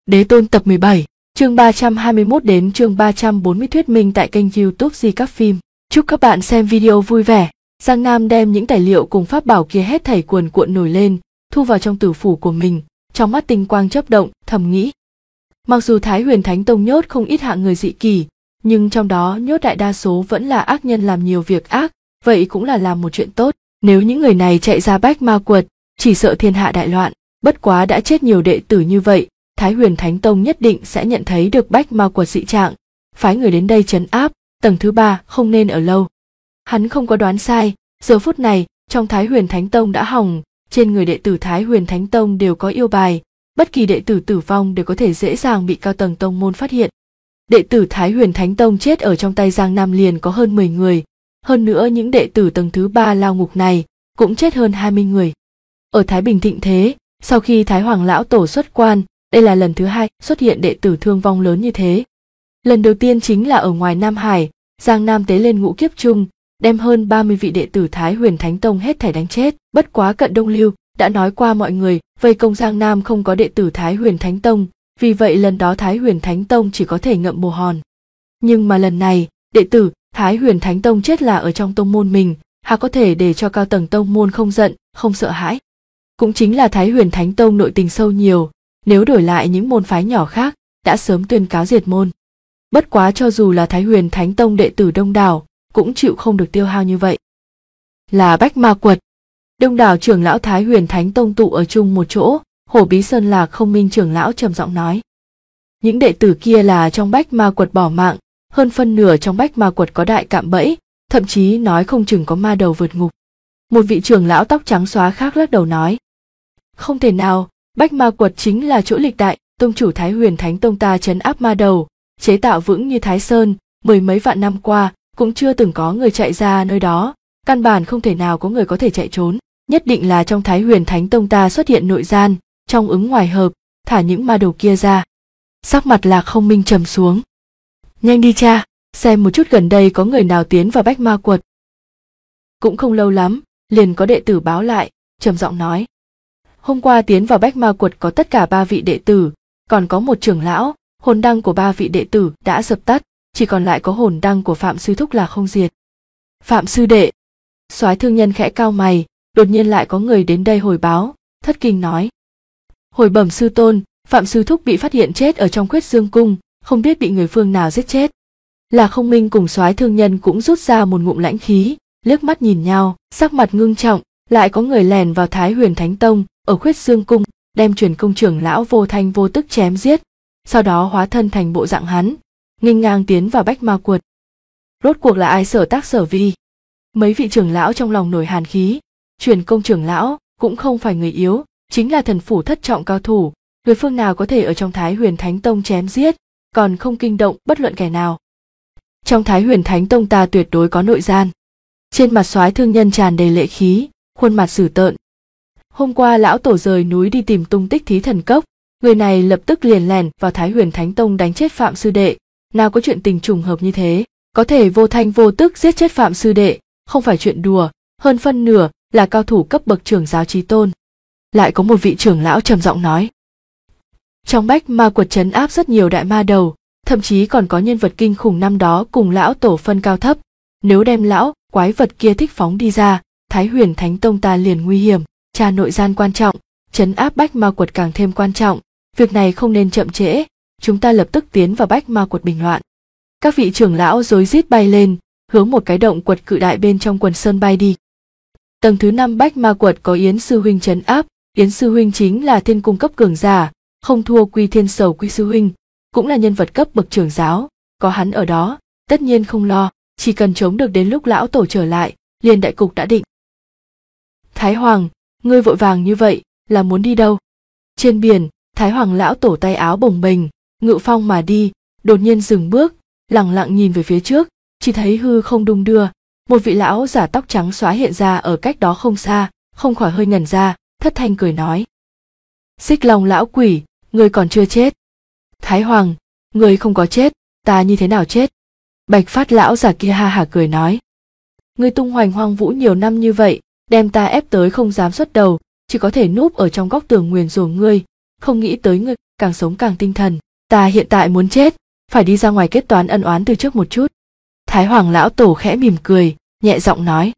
Đế Tôn tập 17, chương 321 đến chương 340 thuyết minh tại kênh YouTube Di Các Phim. Chúc các bạn xem video vui vẻ. Giang Nam đem những tài liệu cùng pháp bảo kia hết thảy cuồn cuộn nổi lên, thu vào trong tử phủ của mình, trong mắt tinh quang chớp động, thầm nghĩ. Mặc dù Thái Huyền Thánh Tông nhốt không ít hạng người dị kỳ, nhưng trong đó nhốt đại đa số vẫn là ác nhân làm nhiều việc ác, vậy cũng là làm một chuyện tốt. Nếu những người này chạy ra Bách Ma Quật, chỉ sợ thiên hạ đại loạn. Bất quá đã chết nhiều đệ tử như vậy, Thái Huyền Thánh Tông nhất định sẽ nhận thấy được Bách Ma Quật dị trạng, phái người đến đây trấn áp. Tầng thứ 3 không nên ở lâu. Hắn không có đoán sai, giờ phút này trong Thái Huyền Thánh Tông đã hỏng, trên người đệ tử Thái Huyền Thánh Tông đều có yêu bài, bất kỳ đệ tử tử vong đều có thể dễ dàng bị cao tầng tông môn phát hiện. Đệ tử Thái Huyền Thánh Tông chết ở trong tay Giang Nam liền có hơn 10 người, hơn nữa những đệ tử tầng thứ 3 lao ngục này cũng chết hơn 20 người. Ở Thái Bình thịnh thế, sau khi Thái Hoàng lão tổ xuất quan, đây là lần thứ 2 xuất hiện đệ tử thương vong lớn như thế. Lần đầu tiên chính là ở ngoài Nam Hải, Giang Nam tế lên ngũ kiếp trung, đem hơn 30 vị đệ tử Thái Huyền Thánh Tông hết thảy đánh chết. Bất quá Cận Đông Lưu đã nói qua mọi người vây công Giang Nam không có đệ tử Thái Huyền Thánh Tông, vì vậy lần đó Thái Huyền Thánh Tông chỉ có thể ngậm bồ hòn. Nhưng mà lần này, đệ tử Thái Huyền Thánh Tông chết là ở trong tông môn mình, há có thể để cho cao tầng tông môn không giận, không sợ hãi. Cũng chính là Thái Huyền Thánh Tông nội tình sâu nhiều, nếu đổi lại những môn phái nhỏ khác, đã sớm tuyên cáo diệt môn. Bất quá cho dù là Thái Huyền Thánh Tông đệ tử đông đảo, cũng chịu không được tiêu hao như vậy. Là Bách Ma Quật. Đông đảo trưởng lão Thái Huyền Thánh Tông tụ ở chung một chỗ, Hổ Bí Sơn Lạc Không Minh trưởng lão trầm giọng nói. Những đệ tử kia là trong Bách Ma Quật bỏ mạng, hơn phân nửa trong Bách Ma Quật có đại cạm bẫy, thậm chí nói không chừng có ma đầu vượt ngục. Một vị trưởng lão tóc trắng xóa khác lắc đầu nói. Không thể nào, Bách Ma Quật chính là chỗ lịch đại, tông chủ Thái Huyền Thánh Tông ta trấn áp ma đầu, chế tạo vững như Thái Sơn, mười mấy vạn năm qua, cũng chưa từng có người chạy ra nơi đó, căn bản không thể nào có người có thể chạy trốn, nhất định là trong Thái Huyền Thánh Tông ta xuất hiện nội gian, trong ứng ngoài hợp, thả những ma đầu kia ra. Sắc mặt Lạc Không Minh trầm xuống. Nhanh đi cha, xem một chút gần đây có người nào tiến vào Bách Ma Quật. Cũng không lâu lắm, liền có đệ tử báo lại, trầm giọng nói. Hôm qua tiến vào Bách Ma Quật có tất cả 3 vị đệ tử, còn có một trưởng lão, hồn đăng của 3 vị đệ tử đã dập tắt, chỉ còn lại có hồn đăng của Phạm Sư Thúc là không diệt. Phạm Sư Đệ. Soái thương nhân khẽ cau mày, đột nhiên lại có người đến đây hồi báo, thất kinh nói. Hồi bẩm sư tôn, Phạm Sư Thúc bị phát hiện chết ở trong Khuyết Dương Cung, không biết bị người phương nào giết chết. Là Không Minh cùng soái thương nhân cũng rút ra một ngụm lãnh khí, liếc mắt nhìn nhau, sắc mặt ngưng trọng, lại có người lèn vào Thái Huyền Thánh Tông, ở Khuyết Dương Cung, đem Truyền Công trưởng lão vô thanh vô tức chém giết, sau đó hóa thân thành bộ dạng hắn, nghênh ngang tiến vào Bách Ma Quật. Rốt cuộc là ai sở tác sở vi? Mấy vị trưởng lão trong lòng nổi hàn khí, Truyền Công trưởng lão cũng không phải người yếu, chính là thần phủ thất trọng cao thủ, người phương nào có thể ở trong Thái Huyền Thánh Tông chém giết, còn không kinh động bất luận kẻ nào. Trong Thái Huyền Thánh Tông ta tuyệt đối có nội gian. Trên mặt soái thương nhân tràn đầy lệ khí, khuôn mặt dữ tợn. Hôm qua lão tổ rời núi đi tìm tung tích Thí Thần Cốc, người này lập tức liền lèn vào Thái Huyền Thánh Tông đánh chết Phạm Sư Đệ, nào có chuyện tình trùng hợp như thế, có thể vô thanh vô tức giết chết Phạm Sư Đệ, không phải chuyện đùa, hơn phân nửa là cao thủ cấp bậc trưởng giáo chí tôn. Lại có một vị trưởng lão trầm giọng nói. Trong Bách Ma Quật trấn áp rất nhiều đại ma đầu, thậm chí còn có nhân vật kinh khủng năm đó cùng lão tổ phân cao thấp, nếu đem lão quái vật kia thích phóng đi ra, Thái Huyền Thánh Tông ta liền nguy hiểm. Tra nội gian quan trọng, trấn áp Bách Ma Quật càng thêm quan trọng, việc này không nên chậm trễ, chúng ta lập tức tiến vào Bách Ma Quật bình loạn. Các vị trưởng lão rối rít bay lên, hướng một cái động quật cự đại bên trong quần sơn bay đi. Tầng thứ 5 Bách Ma Quật có Yến sư huynh trấn áp, Yến sư huynh chính là thiên cung cấp cường giả, không thua Quy Thiên Sầu Quy sư huynh, cũng là nhân vật cấp bậc trưởng giáo, có hắn ở đó, tất nhiên không lo, chỉ cần chống được đến lúc lão tổ trở lại, liền đại cục đã định. Thái Hoàng, ngươi vội vàng như vậy, là muốn đi đâu? Trên biển, Thái Hoàng lão tổ tay áo bồng bềnh, ngự phong mà đi, đột nhiên dừng bước, lẳng lặng nhìn về phía trước, chỉ thấy hư không đung đưa, một vị lão giả tóc trắng xóa hiện ra ở cách đó không xa, không khỏi hơi ngẩn ra, thất thanh cười nói. Xích Long lão quỷ, ngươi còn chưa chết. Thái Hoàng, ngươi không có chết, ta như thế nào chết? Bạch Phát lão giả kia ha hả cười nói. Ngươi tung hoành hoang vũ nhiều năm như vậy, đem ta ép tới không dám xuất đầu, chỉ có thể núp ở trong góc tường nguyền rủa ngươi, không nghĩ tới ngươi càng sống càng tinh thần. Ta hiện tại muốn chết, phải đi ra ngoài kết toán ân oán từ trước một chút. Thái Hoàng lão tổ khẽ mỉm cười, nhẹ giọng nói.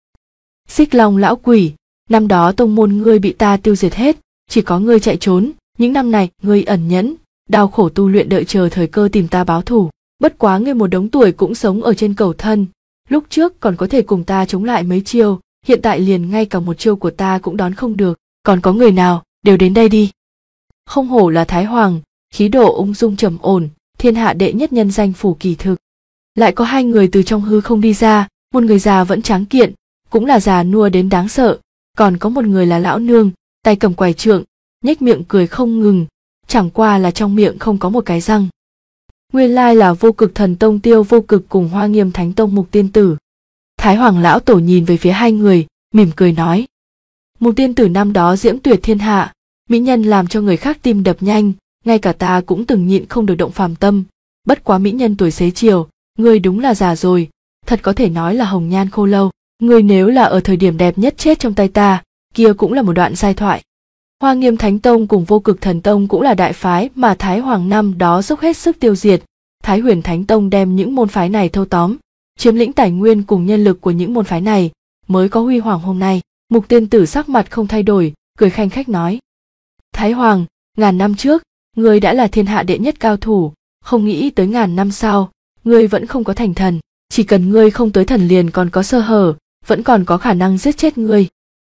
Xích Long lão quỷ, năm đó tông môn ngươi bị ta tiêu diệt hết, chỉ có ngươi chạy trốn, những năm này ngươi ẩn nhẫn, đau khổ tu luyện đợi chờ thời cơ tìm ta báo thù. Bất quá ngươi một đống tuổi cũng sống ở trên cầu thân, lúc trước còn có thể cùng ta chống lại mấy chiêu, hiện tại liền ngay cả một chiêu của ta cũng đón không được, còn có người nào, đều đến đây đi. Không hổ là Thái Hoàng, khí độ ung dung trầm ổn, thiên hạ đệ nhất nhân danh phủ kỳ thực. Lại có hai người từ trong hư không đi ra, một người già vẫn tráng kiện, cũng là già nua đến đáng sợ, còn có một người là lão nương, tay cầm quải trượng, nhếch miệng cười không ngừng, chẳng qua là trong miệng không có một cái răng. Nguyên lai là Vô Cực Thần Tông Tiêu Vô Cực cùng Hoa Nghiêm Thánh Tông Mục Tiên Tử. Thái Hoàng lão tổ nhìn về phía hai người, mỉm cười nói. Mục Tiên Tử năm đó diễm tuyệt thiên hạ, mỹ nhân làm cho người khác tim đập nhanh, ngay cả ta cũng từng nhịn không được động phàm tâm. Bất quá mỹ nhân tuổi xế chiều, ngươi đúng là già rồi, thật có thể nói là hồng nhan khô lâu. Ngươi nếu là ở thời điểm đẹp nhất chết trong tay ta, kia cũng là một đoạn giai thoại. Hoa Nghiêm Thánh Tông cùng Vô Cực Thần Tông cũng là đại phái mà Thái Hoàng năm đó dốc hết sức tiêu diệt. Thái Huyền Thánh Tông đem những môn phái này thâu tóm, chiếm lĩnh tài nguyên cùng nhân lực của những môn phái này, mới có huy hoàng hôm nay. Mục Tiên Tử sắc mặt không thay đổi, cười khanh khách nói. Thái Hoàng, ngàn năm trước, ngươi đã là thiên hạ đệ nhất cao thủ, không nghĩ tới ngàn năm sau, ngươi vẫn không có thành thần, chỉ cần ngươi không tới thần liền còn có sơ hở, vẫn còn có khả năng giết chết ngươi.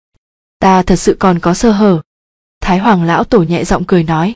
Ta thật sự còn có sơ hở. Thái Hoàng lão tổ nhẹ giọng cười nói.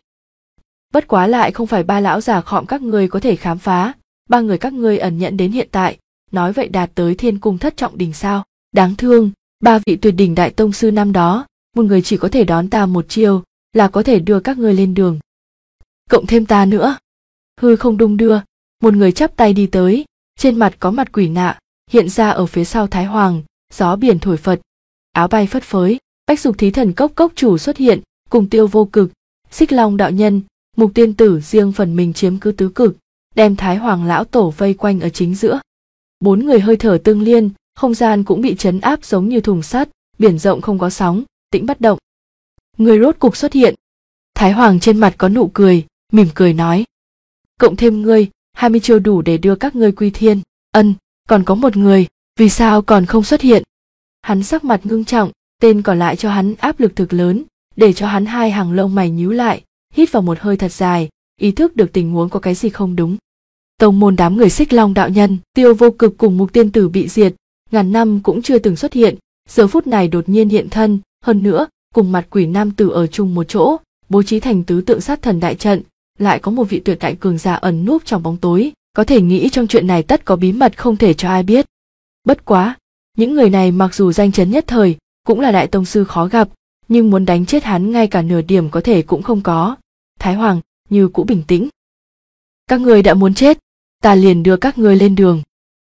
Bất quá lại không phải ba lão già khọm các ngươi có thể khám phá, ba người các ngươi ẩn nhận đến hiện tại, nói vậy đạt tới thiên cung thất trọng đỉnh sao. Đáng thương, ba vị tuyệt đỉnh đại tông sư năm đó, một người chỉ có thể đón ta một chiêu, là có thể đưa các ngươi lên đường. Cộng thêm ta nữa. Hư không đung đưa, một người chắp tay đi tới, trên mặt có mặt quỷ nạ, hiện ra ở phía sau Thái Hoàng, gió biển thổi phật, áo bay phất phới. Bách Dục Thí Thần Cốc cốc chủ xuất hiện, cùng Tiêu Vô Cực, Xích Long đạo nhân, Mục Tiên Tử riêng phần mình chiếm cứ tứ cực, đem Thái Hoàng lão tổ vây quanh ở chính giữa. Bốn người hơi thở tương liên, không gian cũng bị trấn áp giống như thùng sắt, biển rộng không có sóng, tĩnh bất động. Người rốt cục xuất hiện. Thái Hoàng trên mặt có nụ cười, mỉm cười nói. Cộng thêm ngươi, 20 chiêu đủ để đưa các ngươi quy thiên. Ân, còn có một người, vì sao còn không xuất hiện? Hắn sắc mặt ngưng trọng, tên còn lại cho hắn áp lực thực lớn, để cho hắn hai hàng lông mày nhíu lại, hít vào một hơi thật dài, ý thức được tình huống có cái gì không đúng. Tông môn đám người Xích Long đạo nhân, Tiêu Vô Cực cùng Mục Tiên Tử bị diệt, ngàn năm cũng chưa từng xuất hiện, giờ phút này đột nhiên hiện thân, hơn nữa, cùng mặt quỷ nam tử ở chung một chỗ, bố trí thành tứ tượng sát thần đại trận, lại có một vị tuyệt đại cường giả ẩn núp trong bóng tối, có thể nghĩ trong chuyện này tất có bí mật không thể cho ai biết. Bất quá, những người này mặc dù danh chấn nhất thời, cũng là đại tông sư khó gặp, nhưng muốn đánh chết hắn ngay cả nửa điểm có thể cũng không có. Thái Hoàng như cũ bình tĩnh. Các ngươi đã muốn chết, ta liền đưa các ngươi lên đường.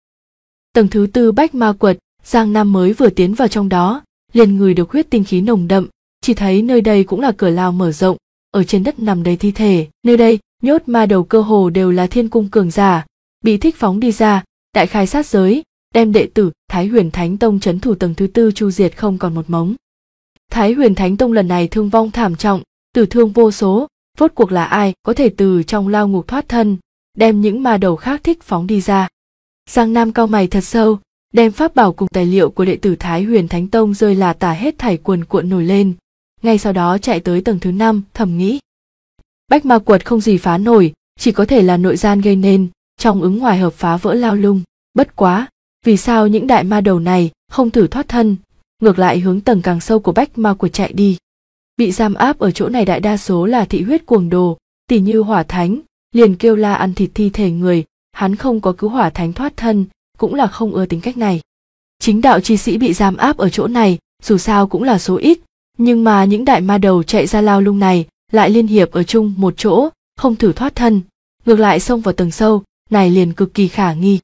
Tầng thứ tư Bách Ma Quật, Giang Nam mới vừa tiến vào trong đó, liền ngửi được huyết tinh khí nồng đậm, chỉ thấy nơi đây cũng là cửa lao mở rộng, ở trên đất nằm đầy thi thể, nơi đây nhốt ma đầu cơ hồ đều là thiên cung cường giả, bị thích phóng đi ra, đại khai sát giới, đem đệ tử Thái Huyền Thánh Tông trấn thủ tầng thứ tư chu diệt không còn một mống. Thái Huyền Thánh Tông lần này thương vong thảm trọng, tử thương vô số, rốt cuộc là ai có thể từ trong lao ngục thoát thân, đem những ma đầu khác thích phóng đi ra. Giang Nam cau mày thật sâu, đem pháp bảo cùng tài liệu của đệ tử Thái Huyền Thánh Tông rơi là tả hết thảy cuồn cuộn nổi lên, ngay sau đó chạy tới tầng thứ 5, thầm nghĩ. Bách Ma Quật không gì phá nổi, chỉ có thể là nội gian gây nên, trong ứng ngoài hợp phá vỡ lao lung. Bất quá, vì sao những đại ma đầu này không thử thoát thân, ngược lại hướng tầng càng sâu của Bách Ma Quật chạy đi? Bị giam áp ở chỗ này đại đa số là thị huyết cuồng đồ, tỉ như Hỏa Thánh, liền kêu la ăn thịt thi thể người, hắn không có cứu Hỏa Thánh thoát thân, cũng là không ưa tính cách này. Chính đạo chi sĩ bị giam áp ở chỗ này, dù sao cũng là số ít, nhưng mà những đại ma đầu chạy ra lao lung này lại liên hiệp ở chung một chỗ, không thử thoát thân, ngược lại xông vào tầng sâu, này liền cực kỳ khả nghi.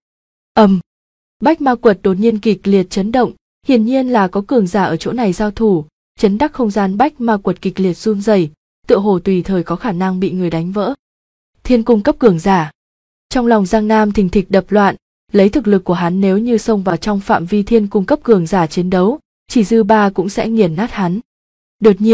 Bách Ma Quật đột nhiên kịch liệt chấn động, hiển nhiên là có cường giả ở chỗ này giao thủ, chấn đắc không gian Bách Ma Quật kịch liệt run rẩy, tựa hồ tùy thời có khả năng bị người đánh vỡ. Thiên cung cấp cường giả. Trong lòng Giang Nam thình thịch đập loạn, lấy thực lực của hắn nếu như xông vào trong phạm vi thiên cung cấp cường giả chiến đấu, chỉ dư ba cũng sẽ nghiền nát hắn. Đột nhiên,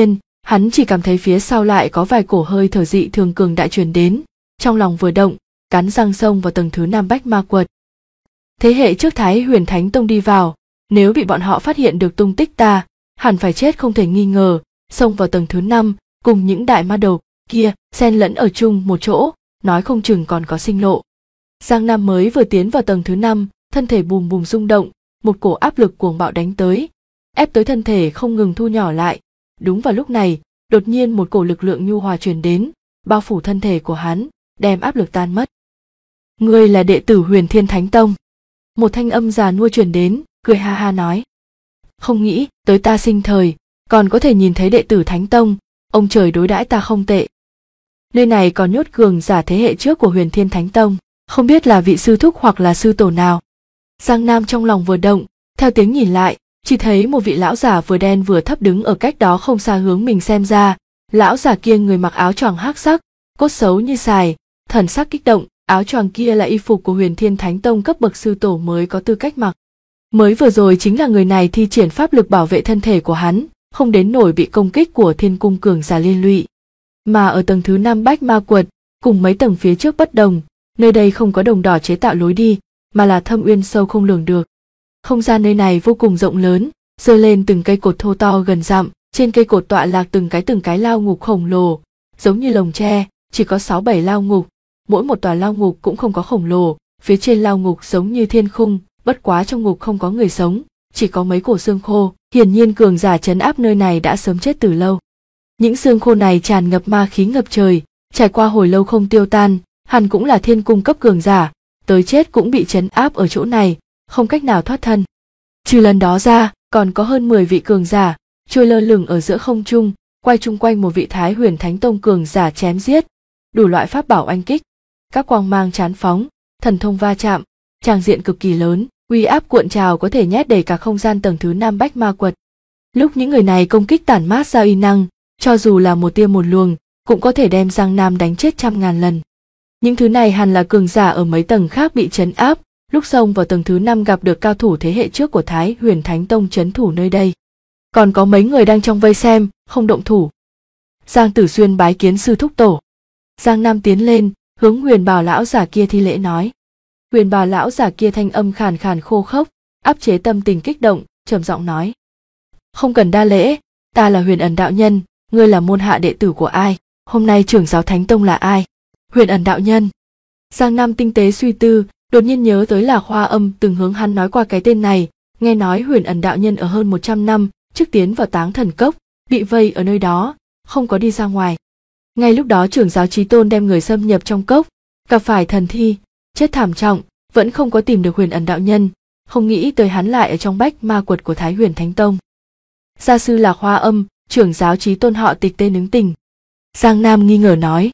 Hắn chỉ cảm thấy phía sau lại có vài cổ hơi thở dị thường cường đại truyền đến, trong lòng vừa động, cắn răng xông vào tầng thứ 5 Bách Ma Quật. Thế hệ trước Thái Huyền Thánh Tông đi vào, nếu bị bọn họ phát hiện được tung tích ta, hẳn phải chết không thể nghi ngờ. Xông vào tầng thứ 5, cùng những đại ma đầu kia xen lẫn ở chung một chỗ, nói không chừng còn có sinh lộ. Giang Nam mới vừa tiến vào tầng thứ 5, thân thể bùm bùm rung động, một cổ áp lực cuồng bạo đánh tới, ép tới thân thể không ngừng thu nhỏ lại. Đúng vào lúc này, đột nhiên một cổ lực lượng nhu hòa truyền đến, bao phủ thân thể của hắn, đem áp lực tan mất. Ngươi là đệ tử Huyền Thiên Thánh Tông. Một thanh âm già nua truyền đến, cười ha ha nói. Không nghĩ tới ta sinh thời, còn có thể nhìn thấy đệ tử Thánh Tông, ông trời đối đãi ta không tệ. Nơi này còn nhốt cường giả thế hệ trước của Huyền Thiên Thánh Tông, không biết là vị sư thúc hoặc là sư tổ nào. Giang Nam trong lòng vừa động, theo tiếng nhìn lại, chỉ thấy một vị lão giả vừa đen vừa thấp đứng ở cách đó không xa hướng mình xem ra. Lão giả kia người mặc áo choàng hắc sắc, cốt xấu như sài, thần sắc kích động. Áo choàng kia là y phục của Huyền Thiên Thánh Tông cấp bậc sư tổ mới có tư cách mặc. Mới vừa rồi chính là người này thi triển pháp lực bảo vệ thân thể của hắn, không đến nổi bị công kích của Thiên Cung cường giả liên lụy. Mà ở tầng thứ 5 Bách Ma Quật, cùng mấy tầng phía trước bất đồng, nơi đây không có đồng đỏ chế tạo lối đi, mà là thâm uyên sâu không lường được. Không gian nơi này vô cùng rộng lớn, giơ lên từng cây cột thô to gần dặm, trên cây cột tọa lạc từng cái lao ngục khổng lồ, giống như lồng tre, chỉ có 6-7 lao ngục. Mỗi một tòa lao ngục cũng không có khổng lồ, phía trên lao ngục giống như thiên khung, bất quá trong ngục không có người sống, chỉ có mấy cổ xương khô, hiển nhiên cường giả trấn áp nơi này đã sớm chết từ lâu. Những xương khô này tràn ngập ma khí ngập trời, trải qua hồi lâu không tiêu tan, hẳn cũng là thiên cung cấp cường giả, tới chết cũng bị trấn áp ở chỗ này, không cách nào thoát thân. Trừ lần đó ra, còn có hơn 10 vị cường giả, trôi lơ lửng ở giữa không trung, quay chung quanh một vị Thái Huyền Thánh Tông cường giả chém giết, đủ loại pháp bảo oanh kích. Các quang mang chán phóng, thần thông va chạm, tràng diện cực kỳ lớn, uy áp cuộn trào có thể nhét đầy cả không gian tầng thứ 5 Bách Ma Quật. Lúc những người này công kích tản mát ra uy năng, cho dù là một tia một luồng, cũng có thể đem Giang Nam đánh chết trăm ngàn lần. Những thứ này hẳn là cường giả ở mấy tầng khác bị trấn áp, lúc xông vào tầng thứ 5 gặp được cao thủ thế hệ trước của Thái Huyền Thánh Tông trấn thủ nơi đây. Còn có mấy người đang trong vây xem, không động thủ. Giang Tử Xuyên bái kiến sư thúc tổ. Giang Nam tiến lên, hướng Huyền Bào lão giả kia thi lễ nói. Huyền Bào lão giả kia thanh âm khàn khàn khô khốc, áp chế tâm tình kích động, trầm giọng nói: Không cần đa lễ, ta là Huyền Ẩn đạo nhân, ngươi là môn hạ đệ tử của ai? Hôm nay trưởng giáo Thánh Tông là ai? Huyền Ẩn đạo nhân. Giang Nam tinh tế suy tư, đột nhiên nhớ tới là Khoa Âm từng hướng hắn nói qua cái tên này, nghe nói Huyền Ẩn đạo nhân ở hơn 100 năm trước tiến vào Táng Thần Cốc, bị vây ở nơi đó, không có đi ra ngoài. Ngay lúc đó trưởng giáo Chí Tôn đem người xâm nhập trong cốc, gặp phải thần thi, chết thảm trọng, vẫn không có tìm được Huyền Ẩn đạo nhân, không nghĩ tới hắn lại ở trong Bách Ma Quật của Thái Huyền Thánh Tông. Gia sư là Khoa Âm, trưởng giáo Chí Tôn họ Tịch tên ứng tình. Giang Nam nghi ngờ nói: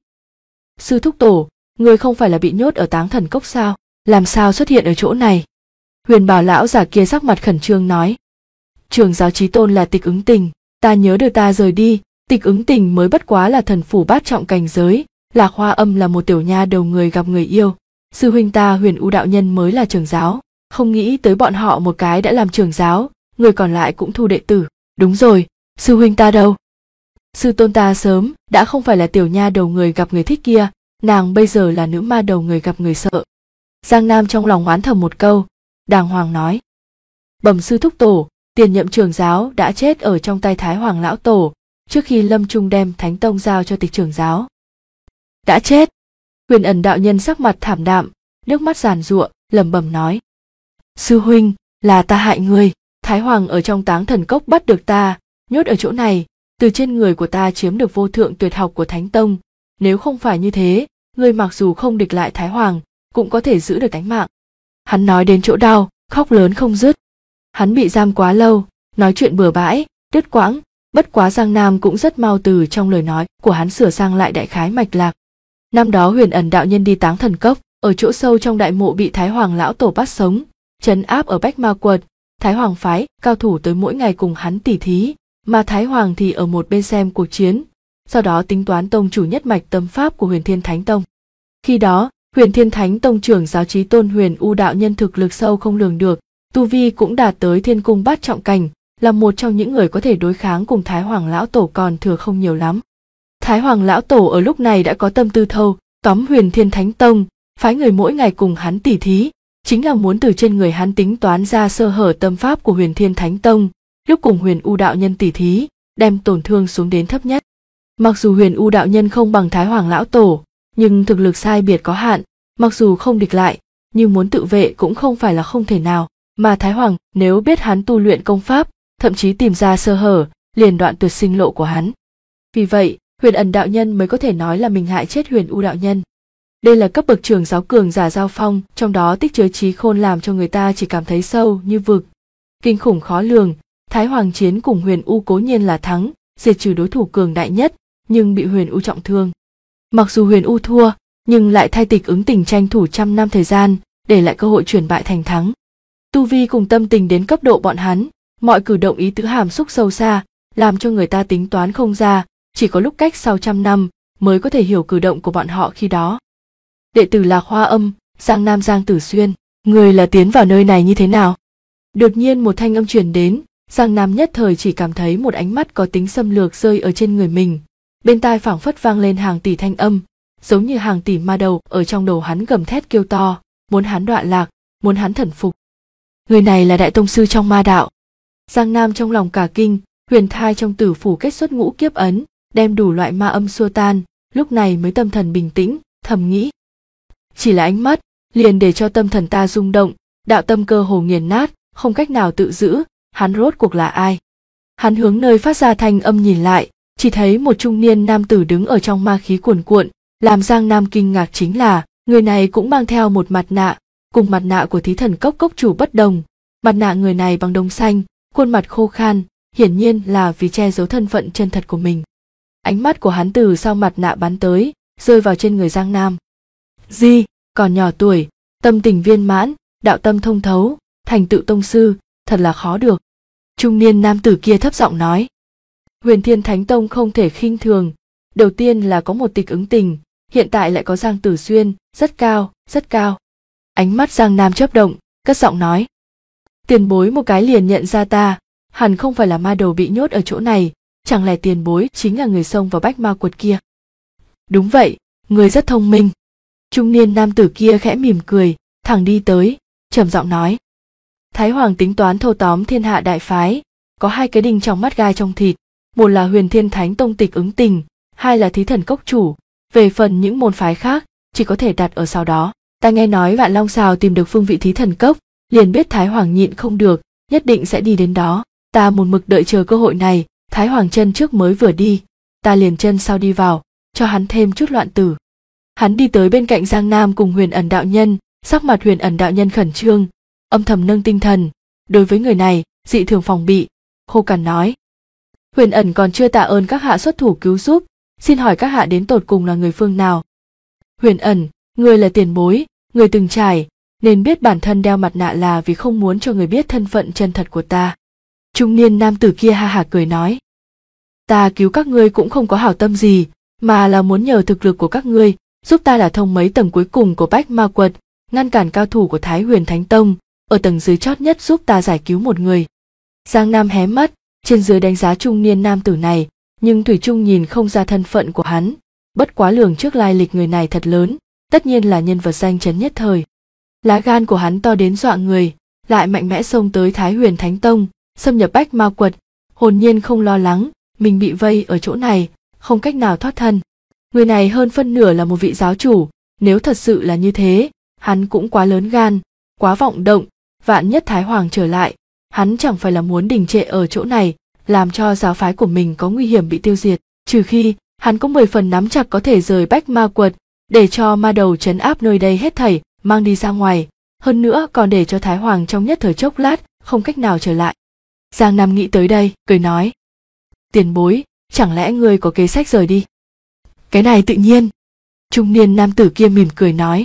Sư thúc tổ, người không phải là bị nhốt ở Táng Thần Cốc sao? Làm sao xuất hiện ở chỗ này? Huyền Bảo lão giả kia sắc mặt khẩn trương nói: Trưởng giáo Chí Tôn là Tịch ứng tình, ta nhớ được ta rời đi, Tịch ứng tình mới bất quá là thần phủ bát trọng cảnh giới, là Khoa Âm là một tiểu nha đầu người gặp người yêu, sư huynh ta Huyền U đạo nhân mới là trưởng giáo, không nghĩ tới bọn họ một cái đã làm trưởng giáo, người còn lại cũng thu đệ tử. Đúng rồi, sư huynh ta đâu? Sư tôn ta sớm đã không phải là tiểu nha đầu người gặp người thích kia, nàng bây giờ là nữ ma đầu người gặp người sợ. Giang Nam trong lòng oán thầm một câu, đàng hoàng nói: Bẩm sư thúc tổ, tiền nhậm trưởng giáo đã chết ở trong tay Thái Hoàng lão tổ, trước khi lâm chung đem Thánh Tông giao cho Tịch trưởng giáo. Đã chết? Huyền Ẩn đạo nhân sắc mặt thảm đạm, nước mắt giàn giụa, lẩm bẩm nói: Sư huynh, là ta hại ngươi, Thái Hoàng ở trong Táng Thần Cốc bắt được ta, nhốt ở chỗ này, từ trên người của ta chiếm được vô thượng tuyệt học của Thánh Tông, nếu không phải như thế, ngươi mặc dù không địch lại Thái Hoàng, cũng có thể giữ được tánh mạng. Hắn nói đến chỗ đau, khóc lớn không dứt. Hắn bị giam quá lâu, nói chuyện bừa bãi, đứt quãng, bất quá Giang Nam cũng rất mau từ trong lời nói của hắn sửa sang lại đại khái mạch lạc. Năm đó Huyền Ẩn đạo nhân đi Táng Thần Cốc, ở chỗ sâu trong đại mộ bị Thái Hoàng lão tổ bắt sống, trấn áp ở Bách Ma Quật, Thái Hoàng phái cao thủ tới mỗi ngày cùng hắn tỉ thí, mà Thái Hoàng thì ở một bên xem cuộc chiến, sau đó tính toán tông chủ nhất mạch tâm pháp của Huyền Thiên Thánh Tông. Khi đó, Huyền Thiên Thánh Tông trưởng giáo Chí Tôn Huyền U đạo nhân thực lực sâu không lường được, tu vi cũng đạt tới Thiên Cung bát trọng cảnh, là một trong những người có thể đối kháng cùng Thái Hoàng lão tổ còn thừa không nhiều lắm. Thái Hoàng lão tổ ở lúc này đã có tâm tư thâu tóm Huyền Thiên Thánh Tông, phái người mỗi ngày cùng hắn tỉ thí, chính là muốn từ trên người hắn tính toán ra sơ hở tâm pháp của Huyền Thiên Thánh Tông, lúc cùng Huyền U đạo nhân tỉ thí, đem tổn thương xuống đến thấp nhất. Mặc dù Huyền U đạo nhân không bằng Thái Hoàng lão tổ, nhưng thực lực sai biệt có hạn, mặc dù không địch lại, nhưng muốn tự vệ cũng không phải là không thể nào, mà Thái Hoàng nếu biết hắn tu luyện công pháp, thậm chí tìm ra sơ hở, liền đoạn tuyệt sinh lộ của hắn. Vì vậy, Huyền Ẩn đạo nhân mới có thể nói là mình hại chết Huyền U đạo nhân. Đây là cấp bậc trưởng giáo cường giả giao phong, trong đó tích chứa trí khôn làm cho người ta chỉ cảm thấy sâu như vực. Kinh khủng khó lường, Thái Hoàng chiến cùng Huyền U cố nhiên là thắng, diệt trừ đối thủ cường đại nhất, nhưng bị Huyền U trọng thương. Mặc dù Huyền U thua, nhưng lại thay Tịch Ứng Tình tranh thủ trăm năm thời gian, để lại cơ hội chuyển bại thành thắng. Tu vi cùng tâm tình đến cấp độ bọn hắn, mọi cử động ý tứ hàm xúc sâu xa, làm cho người ta tính toán không ra, chỉ có lúc cách sau trăm năm mới có thể hiểu cử động của bọn họ khi đó. Đệ tử Lạc Hoa Âm, Giang Nam Giang Tử Xuyên, người là tiến vào nơi này như thế nào? Đột nhiên một thanh âm truyền đến, Giang Nam nhất thời chỉ cảm thấy một ánh mắt có tính xâm lược rơi ở trên người mình. Bên tai phảng phất vang lên hàng tỷ thanh âm, giống như hàng tỷ ma đầu ở trong đầu hắn gầm thét kêu to, muốn hắn đoạn lạc, muốn hắn thần phục. Người này là đại tông sư trong ma đạo. Giang Nam trong lòng cả kinh, huyền thai trong tử phủ kết xuất ngũ kiếp ấn, đem đủ loại ma âm xua tan, lúc này mới tâm thần bình tĩnh, thầm nghĩ. Chỉ là ánh mắt, liền để cho tâm thần ta rung động, đạo tâm cơ hồ nghiền nát, không cách nào tự giữ, hắn rốt cuộc là ai? Hắn hướng nơi phát ra thanh âm nhìn lại, chỉ thấy một trung niên nam tử đứng ở trong ma khí cuồn cuộn, làm Giang Nam kinh ngạc chính là, người này cũng mang theo một mặt nạ, cùng mặt nạ của Thí Thần Cốc cốc chủ bất đồng. Mặt nạ người này bằng đồng xanh, khuôn mặt khô khan, hiển nhiên là vì che giấu thân phận chân thật của mình. Ánh mắt của hắn từ sau mặt nạ bắn tới, rơi vào trên người Giang Nam. Di, còn nhỏ tuổi, tâm tình viên mãn, đạo tâm thông thấu, thành tựu tông sư, thật là khó được. Trung niên nam tử kia thấp giọng nói. Huyền Thiên Thánh Tông không thể khinh thường, đầu tiên là có một Tịch Ứng Tình, hiện tại lại có Giang Tử Xuyên, rất cao, rất cao. Ánh mắt Giang Nam chớp động, cất giọng nói. Tiền bối một cái liền nhận ra ta, hẳn không phải là ma đầu bị nhốt ở chỗ này, chẳng lẽ tiền bối chính là người xông vào Bách Ma Quật kia? Đúng vậy, người rất thông minh. Trung niên nam tử kia khẽ mỉm cười, thẳng đi tới, trầm giọng nói. Thái Hoàng tính toán thâu tóm thiên hạ đại phái, có hai cái đinh trong mắt gai trong thịt, một là Huyền Thiên Thánh Tông Tịch Ứng Tình, hai là Thí Thần Cốc chủ, về phần những môn phái khác, chỉ có thể đặt ở sau đó. Ta nghe nói Vạn Long Sào tìm được phương vị Thí Thần Cốc, liền biết Thái Hoàng nhịn không được, nhất định sẽ đi đến đó. Ta một mực đợi chờ cơ hội này, Thái Hoàng chân trước mới vừa đi, ta liền chân sau đi vào, cho hắn thêm chút loạn tử. Hắn đi tới bên cạnh Giang Nam cùng Huyền Ẩn đạo nhân, sắc mặt Huyền Ẩn đạo nhân khẩn trương, âm thầm nâng tinh thần, đối với người này, dị thường phòng bị, khô cằn nói. Huyền Ẩn còn chưa tạ ơn các hạ xuất thủ cứu giúp, xin hỏi các hạ đến tột cùng là người phương nào? Huyền Ẩn, người là tiền bối, người từng trải, nên biết bản thân đeo mặt nạ là vì không muốn cho người biết thân phận chân thật của ta. Trung niên nam tử kia ha hả cười nói. Ta cứu các ngươi cũng không có hảo tâm gì, mà là muốn nhờ thực lực của các ngươi, giúp ta đả thông mấy tầng cuối cùng của Bách Ma Quật, ngăn cản cao thủ của Thái Huyền Thánh Tông, ở tầng dưới chót nhất giúp ta giải cứu một người. Giang Nam hé mắt, trên dưới đánh giá trung niên nam tử này, nhưng thủy chung nhìn không ra thân phận của hắn, bất quá lường trước lai lịch người này thật lớn, tất nhiên là nhân vật danh chấn nhất thời. Lá gan của hắn to đến dọa người, lại mạnh mẽ xông tới Thái Huyền Thánh Tông, xâm nhập Bách Ma Quật, hồn nhiên không lo lắng, mình bị vây ở chỗ này, không cách nào thoát thân. Người này hơn phân nửa là một vị giáo chủ, nếu thật sự là như thế, hắn cũng quá lớn gan, quá vọng động, vạn nhất Thái Hoàng trở lại, hắn chẳng phải là muốn đình trệ ở chỗ này, làm cho giáo phái của mình có nguy hiểm bị tiêu diệt, trừ khi hắn có 10 phần nắm chặt có thể rời Bách Ma Quật, để cho ma đầu trấn áp nơi đây hết thảy, mang đi ra ngoài, hơn nữa còn để cho Thái Hoàng trong nhất thời chốc lát, không cách nào trở lại. Giang Nam nghĩ tới đây, cười nói. Tiền bối, chẳng lẽ ngươi có kế sách rời đi? Cái này tự nhiên. Trung niên nam tử kia mỉm cười nói.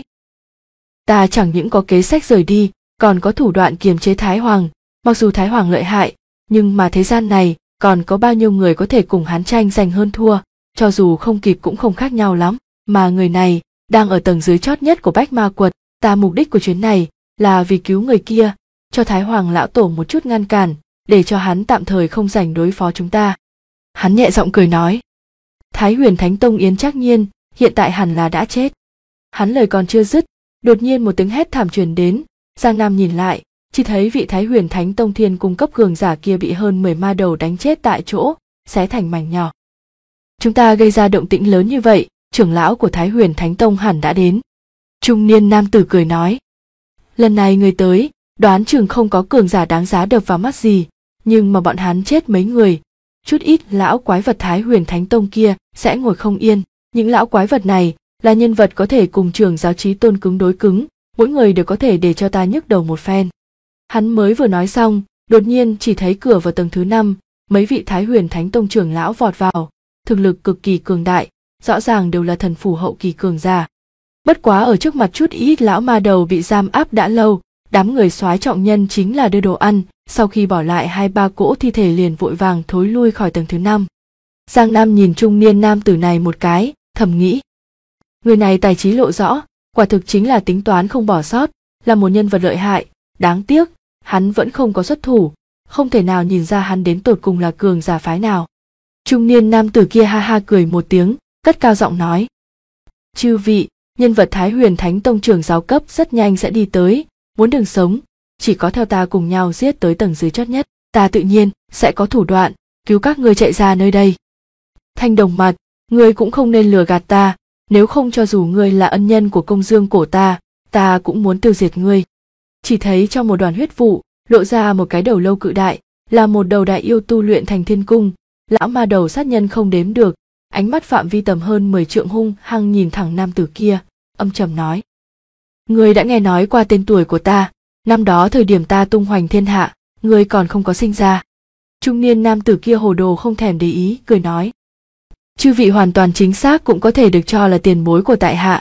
Ta chẳng những có kế sách rời đi, còn có thủ đoạn kiềm chế Thái Hoàng, mặc dù Thái Hoàng lợi hại, nhưng mà thế gian này, còn có bao nhiêu người có thể cùng hắn tranh giành hơn thua, cho dù không kịp cũng không khác nhau lắm, mà người này, đang ở tầng dưới chót nhất của Bách Ma Quật, ta mục đích của chuyến này, là vì cứu người kia, cho Thái Hoàng lão tổ một chút ngăn cản, để cho hắn tạm thời không rảnh đối phó chúng ta. Hắn nhẹ giọng cười nói. Thái Huyền Thánh Tông Yến Trác Nhiên hiện tại hẳn là đã chết. Hắn lời còn chưa dứt, đột nhiên một tiếng hét thảm truyền đến. Giang Nam nhìn lại, chỉ thấy vị Thái Huyền Thánh Tông Thiên cung cấp cường giả kia bị hơn 10 ma đầu đánh chết tại chỗ, xé thành mảnh nhỏ. Chúng ta gây ra động tĩnh lớn như vậy, trưởng lão của Thái Huyền Thánh Tông hẳn đã đến. Trung niên nam tử cười nói. Lần này người tới, đoán chừng không có cường giả đáng giá đập vào mắt gì, nhưng mà bọn hắn chết mấy người, chút ít lão quái vật Thái Huyền Thánh Tông kia sẽ ngồi không yên. Những lão quái vật này là nhân vật có thể cùng trưởng giáo Chí Tôn cứng đối cứng, mỗi người đều có thể để cho ta nhức đầu một phen. Hắn mới vừa nói xong, đột nhiên chỉ thấy cửa vào tầng thứ 5, mấy vị Thái Huyền Thánh Tông trưởng lão vọt vào, thực lực cực kỳ cường đại, rõ ràng đều là thần phủ hậu kỳ cường giả. Bất quá ở trước mặt chút ít lão ma đầu bị giam áp đã lâu, đám người soái trọng nhân chính là đưa đồ ăn, sau khi bỏ lại 2-3 cỗ thi thể liền vội vàng thối lui khỏi tầng thứ 5. Giang Nam nhìn trung niên nam tử này một cái, thầm nghĩ. Người này tài trí lộ rõ, quả thực chính là tính toán không bỏ sót, là một nhân vật lợi hại, đáng tiếc, hắn vẫn không có xuất thủ, không thể nào nhìn ra hắn đến tột cùng là cường giả phái nào. Trung niên nam tử kia ha ha cười một tiếng, cất cao giọng nói. Chư vị, nhân vật Thái Huyền Thánh Tông trưởng giáo cấp rất nhanh sẽ đi tới, muốn đường sống, chỉ có theo ta cùng nhau giết tới tầng dưới chót nhất, ta tự nhiên sẽ có thủ đoạn, cứu các ngươi chạy ra nơi đây. Thanh Đồng Mặt, ngươi cũng không nên lừa gạt ta, nếu không cho dù ngươi là ân nhân của Công Dương Cổ ta cũng muốn tiêu diệt ngươi. Chỉ thấy trong một đoàn huyết vụ, lộ ra một cái đầu lâu cự đại, là một đầu đại yêu tu luyện thành thiên cung, lão ma đầu sát nhân không đếm được, ánh mắt phạm vi tầm hơn 10 trượng hung hăng nhìn thẳng nam tử kia, âm trầm nói. Ngươi đã nghe nói qua tên tuổi của ta, năm đó thời điểm ta tung hoành thiên hạ, ngươi còn không có sinh ra. Trung niên nam tử kia hồ đồ không thèm để ý, cười nói. Chư vị hoàn toàn chính xác cũng có thể được cho là tiền bối của tại hạ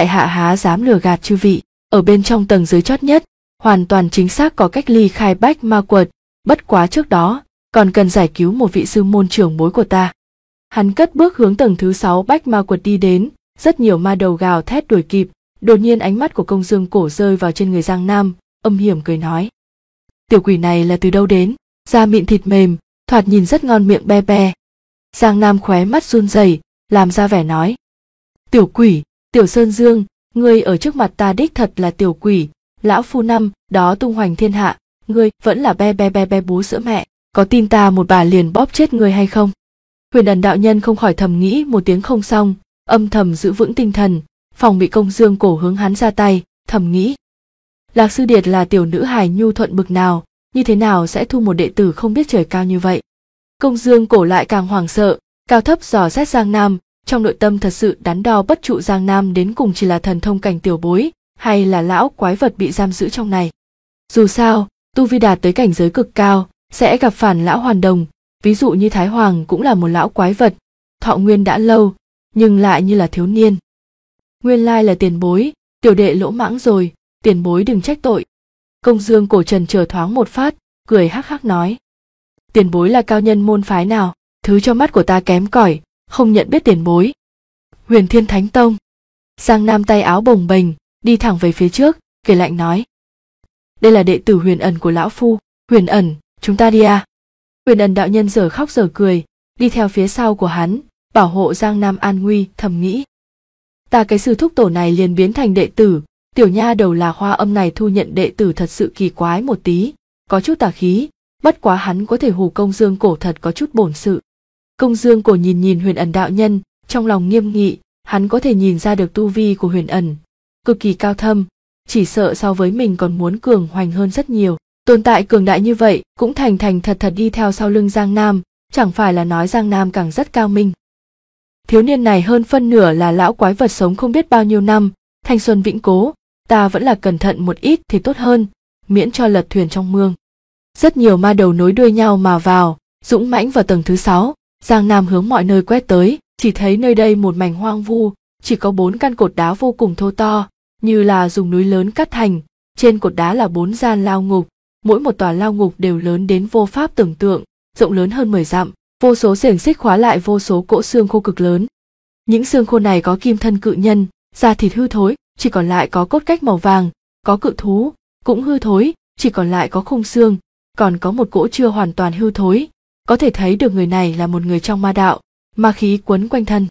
há dám lừa gạt chư vị, ở bên trong tầng dưới chót nhất, hoàn toàn chính xác có cách ly khai bách ma quật, bất quá trước đó, còn cần giải cứu một vị sư môn trưởng bối của ta. Hắn cất bước hướng tầng thứ 6 bách ma quật đi đến, rất nhiều ma đầu gào thét đuổi kịp, đột nhiên ánh mắt của Công Dương Cổ rơi vào trên người Giang Nam, âm hiểm cười nói. Tiểu quỷ này là từ đâu đến, da mịn thịt mềm, thoạt nhìn rất ngon miệng be be. Giang Nam khóe mắt run rẩy, làm ra vẻ nói. Tiểu quỷ, Tiểu Sơn Dương, ngươi ở trước mặt ta đích thật là tiểu quỷ, lão phu năm đó tung hoành thiên hạ, ngươi vẫn là be be be be bú sữa mẹ, có tin ta một bà liền bóp chết ngươi hay không? Huyền Ẩn đạo nhân không khỏi thầm nghĩ một tiếng không xong, âm thầm giữ vững tinh thần, phòng bị Công Dương Cổ hướng hắn ra tay, thầm nghĩ. Lạc Sư Điệt là tiểu nữ hài nhu thuận bực nào, như thế nào sẽ thu một đệ tử không biết trời cao như vậy? Công Dương Cổ lại càng hoảng sợ, cao thấp dò xét Giang Nam, trong nội tâm thật sự đắn đo bất trụ Giang Nam đến cùng chỉ là thần thông cảnh tiểu bối, hay là lão quái vật bị giam giữ trong này. Dù sao, tu vi đạt tới cảnh giới cực cao, sẽ gặp phản lão hoàn đồng, ví dụ như Thái Hoàng cũng là một lão quái vật, thọ nguyên đã lâu, nhưng lại như là thiếu niên. Nguyên lai là tiền bối, tiểu đệ lỗ mãng rồi, tiền bối đừng trách tội. Công Dương Cổ trần chờ thoáng một phát, cười hắc hắc nói. Tiền bối là cao nhân môn phái nào, thứ cho mắt của ta kém cỏi, không nhận biết tiền bối. Huyền Thiên Thánh Tông. Giang Nam tay áo bồng bềnh, đi thẳng về phía trước, cười lạnh nói. Đây là đệ tử Huyền Ẩn của lão phu, Huyền Ẩn, chúng ta đi à. Huyền Ẩn đạo nhân giờ khóc giờ cười, đi theo phía sau của hắn, bảo hộ Giang Nam an nguy, thầm nghĩ. Ta cái sư thúc tổ này liền biến thành đệ tử, tiểu nha đầu là Hoa Âm này thu nhận đệ tử thật sự kỳ quái một tí, có chút tà khí, bất quá hắn có thể hù Công Dương Cổ thật có chút bổn sự. Công Dương Cổ nhìn nhìn Huyền Ẩn đạo nhân, trong lòng nghiêm nghị, hắn có thể nhìn ra được tu vi của Huyền Ẩn, cực kỳ cao thâm, chỉ sợ so với mình còn muốn cường hoành hơn rất nhiều. Tồn tại cường đại như vậy cũng thành thật đi theo sau lưng Giang Nam, chẳng phải là nói Giang Nam càng rất cao minh. Thiếu niên này hơn phân nửa là lão quái vật sống không biết bao nhiêu năm, thanh xuân vĩnh cố, ta vẫn là cẩn thận một ít thì tốt hơn, miễn cho lật thuyền trong mương. Rất nhiều ma đầu nối đuôi nhau mà vào, dũng mãnh vào tầng thứ 6, Giang Nam hướng mọi nơi quét tới, chỉ thấy nơi đây một mảnh hoang vu, chỉ có 4 căn cột đá vô cùng thô to, như là dùng núi lớn cắt thành, trên cột đá là 4 gian lao ngục, mỗi một tòa lao ngục đều lớn đến vô pháp tưởng tượng, rộng lớn hơn 10 dặm, vô số xiềng xích khóa lại vô số cỗ xương khô cực lớn. Những xương khô này có kim thân cự nhân, da thịt hư thối, chỉ còn lại có cốt cách màu vàng, có cự thú, cũng hư thối, chỉ còn lại có khung xương, còn có một cỗ chưa hoàn toàn hư thối, có thể thấy được người này là một người trong ma đạo, ma khí quấn quanh thân.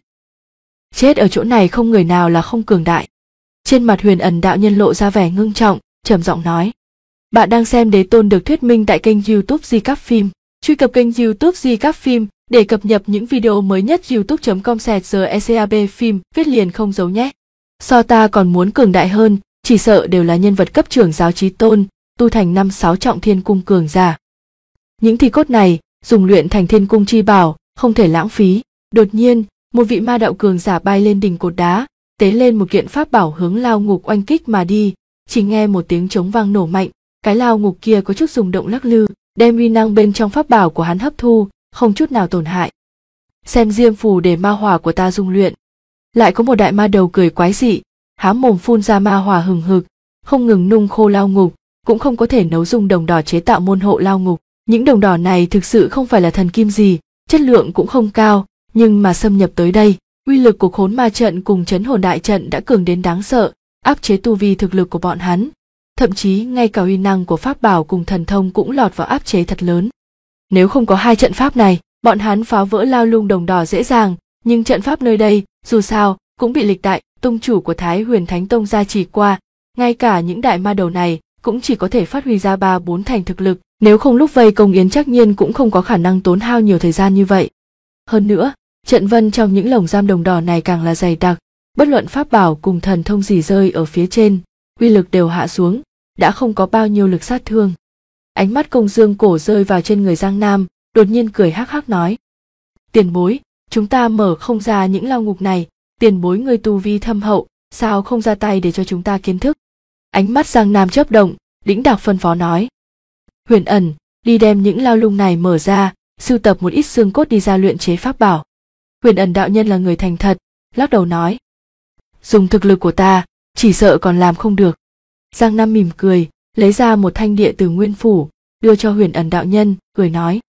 Chết ở chỗ này không người nào là không cường đại. Trên mặt Huyền Ẩn đạo nhân lộ ra vẻ ngưng trọng, trầm giọng nói. Bạn đang xem Đế Tôn được thuyết minh tại kênh YouTube Di Cáp Phim. Truy cập kênh YouTube Di Cáp Phim để cập nhật những video mới nhất. youtube.com/GECAB phim viết liền không giấu nhé. So ta còn muốn cường đại hơn, chỉ sợ đều là nhân vật cấp trưởng giáo chí tôn, tu thành 5-6 trọng thiên cung cường giả. Những thi cốt này dùng luyện thành thiên cung chi bảo, không thể lãng phí. Đột nhiên, một vị ma đạo cường giả bay lên đỉnh cột đá, tế lên một kiện pháp bảo hướng lao ngục oanh kích mà đi. Chỉ nghe một tiếng trống vang nổ mạnh, cái lao ngục kia có chút rung động lắc lư, đem uy năng bên trong pháp bảo của hắn hấp thu, không chút nào tổn hại. Xem diêm phù để ma hỏa của ta dung luyện. Lại có một đại ma đầu cười quái dị, há mồm phun ra ma hỏa hừng hực, không ngừng nung khô lao ngục, cũng không có thể nấu dùng đồng đỏ chế tạo môn hộ lao ngục. Những đồng đỏ này thực sự không phải là thần kim gì, chất lượng cũng không cao, nhưng mà xâm nhập tới đây, uy lực của khốn ma trận cùng trấn hồn đại trận đã cường đến đáng sợ, áp chế tu vi thực lực của bọn hắn. Thậm chí ngay cả uy năng của pháp bảo cùng thần thông cũng lọt vào áp chế thật lớn. Nếu không có hai trận pháp này, bọn hắn phá vỡ lao lung đồng đỏ dễ dàng, nhưng trận pháp nơi đây, dù sao, cũng bị lịch đại tông chủ của Thái Huyền Thánh Tông gia trì qua, ngay cả những đại ma đầu này cũng chỉ có thể phát huy ra 3-4 thành thực lực, nếu không lúc vây công Yến Trác Nhiên cũng không có khả năng tốn hao nhiều thời gian như vậy. Hơn nữa, trận vân trong những lồng giam đồng đỏ này càng là dày đặc, bất luận pháp bảo cùng thần thông gì rơi ở phía trên, uy lực đều hạ xuống, đã không có bao nhiêu lực sát thương. Ánh mắt Công Dương Cổ rơi vào trên người Giang Nam, đột nhiên cười hắc hắc nói: Tiền bối, chúng ta mở không ra những lao ngục này, tiền bối người tu vi thâm hậu, sao không ra tay để cho chúng ta kiến thức? Ánh mắt Giang Nam chớp động, đĩnh đạc phân phó nói: Huyền Ẩn, đi đem những lao lung này mở ra, sưu tập một ít xương cốt đi ra luyện chế pháp bảo. Huyền Ẩn đạo nhân là người thành thật, lắc đầu nói: Dùng thực lực của ta, chỉ sợ còn làm không được. Giang Nam mỉm cười, lấy ra một thanh địa tử nguyên phủ, đưa cho Huyền Ẩn đạo nhân, cười nói: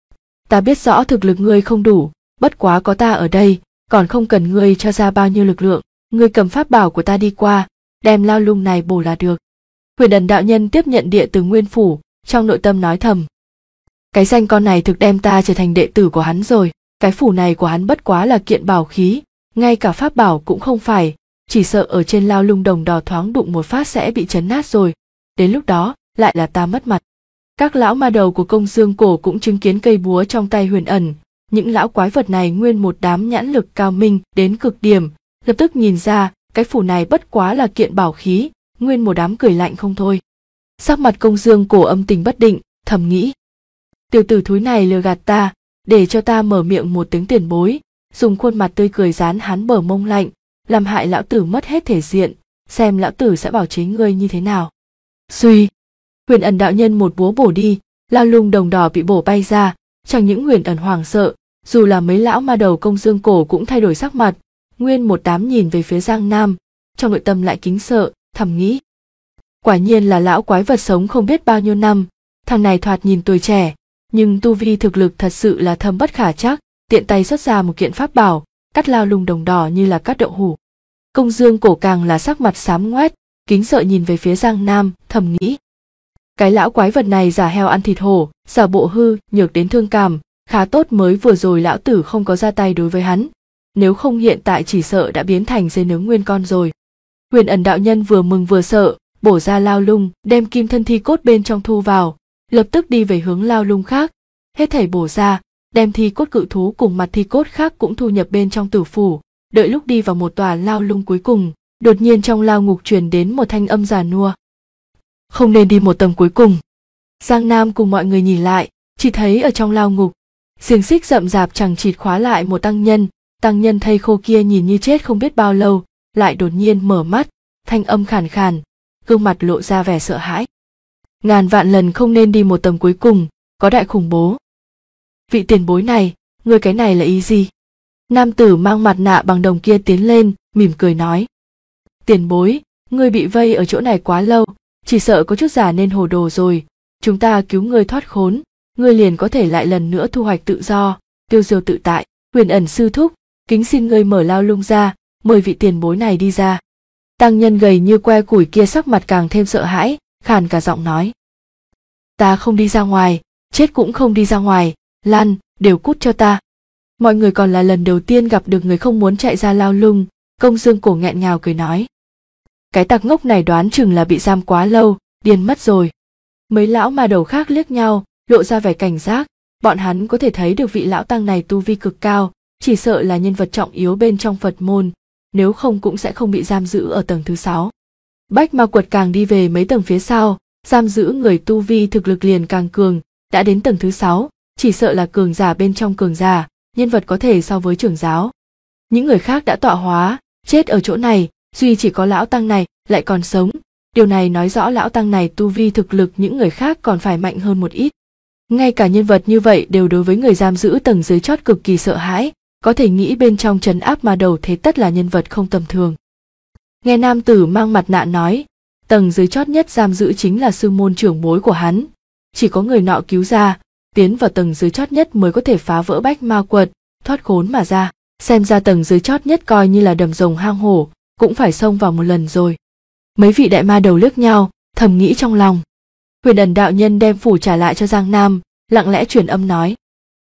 Ta biết rõ thực lực ngươi không đủ, bất quá có ta ở đây, còn không cần ngươi cho ra bao nhiêu lực lượng, ngươi cầm pháp bảo của ta đi qua, đem lao lung này bổ là được. Huyền Ẩn đạo nhân tiếp nhận địa tử nguyên phủ, trong nội tâm nói thầm: Cái danh con này thực đem ta trở thành đệ tử của hắn rồi, cái phủ này của hắn bất quá là kiện bảo khí, ngay cả pháp bảo cũng không phải, chỉ sợ ở trên lao lung đồng đỏ thoáng đụng một phát sẽ bị chấn nát rồi, đến lúc đó lại là ta mất mặt. Các lão ma đầu của Công Dương Cổ cũng chứng kiến cây búa trong tay Huyền Ẩn, những lão quái vật này nguyên một đám nhãn lực cao minh đến cực điểm, lập tức nhìn ra cái phủ này bất quá là kiện bảo khí, nguyên một đám cười lạnh không thôi. Sắc mặt Công Dương Cổ âm tình bất định, thầm nghĩ: Tiểu tử thúi này lừa gạt ta, để cho ta mở miệng một tiếng tiền bối, dùng khuôn mặt tươi cười dán hắn bờ mông lạnh, làm hại lão tử mất hết thể diện, xem lão tử sẽ bảo chế ngươi như thế nào. Suy, Huyền Ẩn đạo nhân một búa bổ đi, lao lung đồng đỏ bị bổ bay ra, chẳng những Huyền Ẩn hoảng sợ, dù là mấy lão ma đầu Công Dương Cổ cũng thay đổi sắc mặt, nguyên một đám nhìn về phía Giang Nam, trong nội tâm lại kính sợ, thầm nghĩ: Quả nhiên là lão quái vật sống không biết bao nhiêu năm, thằng này thoạt nhìn tuổi trẻ, nhưng tu vi thực lực thật sự là thâm bất khả trắc, tiện tay xuất ra một kiện pháp bảo, cắt lao lung đồng đỏ như là cắt đậu hủ. Công Dương Cổ càng là sắc mặt xám ngoét, kính sợ nhìn về phía Giang Nam, thầm nghĩ: Cái lão quái vật này giả heo ăn thịt hổ, giả bộ hư, nhược đến thương cảm, khá tốt mới vừa rồi lão tử không có ra tay đối với hắn, nếu không hiện tại chỉ sợ đã biến thành dê nướng nguyên con rồi. Huyền Ẩn đạo nhân vừa mừng vừa sợ, bổ ra lao lung, đem kim thân thi cốt bên trong thu vào, lập tức đi về hướng lao lung khác, hết thảy bổ ra, đem thi cốt cự thú cùng mặt thi cốt khác cũng thu nhập bên trong tử phủ. Đợi lúc đi vào một tòa lao lung cuối cùng, đột nhiên trong lao ngục truyền đến một thanh âm già nua: Không nên đi một tầng cuối cùng. Giang Nam cùng mọi người nhìn lại, chỉ thấy ở trong lao ngục, xiềng xích rậm rạp chằng chịt khóa lại một tăng nhân thây khô kia nhìn như chết không biết bao lâu, lại đột nhiên mở mắt, thanh âm khàn khàn, gương mặt lộ ra vẻ sợ hãi: Ngàn vạn lần không nên đi một tầng cuối cùng, có đại khủng bố. Vị tiền bối này, ngươi cái này là ý gì? Nam tử mang mặt nạ bằng đồng kia tiến lên, mỉm cười nói: Tiền bối, ngươi bị vây ở chỗ này quá lâu, chỉ sợ có chút giả nên hồ đồ rồi, chúng ta cứu ngươi thoát khốn, ngươi liền có thể lại lần nữa thu hoạch tự do, tiêu diêu tự tại. Huyền Ẩn sư thúc, kính xin ngươi mở lao lung ra, mời vị tiền bối này đi ra. Tăng nhân gầy như que củi kia sắc mặt càng thêm sợ hãi, khàn cả giọng nói: Ta không đi ra ngoài, chết cũng không đi ra ngoài, lăn, đều cút cho ta. Mọi người còn là lần đầu tiên gặp được người không muốn chạy ra lao lung, Công Dương Cổ nghẹn ngào cười nói. Cái tặc ngốc này đoán chừng là bị giam quá lâu, điên mất rồi. Mấy lão ma đầu khác liếc nhau, lộ ra vẻ cảnh giác, bọn hắn có thể thấy được vị lão tăng này tu vi cực cao, chỉ sợ là nhân vật trọng yếu bên trong Phật môn, nếu không cũng sẽ không bị giam giữ ở tầng thứ 6. Bách Ma Quật càng đi về mấy tầng phía sau, giam giữ người tu vi thực lực liền càng cường, đã đến tầng thứ 6, chỉ sợ là cường giả bên trong cường giả, nhân vật có thể so với trưởng giáo. Những người khác đã tọa hóa, chết ở chỗ này, duy chỉ có lão tăng này lại còn sống. Điều này nói rõ lão tăng này tu vi thực lực những người khác còn phải mạnh hơn một ít. Ngay cả nhân vật như vậy đều đối với người giam giữ tầng dưới chót cực kỳ sợ hãi, có thể nghĩ bên trong trấn áp ma đầu thế tất là nhân vật không tầm thường. Nghe nam tử mang mặt nạ nói, tầng dưới chót nhất giam giữ chính là sư môn trưởng bối của hắn. Chỉ có người nọ cứu ra, tiến vào tầng dưới chót nhất mới có thể phá vỡ Bách Ma Quật, thoát khốn mà ra. Xem ra tầng dưới chót nhất coi như là đầm rồng hang hổ, cũng phải xông vào một lần rồi. Mấy vị đại ma đầu liếc nhau, thầm nghĩ trong lòng. Huyền Ẩn đạo nhân đem phủ trả lại cho Giang Nam, lặng lẽ truyền âm nói.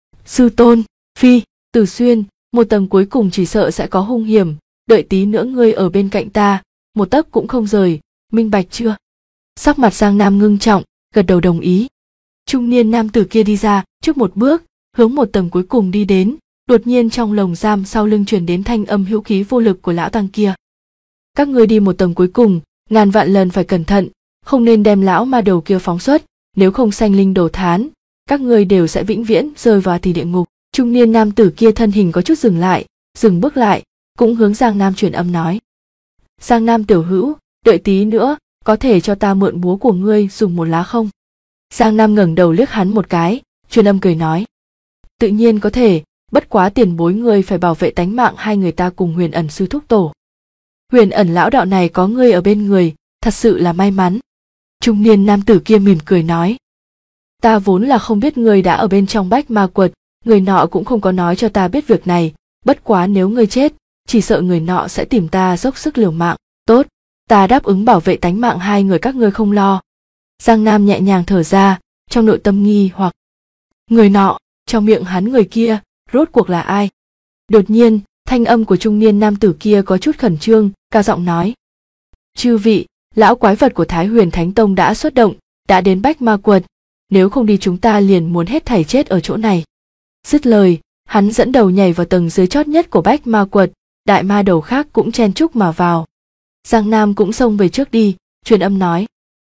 Sư tôn, phi, Từ Xuyên, một tầng cuối cùng chỉ sợ sẽ có hung hiểm, đợi tí nữa ngươi ở bên cạnh ta, một tấc cũng không rời, minh bạch chưa? Sắc mặt Giang Nam ngưng trọng, gật đầu đồng ý. Trung niên nam tử kia đi ra, trước một bước, hướng một tầng cuối cùng đi đến, đột nhiên trong lồng giam sau lưng truyền đến thanh âm hữu khí vô lực của lão tăng kia. Các ngươi đi một tầng cuối cùng, ngàn vạn lần phải cẩn thận, không nên đem lão ma đầu kia phóng xuất, nếu không sanh linh đổ thán, các ngươi đều sẽ vĩnh viễn rơi vào thì địa ngục. Trung niên nam tử kia thân hình có chút dừng lại, dừng bước lại, cũng hướng Giang Nam truyền âm nói. Giang Nam tiểu hữu, đợi tí nữa, có thể cho ta mượn búa của ngươi dùng một lá không? Giang Nam ngẩng đầu liếc hắn một cái, truyền âm cười nói. Tự nhiên có thể, bất quá tiền bối ngươi phải bảo vệ tánh mạng hai người ta cùng Huyền Ẩn sư thúc tổ. Huyền Ẩn lão đạo này có ngươi ở bên người, thật sự là may mắn. Trung niên nam tử kia mỉm cười nói. Ta vốn là không biết ngươi đã ở bên trong Bách Ma Quật, người nọ cũng không có nói cho ta biết việc này, bất quá nếu ngươi chết, chỉ sợ người nọ sẽ tìm ta dốc sức liều mạng. Tốt, ta đáp ứng bảo vệ tánh mạng hai người các ngươi không lo. Giang Nam nhẹ nhàng thở ra, trong nội tâm nghi hoặc. Người nọ, trong miệng hắn người kia, rốt cuộc là ai? Đột nhiên, thanh âm của trung niên nam tử kia có chút khẩn trương, cao giọng nói. Chư vị, lão quái vật của Thái Huyền Thánh Tông đã xuất động, đã đến Bách Ma Quật, nếu không đi chúng ta liền muốn hết thảy chết ở chỗ này. Dứt lời, hắn dẫn đầu nhảy vào tầng dưới chót nhất của Bách Ma Quật, đại ma đầu khác cũng chen chúc mà vào. Giang Nam cũng xông về trước đi, truyền âm nói.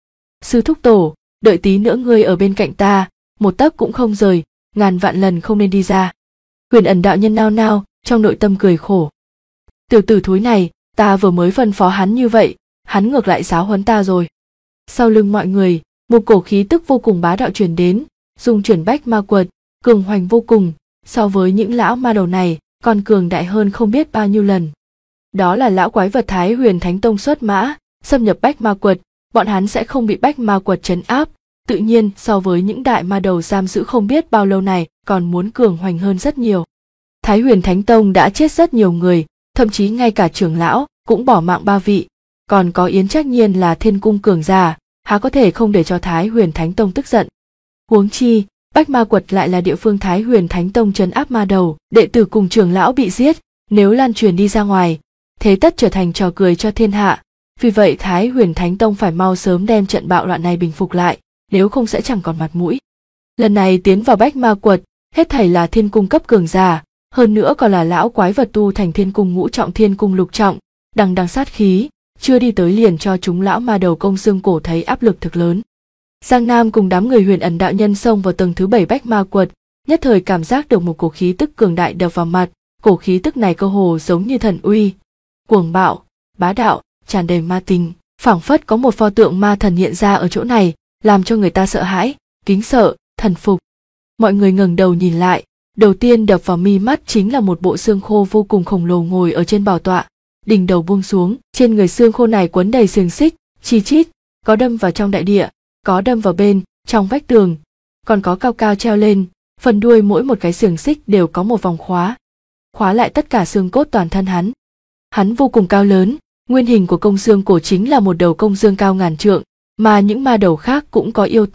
Sư thúc tổ, đợi tí nữa ngươi ở bên cạnh ta, một tấc cũng không rời, ngàn vạn lần không nên đi ra. Huyền Ẩn đạo nhân nao nao, trong nội tâm cười khổ. Tiểu tử thúi này, ta vừa mới phân phó hắn như vậy, hắn ngược lại giáo huấn ta rồi. Sau lưng mọi người, một cổ khí tức vô cùng bá đạo truyền đến, dung chuyển Bách Ma Quật, cường hoành vô cùng, so với những lão ma đầu này, còn cường đại hơn không biết bao nhiêu lần. Đó là lão quái vật Thái Huyền Thánh Tông xuất mã, xâm nhập Bách Ma Quật, bọn hắn sẽ không bị Bách Ma Quật trấn áp, tự nhiên so với những đại ma đầu giam giữ không biết bao lâu này còn muốn cường hoành hơn rất nhiều. Thái Huyền Thánh Tông đã chết rất nhiều người, thậm chí ngay cả trưởng lão cũng bỏ mạng 3 vị, còn có Yến Trác Nhiên là thiên cung cường giả, há có thể không để cho Thái Huyền Thánh Tông tức giận. Huống chi, Bách Ma Quật lại là địa phương Thái Huyền Thánh Tông trấn áp ma đầu, đệ tử cùng trưởng lão bị giết, nếu lan truyền đi ra ngoài, thế tất trở thành trò cười cho thiên hạ. Vì vậy Thái Huyền Thánh Tông phải mau sớm đem trận bạo loạn này bình phục lại, nếu không sẽ chẳng còn mặt mũi. Lần này tiến vào Bách Ma Quật, hết thảy là thiên cung cấp cường giả, hơn nữa còn là lão quái vật tu thành thiên cung ngũ trọng thiên cung lục trọng, đằng đằng sát khí, chưa đi tới liền cho chúng lão ma đầu Công Dương Cổ thấy áp lực thực lớn. Giang Nam cùng đám người Huyền Ẩn đạo nhân xông vào tầng thứ 7 Bách Ma Quật, nhất thời cảm giác được một cổ khí tức cường đại đập vào mặt, cổ khí tức này cơ hồ giống như thần uy, cuồng bạo, bá đạo, tràn đầy ma tính, phảng phất có một pho tượng ma thần hiện ra ở chỗ này, làm cho người ta sợ hãi, kính sợ, thần phục. Mọi người ngẩng đầu nhìn lại, đầu tiên đập vào mi mắt chính là một bộ xương khô vô cùng khổng lồ ngồi ở trên bảo tọa, đỉnh đầu buông xuống, trên người xương khô này quấn đầy xiềng xích, chi chít, có đâm vào trong đại địa, có đâm vào bên trong vách tường, còn có cao cao treo lên, phần đuôi mỗi một cái xiềng xích đều có một vòng khóa lại tất cả xương cốt toàn thân hắn. Hắn vô cùng cao lớn, nguyên hình của Công Dương Cổ chính là một đầu công dương cao ngàn trượng, mà những ma đầu khác cũng có yêu tộc,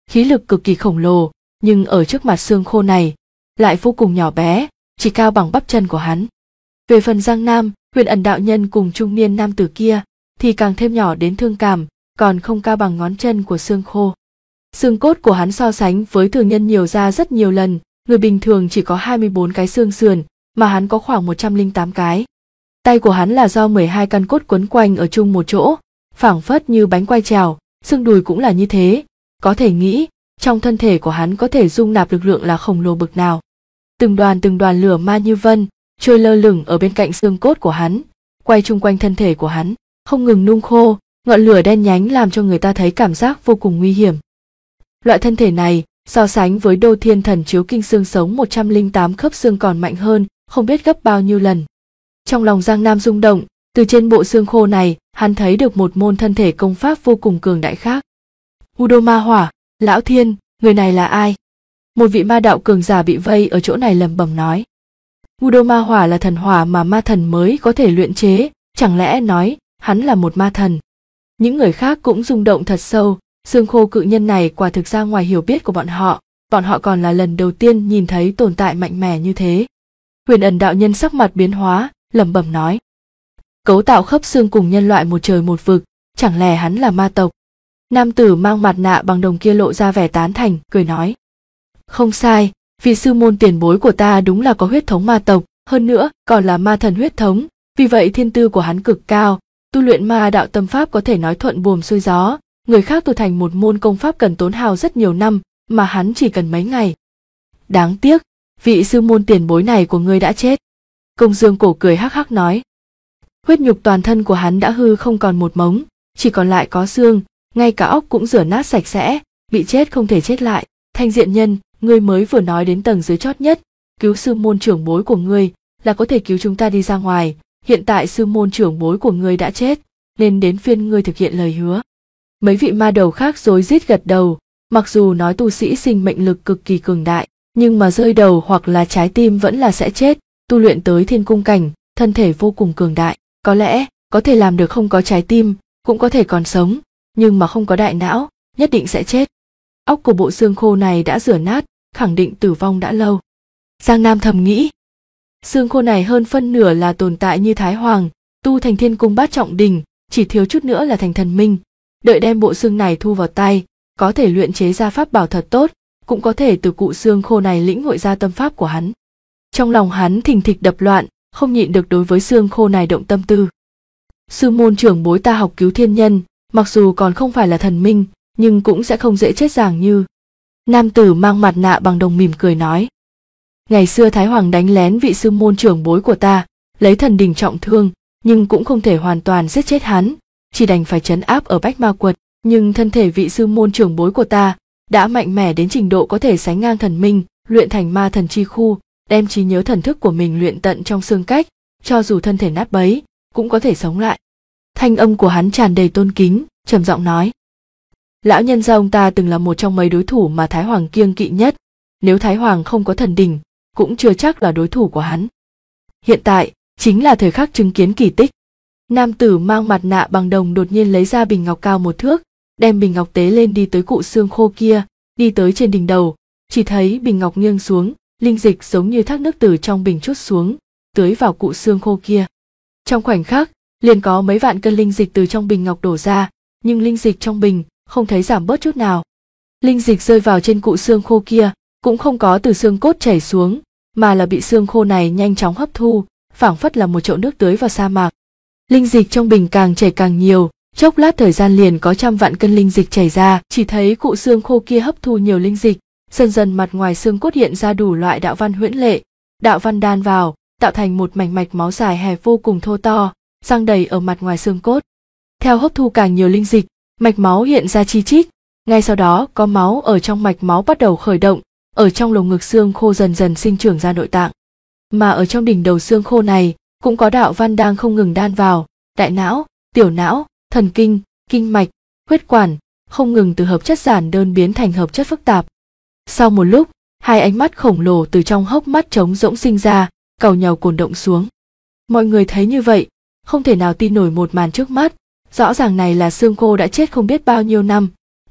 khí lực cực kỳ khổng lồ, nhưng ở trước mặt xương khô này lại vô cùng nhỏ bé, chỉ cao bằng bắp chân của hắn. Về phần Giang Nam, Huyền Ẩn đạo nhân cùng trung niên nam tử kia thì càng thêm nhỏ đến thương cảm, còn không cao bằng ngón chân của xương khô. Xương cốt của hắn so sánh với thường nhân nhiều ra rất nhiều lần, người bình thường chỉ có 24 cái xương sườn, mà hắn có khoảng 108 cái. Tay của hắn là do 12 căn cốt quấn quanh ở chung một chỗ, phảng phất như bánh quai trèo, xương đùi cũng là như thế, có thể nghĩ, trong thân thể của hắn có thể dung nạp lực lượng là khổng lồ bực nào. Từng đoàn lửa ma như vân, trôi lơ lửng ở bên cạnh xương cốt của hắn, quay chung quanh thân thể của hắn, không ngừng nung khô, ngọn lửa đen nhánh làm cho người ta thấy cảm giác vô cùng nguy hiểm. Loại thân thể này, so sánh với Đô Thiên Thần Chiếu Kinh xương sống 108 khớp xương còn mạnh hơn, không biết gấp bao nhiêu lần. Trong lòng Giang Nam rung động, từ trên bộ xương khô này, hắn thấy được một môn thân thể công pháp vô cùng cường đại khác. Udo Ma Hỏa, Lão Thiên, người này là ai? Một vị ma đạo cường giả bị vây ở chỗ này lẩm bẩm nói. Udo Ma Hỏa là thần hỏa mà ma thần mới có thể luyện chế, chẳng lẽ nói hắn là một ma thần? Những người khác cũng rung động thật sâu, xương khô cự nhân này quả thực ra ngoài hiểu biết của bọn họ còn là lần đầu tiên nhìn thấy tồn tại mạnh mẽ như thế. Huyền Ẩn đạo nhân sắc mặt biến hóa, lẩm bẩm nói. Cấu tạo khớp xương cùng nhân loại một trời một vực, chẳng lẽ hắn là ma tộc? Nam tử mang mặt nạ bằng đồng kia lộ ra vẻ tán thành, cười nói. Không sai, vị sư môn tiền bối của ta đúng là có huyết thống ma tộc, hơn nữa còn là ma thần huyết thống, vì vậy thiên tư của hắn cực cao, tu luyện ma đạo tâm pháp có thể nói thuận buồm xuôi gió, người khác tu thành một môn công pháp cần tốn hao rất nhiều năm, mà hắn chỉ cần mấy ngày. Đáng tiếc, vị sư môn tiền bối này của ngươi đã chết. Công Dương Cổ cười hắc hắc nói. Huyết nhục toàn thân của hắn đã hư không còn một mống, chỉ còn lại có xương, ngay cả óc cũng rửa nát sạch sẽ, bị chết không thể chết lại. Thanh Diện Nhân, ngươi mới vừa nói đến tầng dưới chót nhất, cứu sư môn trưởng bối của ngươi là có thể cứu chúng ta đi ra ngoài, hiện tại sư môn trưởng bối của ngươi đã chết, nên đến phiên ngươi thực hiện lời hứa. Mấy vị ma đầu khác rối rít gật đầu, mặc dù nói tu sĩ sinh mệnh lực cực kỳ cường đại, nhưng mà rơi đầu hoặc là trái tim vẫn là sẽ chết, tu luyện tới thiên cung cảnh, thân thể vô cùng cường đại, có lẽ có thể làm được không có trái tim, cũng có thể còn sống, nhưng mà không có đại não, nhất định sẽ chết. Óc của bộ xương khô này đã rửa nát, khẳng định tử vong đã lâu. Giang Nam thầm nghĩ, xương khô này hơn phân nửa là tồn tại như Thái Hoàng, tu thành thiên cung bát trọng đỉnh, chỉ thiếu chút nữa là thành thần minh. Đợi đem bộ xương này thu vào tay, có thể luyện chế ra pháp bảo thật tốt, cũng có thể từ cụ xương khô này lĩnh hội ra tâm pháp của hắn. Trong lòng hắn thình thịch đập loạn, không nhịn được đối với xương khô này động tâm tư. Sư môn trưởng bối ta học cứu thiên nhân, mặc dù còn không phải là thần minh, nhưng cũng sẽ không dễ chết dàng như. Nam tử mang mặt nạ bằng đồng mỉm cười nói. Ngày xưa Thái Hoàng đánh lén vị sư môn trưởng bối của ta, lấy thần đình trọng thương, nhưng cũng không thể hoàn toàn giết chết hắn, chỉ đành phải trấn áp ở Bách Ma Quật. Nhưng thân thể vị sư môn trưởng bối của ta đã mạnh mẽ đến trình độ có thể sánh ngang thần minh, luyện thành ma thần chi khu, đem trí nhớ thần thức của mình luyện tận trong xương cách, cho dù thân thể nát bấy, cũng có thể sống lại. Thanh âm của hắn tràn đầy tôn kính, trầm giọng nói. Lão nhân gia ông ta từng là một trong mấy đối thủ mà Thái Hoàng kiêng kỵ nhất, nếu Thái Hoàng không có thần đình, cũng chưa chắc là đối thủ của hắn. Hiện tại, chính là thời khắc chứng kiến kỳ tích. Nam tử mang mặt nạ bằng đồng đột nhiên lấy ra bình ngọc cao 1 thước, đem bình ngọc tế lên đi tới cụ xương khô kia, đi tới trên đỉnh đầu, chỉ thấy bình ngọc nghiêng xuống, linh dịch giống như thác nước từ trong bình trút xuống, tưới vào cụ xương khô kia. Trong khoảnh khắc, liền có mấy vạn cân linh dịch từ trong bình ngọc đổ ra, nhưng linh dịch trong bình không thấy giảm bớt chút nào. Linh dịch rơi vào trên cụ xương khô kia, cũng không có từ xương cốt chảy xuống, mà là bị xương khô này nhanh chóng hấp thu, phảng phất là một chậu nước tưới vào sa mạc. Linh dịch trong bình càng chảy càng nhiều, chốc lát thời gian liền có trăm vạn cân linh dịch chảy ra, chỉ thấy cụ xương khô kia hấp thu nhiều linh dịch, dần dần mặt ngoài xương cốt hiện ra đủ loại đạo văn huyễn lệ, đạo văn đan vào, tạo thành một mảnh mạch máu dài hẹp vô cùng thô to, răng đầy ở mặt ngoài xương cốt. Theo hấp thu càng nhiều linh dịch, mạch máu hiện ra chi chít, ngay sau đó có máu ở trong mạch máu bắt đầu khởi động, ở trong lồng ngực xương khô dần dần sinh trưởng ra nội tạng. Mà ở trong đỉnh đầu xương khô này, cũng có đạo văn đang không ngừng đan vào, đại não, tiểu não, thần kinh, kinh mạch, huyết quản, không ngừng từ hợp chất giản đơn biến thành hợp chất phức tạp. Sau một lúc, 2 ánh mắt khổng lồ từ trong hốc mắt trống rỗng sinh ra, cầu nhàu cồn động xuống. Mọi người thấy như vậy, không thể nào tin nổi một màn trước mắt, rõ ràng này là xương khô đã chết không biết bao nhiêu năm,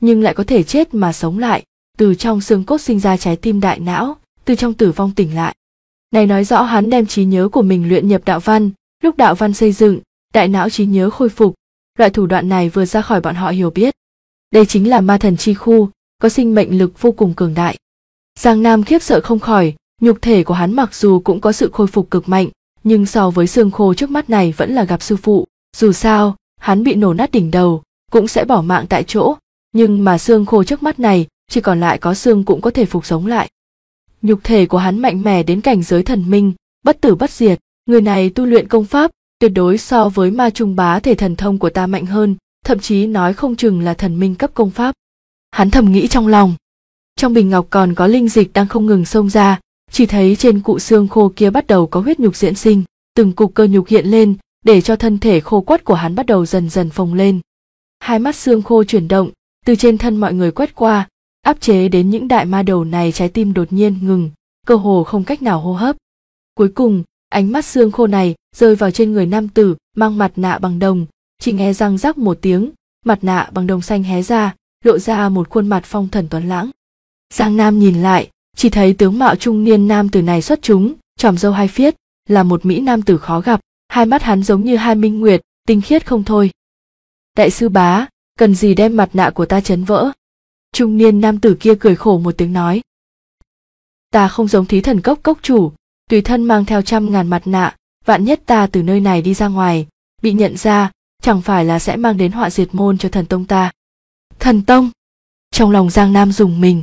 nhưng lại có thể chết mà sống lại, từ trong xương cốt sinh ra trái tim đại não, từ trong tử vong tỉnh lại. Này nói rõ hắn đem trí nhớ của mình luyện nhập đạo văn, lúc đạo văn xây dựng, đại não trí nhớ khôi phục. Loại thủ đoạn này vừa ra khỏi bọn họ hiểu biết. Đây chính là ma thần chi khu, có sinh mệnh lực vô cùng cường đại. Giang Nam khiếp sợ không khỏi, nhục thể của hắn mặc dù cũng có sự khôi phục cực mạnh, nhưng so với xương khô trước mắt này vẫn là gặp sư phụ. Dù sao, hắn bị nổ nát đỉnh đầu, cũng sẽ bỏ mạng tại chỗ, nhưng mà xương khô trước mắt này, chỉ còn lại có xương cũng có thể phục sống lại. Nhục thể của hắn mạnh mẽ đến cảnh giới thần minh, bất tử bất diệt, người này tu luyện công pháp, tuyệt đối so với ma trung bá thể thần thông của ta mạnh hơn, thậm chí nói không chừng là thần minh cấp công pháp. Hắn thầm nghĩ trong lòng. Trong bình ngọc còn có linh dịch đang không ngừng xông ra, chỉ thấy trên cụ xương khô kia bắt đầu có huyết nhục diễn sinh, từng cục cơ nhục hiện lên, để cho thân thể khô quắt của hắn bắt đầu dần dần phồng lên. Hai mắt xương khô chuyển động, từ trên thân mọi người quét qua, áp chế đến những đại ma đầu này, trái tim đột nhiên ngừng, cơ hồ không cách nào hô hấp. Cuối cùng, ánh mắt xương khô này rơi vào trên người nam tử mang mặt nạ bằng đồng, chỉ nghe răng rắc một tiếng, mặt nạ bằng đồng xanh hé ra, lộ ra một khuôn mặt phong thần tuấn lãng. Giang Nam nhìn lại, chỉ thấy tướng mạo trung niên nam tử này xuất chúng, tròm râu hai phiết, là một mỹ nam tử khó gặp, hai mắt hắn giống như hai minh nguyệt, tinh khiết không thôi. Đại sư bá, cần gì đem mặt nạ của ta chấn vỡ? Trung niên nam tử kia cười khổ một tiếng nói. Ta không giống Thí Thần Cốc cốc chủ, tùy thân mang theo 100.000 mặt nạ, vạn nhất ta từ nơi này đi ra ngoài, bị nhận ra, chẳng phải là sẽ mang đến họa diệt môn cho thần tông ta. Thần tông? Trong lòng Giang Nam rùng mình.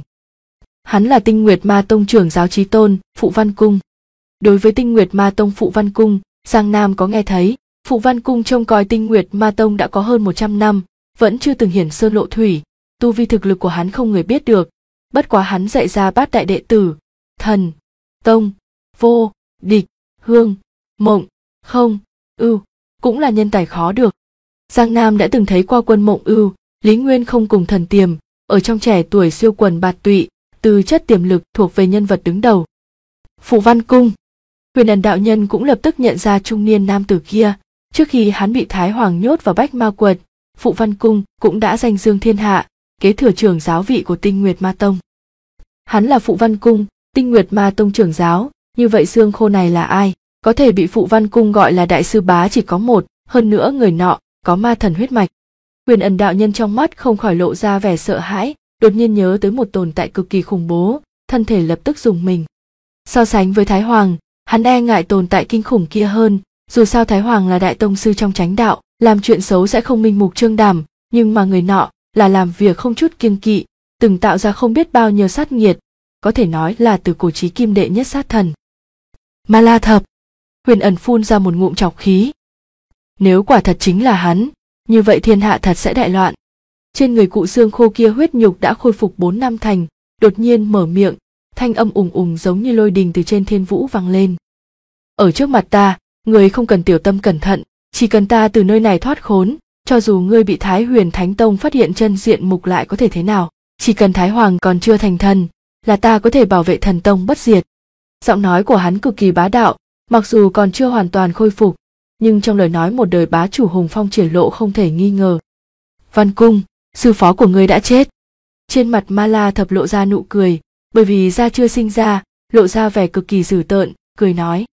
Hắn là Tinh Nguyệt Ma Tông trưởng giáo chí tôn, Phụ Văn Cung. Đối với Tinh Nguyệt Ma Tông Phụ Văn Cung, Giang Nam có nghe thấy, Phụ Văn Cung trông coi Tinh Nguyệt Ma Tông đã có hơn 100 năm, vẫn chưa từng hiển sơn lộ thủy, tu vi thực lực của hắn không người biết được, bất quá hắn dạy ra bát đại đệ tử, Thần, Tông, Vô, Địch, Hương, Mộng, Không, Ưu, cũng là nhân tài khó được. Giang Nam đã từng thấy qua Quân Mộng Ưu, Lý Nguyên Không cùng Thần Tiềm, ở trong trẻ tuổi siêu quần bạt tụy, tư chất tiềm lực thuộc về nhân vật đứng đầu. Phụ Văn Cung, Huyền Ẩn đạo nhân cũng lập tức nhận ra trung niên nam tử kia, trước khi hắn bị Thái Hoàng nhốt vào Bách Ma Quật, Phụ Văn Cung cũng đã danh dương thiên hạ, kế thừa trưởng giáo vị của Tinh Nguyệt Ma Tông. Hắn là Phụ Văn Cung, Tinh Nguyệt Ma Tông trưởng giáo, như vậy xương khô này là ai? Có thể bị Phụ Văn Cung gọi là đại sư bá chỉ có một, hơn nữa người nọ có ma thần huyết mạch. Huyền Ẩn đạo nhân trong mắt không khỏi lộ ra vẻ sợ hãi, đột nhiên nhớ tới một tồn tại cực kỳ khủng bố, thân thể lập tức rùng mình. So sánh với Thái Hoàng, hắn e ngại tồn tại kinh khủng kia hơn, dù sao Thái Hoàng là đại tông sư trong chánh đạo, làm chuyện xấu sẽ không minh mục trương đảm, nhưng mà người nọ là làm việc không chút kiêng kỵ, từng tạo ra không biết bao nhiêu sát nghiệt, có thể nói là từ cổ chí kim đệ nhất sát thần. Ma La Thập, Huyền Ẩn phun ra một ngụm trọc khí. Nếu quả thật chính là hắn, như vậy thiên hạ thật sẽ đại loạn. Trên người cụ xương khô kia huyết nhục đã khôi phục 4 năm thành, đột nhiên mở miệng, thanh âm ùng ùng giống như lôi đình từ trên thiên vũ vang lên. Ở trước mặt ta, người không cần tiểu tâm cẩn thận, chỉ cần ta từ nơi này thoát khốn, cho dù ngươi bị Thái Huyền Thánh Tông phát hiện chân diện mục lại có thể thế nào, chỉ cần Thái Hoàng còn chưa thành thần, là ta có thể bảo vệ thần tông bất diệt. Giọng nói của hắn cực kỳ bá đạo, mặc dù còn chưa hoàn toàn khôi phục, nhưng trong lời nói một đời bá chủ hùng phong triển lộ không thể nghi ngờ. Văn Cung, sư phó của ngươi đã chết. Trên mặt Ma La Thập lộ ra nụ cười, bởi vì da chưa sinh ra, lộ ra vẻ cực kỳ dữ tợn, cười nói.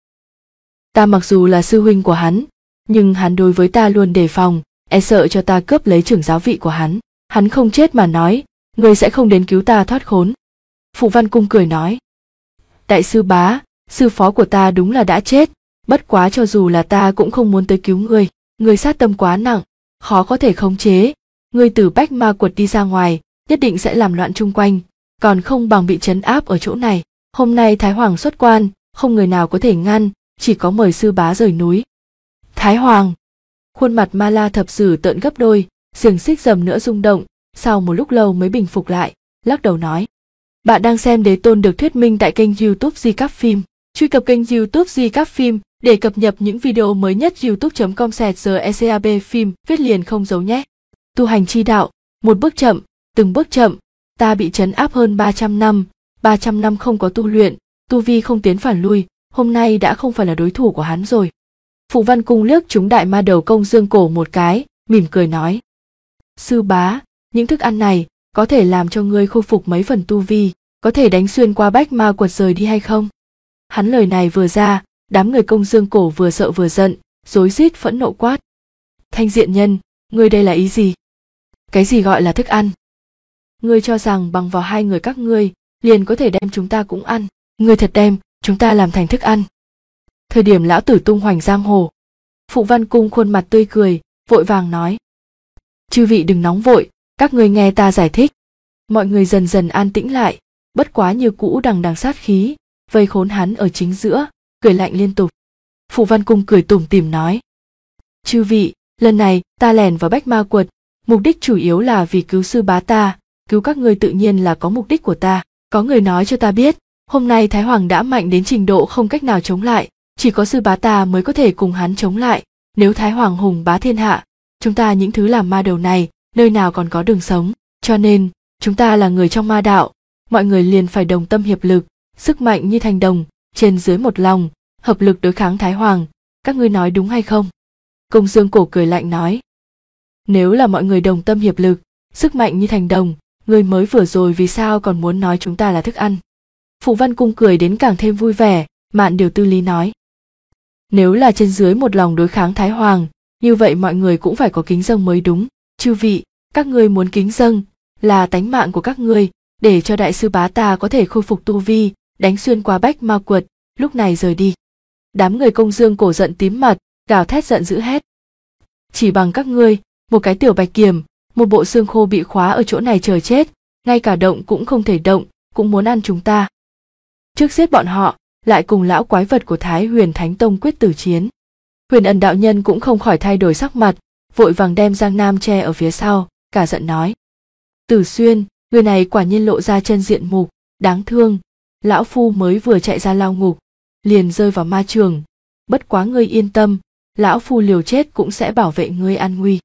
Ta mặc dù là sư huynh của hắn, nhưng hắn đối với ta luôn đề phòng, e sợ cho ta cướp lấy trưởng giáo vị của hắn. Hắn không chết mà nói, ngươi sẽ không đến cứu ta thoát khốn. Phụ Văn Cung cười nói. Đại sư bá, sư phó của ta đúng là đã chết, bất quá cho dù là ta cũng không muốn tới cứu ngươi, ngươi sát tâm quá nặng, khó có thể khống chế, ngươi từ Bách Ma Quật đi ra ngoài, nhất định sẽ làm loạn chung quanh, còn không bằng bị trấn áp ở chỗ này. Hôm nay Thái Hoàng xuất quan, không người nào có thể ngăn, chỉ có mời sư bá rời núi. Thái Hoàng, khuôn mặt Ma La Thập dữ tợn gấp đôi, xiềng xích rầm nữa rung động, sau một lúc lâu mới bình phục lại, lắc đầu nói. Bạn đang xem Đế Tôn được thuyết minh tại kênh YouTube Di Các Phim. Truy cập kênh YouTube Di Các Phim để cập nhật những video mới nhất. youtube.com/secab phim viết liền không giấu nhé. Tu hành chi đạo, một bước chậm, từng bước chậm, ta bị trấn áp hơn 300 năm, 300 năm không có tu luyện, tu vi không tiến phản lui, hôm nay đã không phải là đối thủ của hắn rồi. Phụ Văn Cung liếc chúng đại ma đầu công dương cổ một cái, mỉm cười nói. Sư bá, những thức ăn này có thể làm cho ngươi khôi phục mấy phần tu vi, có thể đánh xuyên qua bách ma quật rời đi hay không? Hắn lời này vừa ra, đám người Công Dương Cổ vừa sợ vừa giận, rối rít phẫn nộ quát. Thanh Diện Nhân, ngươi đây là ý gì? Cái gì gọi là thức ăn? Ngươi cho rằng bằng vào hai người các ngươi liền có thể đem chúng ta cũng ăn? Ngươi thật đem chúng ta làm thành thức ăn? Thời điểm lão tử tung hoành giang hồ, Phụ Văn Cung khuôn mặt tươi cười, vội vàng nói. Chư vị đừng nóng vội, các ngươi nghe ta giải thích. Mọi người dần dần an tĩnh lại, bất quá như cũ đằng đằng sát khí, vây khốn hắn ở chính giữa, cười lạnh liên tục. Phụ Văn Cung cười tủm tỉm nói. Chư vị, lần này ta lẻn vào bách ma quật, mục đích chủ yếu là vì cứu sư bá ta, cứu các ngươi tự nhiên là có mục đích của ta. Có người nói cho ta biết, hôm nay Thái Hoàng đã mạnh đến trình độ không cách nào chống lại, chỉ có sư bá ta mới có thể cùng hắn chống lại. Nếu Thái Hoàng hùng bá thiên hạ, chúng ta những thứ làm ma đầu này, nơi nào còn có đường sống, cho nên, chúng ta là người trong ma đạo, mọi người liền phải đồng tâm hiệp lực, sức mạnh như thành đồng, trên dưới một lòng, hợp lực đối kháng Thái Hoàng, các ngươi nói đúng hay không? Công Dương Cổ cười lạnh nói. Nếu là mọi người đồng tâm hiệp lực, sức mạnh như thành đồng, ngươi mới vừa rồi vì sao còn muốn nói chúng ta là thức ăn? Phụ Văn Cung cười đến càng thêm vui vẻ, Mạn Điều Tư Lý nói. Nếu là trên dưới một lòng đối kháng Thái Hoàng, như vậy mọi người cũng phải có kính dâng mới đúng. Chư vị, các ngươi muốn kính dâng là tánh mạng của các ngươi, để cho đại sư bá ta có thể khôi phục tu vi, đánh xuyên qua bách ma quật, lúc này rời đi. Đám người Công Dương Cổ giận tím mặt, gào thét giận dữ hét. Chỉ bằng các ngươi, một cái tiểu bạch kiểm, một bộ xương khô bị khóa ở chỗ này chờ chết, ngay cả động cũng không thể động, cũng muốn ăn chúng ta. Trước giết bọn họ, lại cùng lão quái vật của Thái Huyền Thánh Tông quyết tử chiến. Huyền Ẩn đạo nhân cũng không khỏi thay đổi sắc mặt, vội vàng đem Giang Nam che ở phía sau, cả giận nói. Tử Xuyên, người này quả nhiên lộ ra chân diện mục, đáng thương, lão phu mới vừa chạy ra lao ngục, liền rơi vào ma trường, bất quá ngươi yên tâm, lão phu liều chết cũng sẽ bảo vệ ngươi an nguy.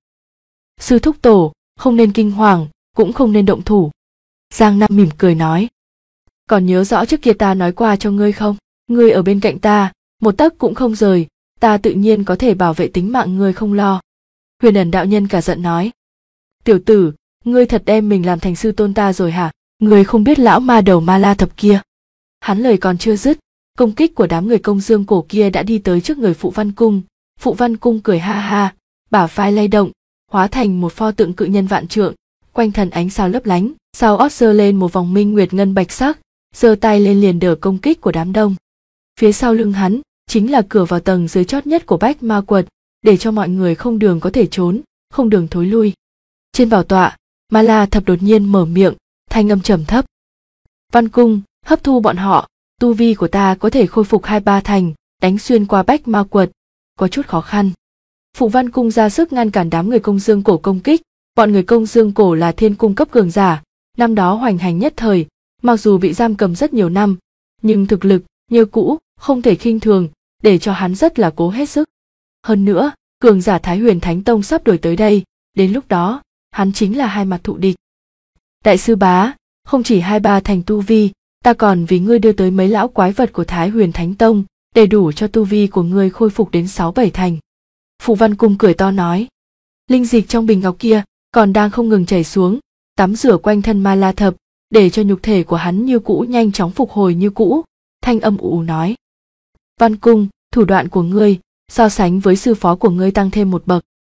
Sư thúc tổ, không nên kinh hoàng, cũng không nên động thủ. Giang Nam mỉm cười nói. Còn nhớ rõ trước kia ta nói qua cho ngươi không? Ngươi ở bên cạnh ta, một tấc cũng không rời, ta tự nhiên có thể bảo vệ tính mạng ngươi không lo. Huyền Ẩn đạo nhân cả giận nói. Tiểu tử, ngươi thật đem mình làm thành sư tôn ta rồi hả? Ngươi không biết lão ma đầu Ma La Thập kia. Hắn lời còn chưa dứt, công kích của đám người Công Dương Cổ kia đã đi tới trước người Phụ Văn Cung. Phụ Văn Cung cười ha ha, bả vai lay động, hóa thành một pho tượng cự nhân vạn trượng, quanh thân ánh sao lấp lánh, sau ót giơ lên một vòng minh nguyệt ngân bạch sắc, giơ tay lên liền đỡ công kích của đám đông. Phía sau lưng hắn chính là cửa vào tầng dưới chót nhất của bách ma quật, để cho mọi người không đường có thể trốn, không đường thối lui. Trên bảo tọa, Ma La Thập đột nhiên mở miệng, thanh âm trầm thấp. Văn Cung, hấp thu bọn họ, tu vi của ta có thể khôi phục 2-3 thành, đánh xuyên qua bách ma quật, có chút khó khăn. Phụ Văn Cung ra sức ngăn cản đám người Công Dương Cổ công kích, bọn người Công Dương Cổ là thiên cung cấp cường giả, năm đó hoành hành nhất thời, mặc dù bị giam cầm rất nhiều năm, nhưng thực lực như cũ không thể khinh thường, để cho hắn rất là cố hết sức. Hơn nữa, cường giả Thái Huyền Thánh Tông sắp đuổi tới đây, đến lúc đó, hắn chính là hai mặt thụ địch. Đại sư bá, không chỉ 2-3 thành tu vi, ta còn vì ngươi đưa tới mấy lão quái vật của Thái Huyền Thánh Tông, đầy đủ cho tu vi của ngươi khôi phục đến 6-7 thành. Phụ Văn Cung cười to nói. Linh dịch trong bình ngọc kia còn đang không ngừng chảy xuống, tắm rửa quanh thân Ma La Thập, để cho nhục thể của hắn như cũ nhanh chóng phục hồi như cũ. Thanh âm ù nói. Văn Cung, thủ đoạn của ngươi so sánh với sư phó của ngươi tăng thêm một bậc.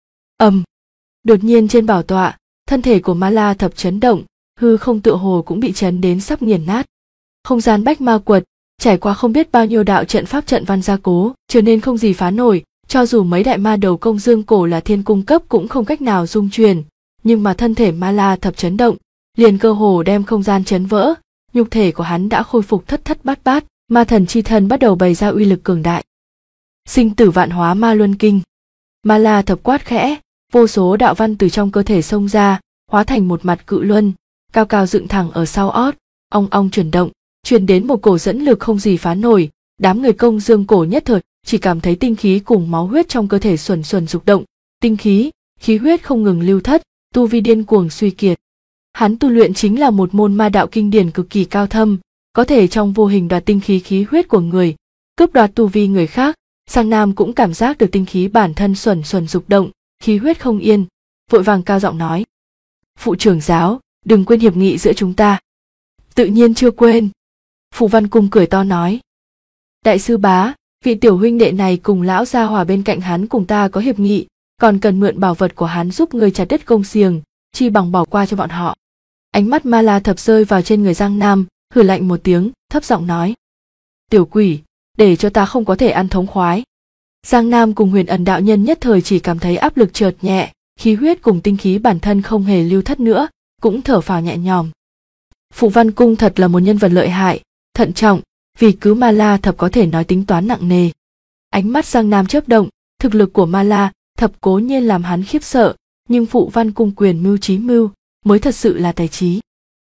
Đột nhiên trên bảo tọa, thân thể của Ma La Thập chấn động, hư không tựa hồ cũng bị chấn đến sắp nghiền nát. Không gian bách ma quật trải qua không biết bao nhiêu đạo trận pháp trận văn gia cố, trở nên không gì phá nổi, cho dù mấy đại ma đầu Công Dương Cổ là thiên cung cấp cũng không cách nào dung chuyển, nhưng mà thân thể Ma La Thập chấn động, liền cơ hồ đem không gian chấn vỡ, nhục thể của hắn đã khôi phục thất thất bát bát, ma thần chi thân bắt đầu bày ra uy lực cường đại. Sinh tử vạn hóa ma luân kinh. Ma La Thập quát khẽ, vô số đạo văn từ trong cơ thể xông ra, hóa thành một mặt cự luân, cao cao dựng thẳng ở sau ót, ong ong chuyển động, truyền đến một cổ dẫn lực không gì phá nổi. Đám người Công Dương Cổ nhất thời chỉ cảm thấy tinh khí cùng máu huyết trong cơ thể xuẩn xuẩn dục động, tinh khí, khí huyết không ngừng lưu thất, tu vi điên cuồng suy kiệt. Hắn tu luyện chính là một môn ma đạo kinh điển cực kỳ cao thâm, có thể trong vô hình đoạt tinh khí khí huyết của người, cướp đoạt tu vi người khác. Giang Nam cũng cảm giác được tinh khí bản thân xuẩn xuẩn dục động, khí huyết không yên, vội vàng cao giọng nói. Phụ trưởng giáo, đừng quên hiệp nghị giữa chúng ta. Tự nhiên chưa quên. Phụ Văn Cung cười to nói. Đại sư bá, vị tiểu huynh đệ này cùng lão gia hỏa bên cạnh hắn cùng ta có hiệp nghị, còn cần mượn bảo vật của hắn giúp người chặt đứt công xiềng, chi bằng bỏ qua cho bọn họ. Ánh mắt Ma La Thập rơi vào trên người Giang Nam, hừ lạnh một tiếng, thấp giọng nói. Tiểu quỷ, để cho ta không có thể ăn thống khoái. Giang Nam cùng Huyền Ẩn đạo nhân nhất thời chỉ cảm thấy áp lực chợt nhẹ, khí huyết cùng tinh khí bản thân không hề lưu thất nữa, cũng thở phào nhẹ nhõm. Phụ Văn Cung thật là một nhân vật lợi hại, thận trọng, vì cứ Ma La Thập có thể nói tính toán nặng nề. Ánh mắt Giang Nam chớp động, thực lực của Ma La Thập cố nhiên làm hắn khiếp sợ, nhưng Phụ Văn Cung quyền mưu trí mưu mới thật sự là tài trí.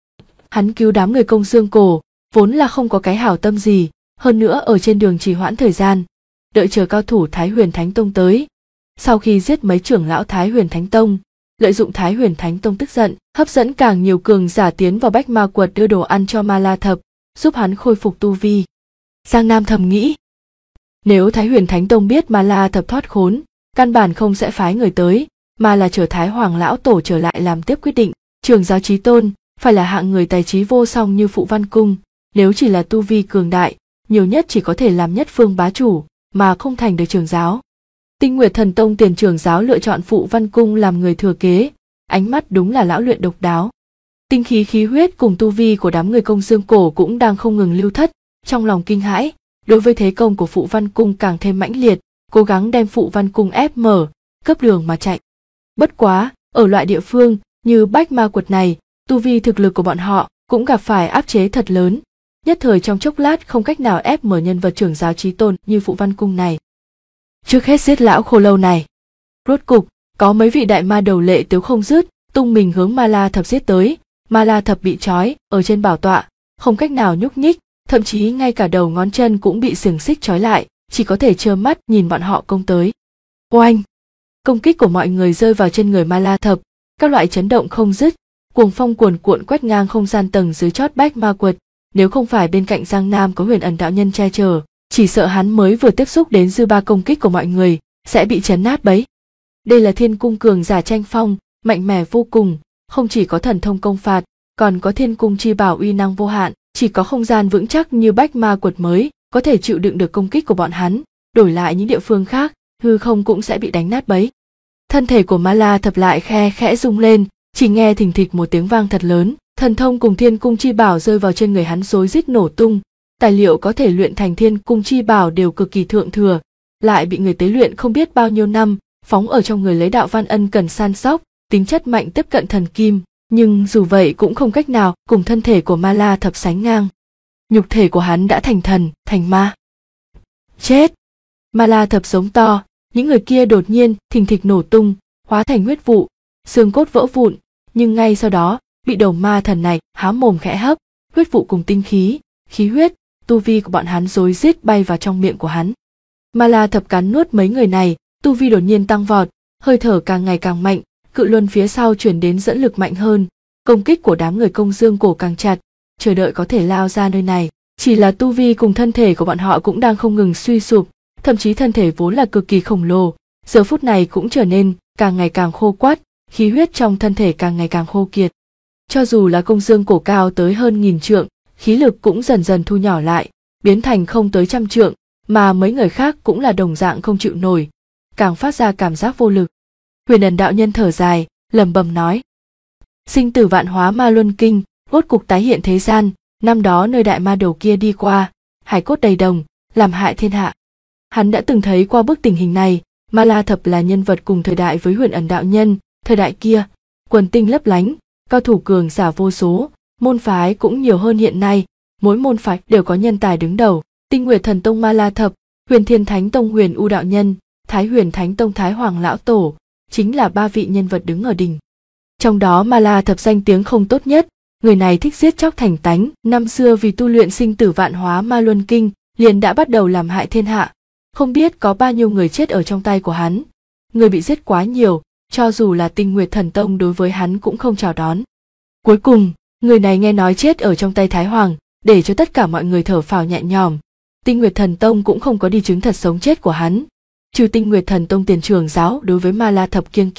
Hắn cứu đám người Công Dương Cổ, vốn là không có cái hảo tâm gì, hơn nữa ở trên đường trì hoãn thời gian, đợi chờ cao thủ Thái Huyền Thánh Tông tới. Sau khi giết mấy trưởng lão Thái Huyền Thánh Tông, lợi dụng Thái Huyền Thánh Tông tức giận, hấp dẫn càng nhiều cường giả tiến vào Bách Ma Quật đưa đồ ăn cho Ma La Thập, giúp hắn khôi phục tu vi. Giang Nam thầm nghĩ, nếu Thái Huyền Thánh Tông biết Ma La Thập thoát khốn, căn bản không sẽ phái người tới, mà là chờ Thái Hoàng lão tổ trở lại làm tiếp quyết định. Trưởng giáo chí tôn phải là hạng người tài trí vô song như Phụ Văn Cung, nếu chỉ là tu vi cường đại, nhiều nhất chỉ có thể làm nhất phương bá chủ, mà không thành được trưởng giáo. Tinh Nguyệt Thần Tông tiền trưởng giáo lựa chọn Phụ Văn Cung làm người thừa kế, ánh mắt đúng là lão luyện độc đáo. Tinh khí khí huyết cùng tu vi của đám người Công Dương Cổ cũng đang không ngừng lưu thất, trong lòng kinh hãi, đối với thế công của Phụ Văn Cung càng thêm mãnh liệt, cố gắng đem Phụ Văn Cung ép mở, cấp đường mà chạy. Bất quá, ở loại địa phương như Bách Ma Quật này, tu vi thực lực của bọn họ cũng gặp phải áp chế thật lớn, nhất thời trong chốc lát không cách nào ép mở nhân vật trưởng giáo chí tôn như Phụ Văn Cung này. Trước hết giết lão khô lâu này. Rốt cục, có mấy vị đại ma đầu lệ tiếu không dứt, tung mình hướng Ma La Thập giết tới. Ma La Thập bị trói ở trên bảo tọa, không cách nào nhúc nhích, thậm chí ngay cả đầu ngón chân cũng bị xiềng xích trói lại, chỉ có thể trơ mắt nhìn bọn họ công tới. Oanh! Công kích của mọi người rơi vào trên người Ma La Thập, các loại chấn động không dứt, cuồng phong cuồn cuộn quét ngang không gian tầng dưới chót Bách Ma Quật. Nếu không phải bên cạnh Giang Nam có Huyền Ẩn đạo nhân che chở, chỉ sợ hắn mới vừa tiếp xúc đến dư ba công kích của mọi người sẽ bị chấn nát bấy. Đây là Thiên Cung cường giả tranh phong, mạnh mẽ vô cùng, không chỉ có thần thông công phạt, còn có Thiên Cung chi bảo uy năng vô hạn, chỉ có không gian vững chắc như Bách Ma Quật mới có thể chịu đựng được công kích của bọn hắn, đổi lại những địa phương khác, hư không cũng sẽ bị đánh nát bấy. Thân thể của Ma La Thập lại khe khẽ rung lên, chỉ nghe thình thịch một tiếng vang thật lớn, thần thông cùng Thiên Cung chi bảo rơi vào trên người hắn rối rít nổ tung, tài liệu có thể luyện thành Thiên Cung chi bảo đều cực kỳ thượng thừa, lại bị người tế luyện không biết bao nhiêu năm, phóng ở trong người lấy đạo văn ân cần san sóc, tính chất mạnh tiếp cận thần kim, nhưng dù vậy cũng không cách nào cùng thân thể của Ma La Thập sánh ngang. Nhục thể của hắn đã thành thần, thành ma. Chết! Ma La Thập giống to, những người kia đột nhiên thình thịch nổ tung, hóa thành huyết vụ, xương cốt vỡ vụn, nhưng ngay sau đó bị đầu ma thần này há mồm khẽ hấp, huyết vụ cùng tinh khí, khí huyết, tu vi của bọn hắn rối rít bay vào trong miệng của hắn. Ma La Thập cắn nuốt mấy người này, tu vi đột nhiên tăng vọt, hơi thở càng ngày càng mạnh, cự luân phía sau chuyển đến dẫn lực mạnh hơn, công kích của đám người Công Dương Cổ càng chặt, chờ đợi có thể lao ra nơi này, chỉ là tu vi cùng thân thể của bọn họ cũng đang không ngừng suy sụp, thậm chí thân thể vốn là cực kỳ khổng lồ, giờ phút này cũng trở nên càng ngày càng khô quắt, khí huyết trong thân thể càng ngày càng khô kiệt. Cho dù là Công Dương Cổ cao tới hơn 1000 trượng, khí lực cũng dần dần thu nhỏ lại, biến thành không tới 100 trượng, mà mấy người khác cũng là đồng dạng không chịu nổi, càng phát ra cảm giác vô lực. Huyền Ẩn đạo nhân thở dài, lẩm bẩm nói: Sinh tử vạn hóa ma luân kinh, rốt cục tái hiện thế gian, năm đó nơi đại ma đầu kia đi qua, hải cốt đầy đồng, làm hại thiên hạ. Hắn đã từng thấy qua bức tình hình này, Ma La Thập là nhân vật cùng thời đại với Huyền Ẩn đạo nhân, thời đại kia, quần tinh lấp lánh, cao thủ cường giả vô số, môn phái cũng nhiều hơn hiện nay, mỗi môn phái đều có nhân tài đứng đầu. Tinh Nguyệt Thần Tông Ma La Thập, Huyền Thiên Thánh Tông Huyền U đạo nhân, Thái Huyền Thánh Tông Thái Hoàng lão tổ, chính là ba vị nhân vật đứng ở đỉnh. Trong đó Ma La Thập danh tiếng không tốt nhất, người này thích giết chóc thành tánh, năm xưa vì tu luyện sinh tử vạn hóa ma luân kinh, liền đã bắt đầu làm hại thiên hạ. Không biết có bao nhiêu người chết ở trong tay của hắn, người bị giết quá nhiều, cho dù là Tinh Nguyệt Thần Tông đối với hắn cũng không chào đón. Cuối cùng, người này nghe nói chết ở trong tay Thái Hoàng, để cho tất cả mọi người thở phào nhẹ nhõm. Tinh Nguyệt Thần Tông cũng không có đi chứng thật sống chết của hắn. Trừ Tinh Nguyệt Thần Tông tiền trưởng giáo đối với Ma La Thập kiêng kỵ,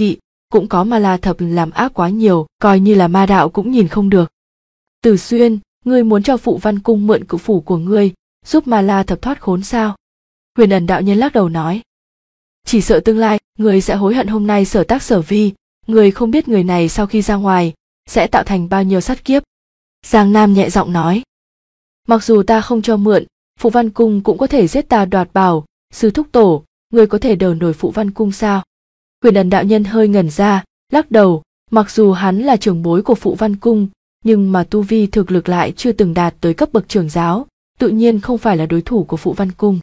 cũng có Ma La Thập làm ác quá nhiều, coi như là ma đạo cũng nhìn không được. Từ Xuyên, ngươi muốn cho Phụ Văn Cung mượn cự phủ của ngươi, giúp Ma La Thập thoát khốn sao? Huyền Ẩn đạo nhân lắc đầu nói. Chỉ sợ tương lai, ngươi sẽ hối hận hôm nay sở tác sở vi, ngươi không biết người này sau khi ra ngoài, sẽ tạo thành bao nhiêu sát kiếp. Giang Nam nhẹ giọng nói. Mặc dù ta không cho mượn, Phụ Văn Cung cũng có thể giết ta đoạt bảo, sư thúc tổ, ngươi có thể đỡ nổi Phụ Văn Cung sao? Huyền Ẩn đạo nhân hơi ngẩn ra, lắc đầu, mặc dù hắn là trưởng bối của Phụ Văn Cung, nhưng mà tu vi thực lực lại chưa từng đạt tới cấp bậc trưởng giáo, tự nhiên không phải là đối thủ của Phụ Văn Cung.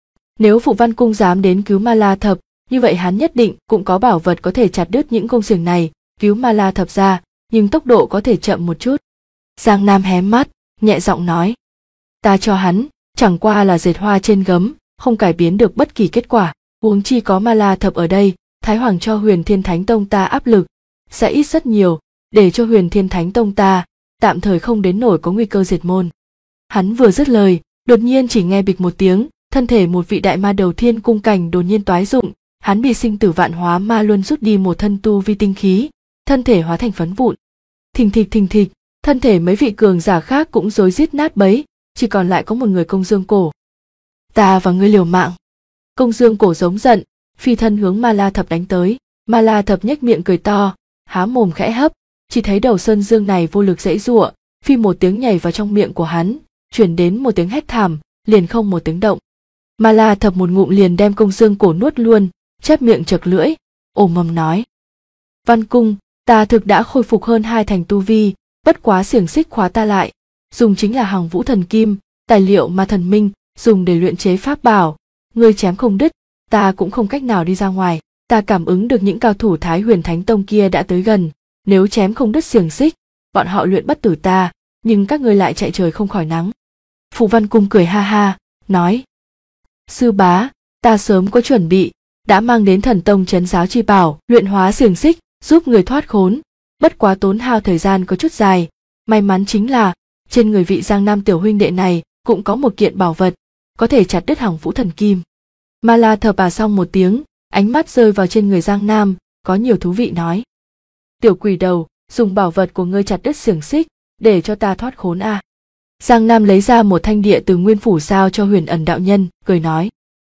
Nếu Phụ Văn Cung dám đến cứu Ma La Thập, như vậy hắn nhất định cũng có bảo vật có thể chặt đứt những công xiềng này, cứu Ma La Thập ra, nhưng tốc độ có thể chậm một chút. Giang Nam hé mắt, nhẹ giọng nói. Ta cho hắn, chẳng qua là dệt hoa trên gấm, không cải biến được bất kỳ kết quả, huống chi có Ma La Thập ở đây, Thái Hoàng cho Huyền Thiên Thánh Tông ta áp lực, sẽ ít rất nhiều, để cho Huyền Thiên Thánh Tông ta, tạm thời không đến nổi có nguy cơ diệt môn. Hắn vừa dứt lời, đột nhiên chỉ nghe bịch một tiếng, thân thể một vị đại ma đầu Thiên Cung cảnh đột nhiên toái dụng, hắn bị sinh tử vạn hóa ma luân rút đi một thân tu vi tinh khí, thân thể hóa thành phấn vụn. Thình thịch, thân thể mấy vị cường giả khác cũng rối rít nát bấy, chỉ còn lại có một người Công Dương Cổ. Ta và ngươi liều mạng. Công Dương Cổ giống giận, phi thân hướng Ma La Thập đánh tới. Ma La Thập nhếch miệng cười to, há mồm khẽ hấp, chỉ thấy đầu sơn dương này vô lực giãy giụa, phi một tiếng nhảy vào trong miệng của hắn, truyền đến một tiếng hét thảm, liền không một tiếng động. Ma La Thập một ngụm liền đem Công Dương Cổ nuốt luôn, chép miệng chật lưỡi, ồm ồm nói: Văn Cung, ta thực đã khôi phục hơn 2 thành tu vi, bất quá xiềng xích khóa ta lại, dùng chính là Hằng Vũ Thần Kim, tài liệu mà thần minh dùng để luyện chế pháp bảo, ngươi chém không đứt, ta cũng không cách nào đi ra ngoài. Ta cảm ứng được những cao thủ Thái Huyền Thánh Tông kia đã tới gần, nếu chém không đứt xiềng xích, bọn họ luyện bất tử ta, nhưng các ngươi lại chạy trời không khỏi nắng. Phụ Văn Cung cười ha ha, nói: Sư bá, ta sớm có chuẩn bị, đã mang đến Thần Tông trấn giáo chi bảo, luyện hóa xiềng xích, giúp người thoát khốn, bất quá tốn hao thời gian có chút dài, may mắn chính là trên người vị Giang Nam tiểu huynh đệ này cũng có một kiện bảo vật, có thể chặt đứt Hằng Vũ Thần Kim. Ma La thở bà xong một tiếng, ánh mắt rơi vào trên người Giang Nam, có nhiều thú vị nói: Tiểu quỷ đầu, dùng bảo vật của ngươi chặt đứt xiềng xích, để cho ta thoát khốn a. Giang Nam lấy ra một thanh địa từ nguyên phủ giao cho Huyền Ẩn đạo nhân, cười nói: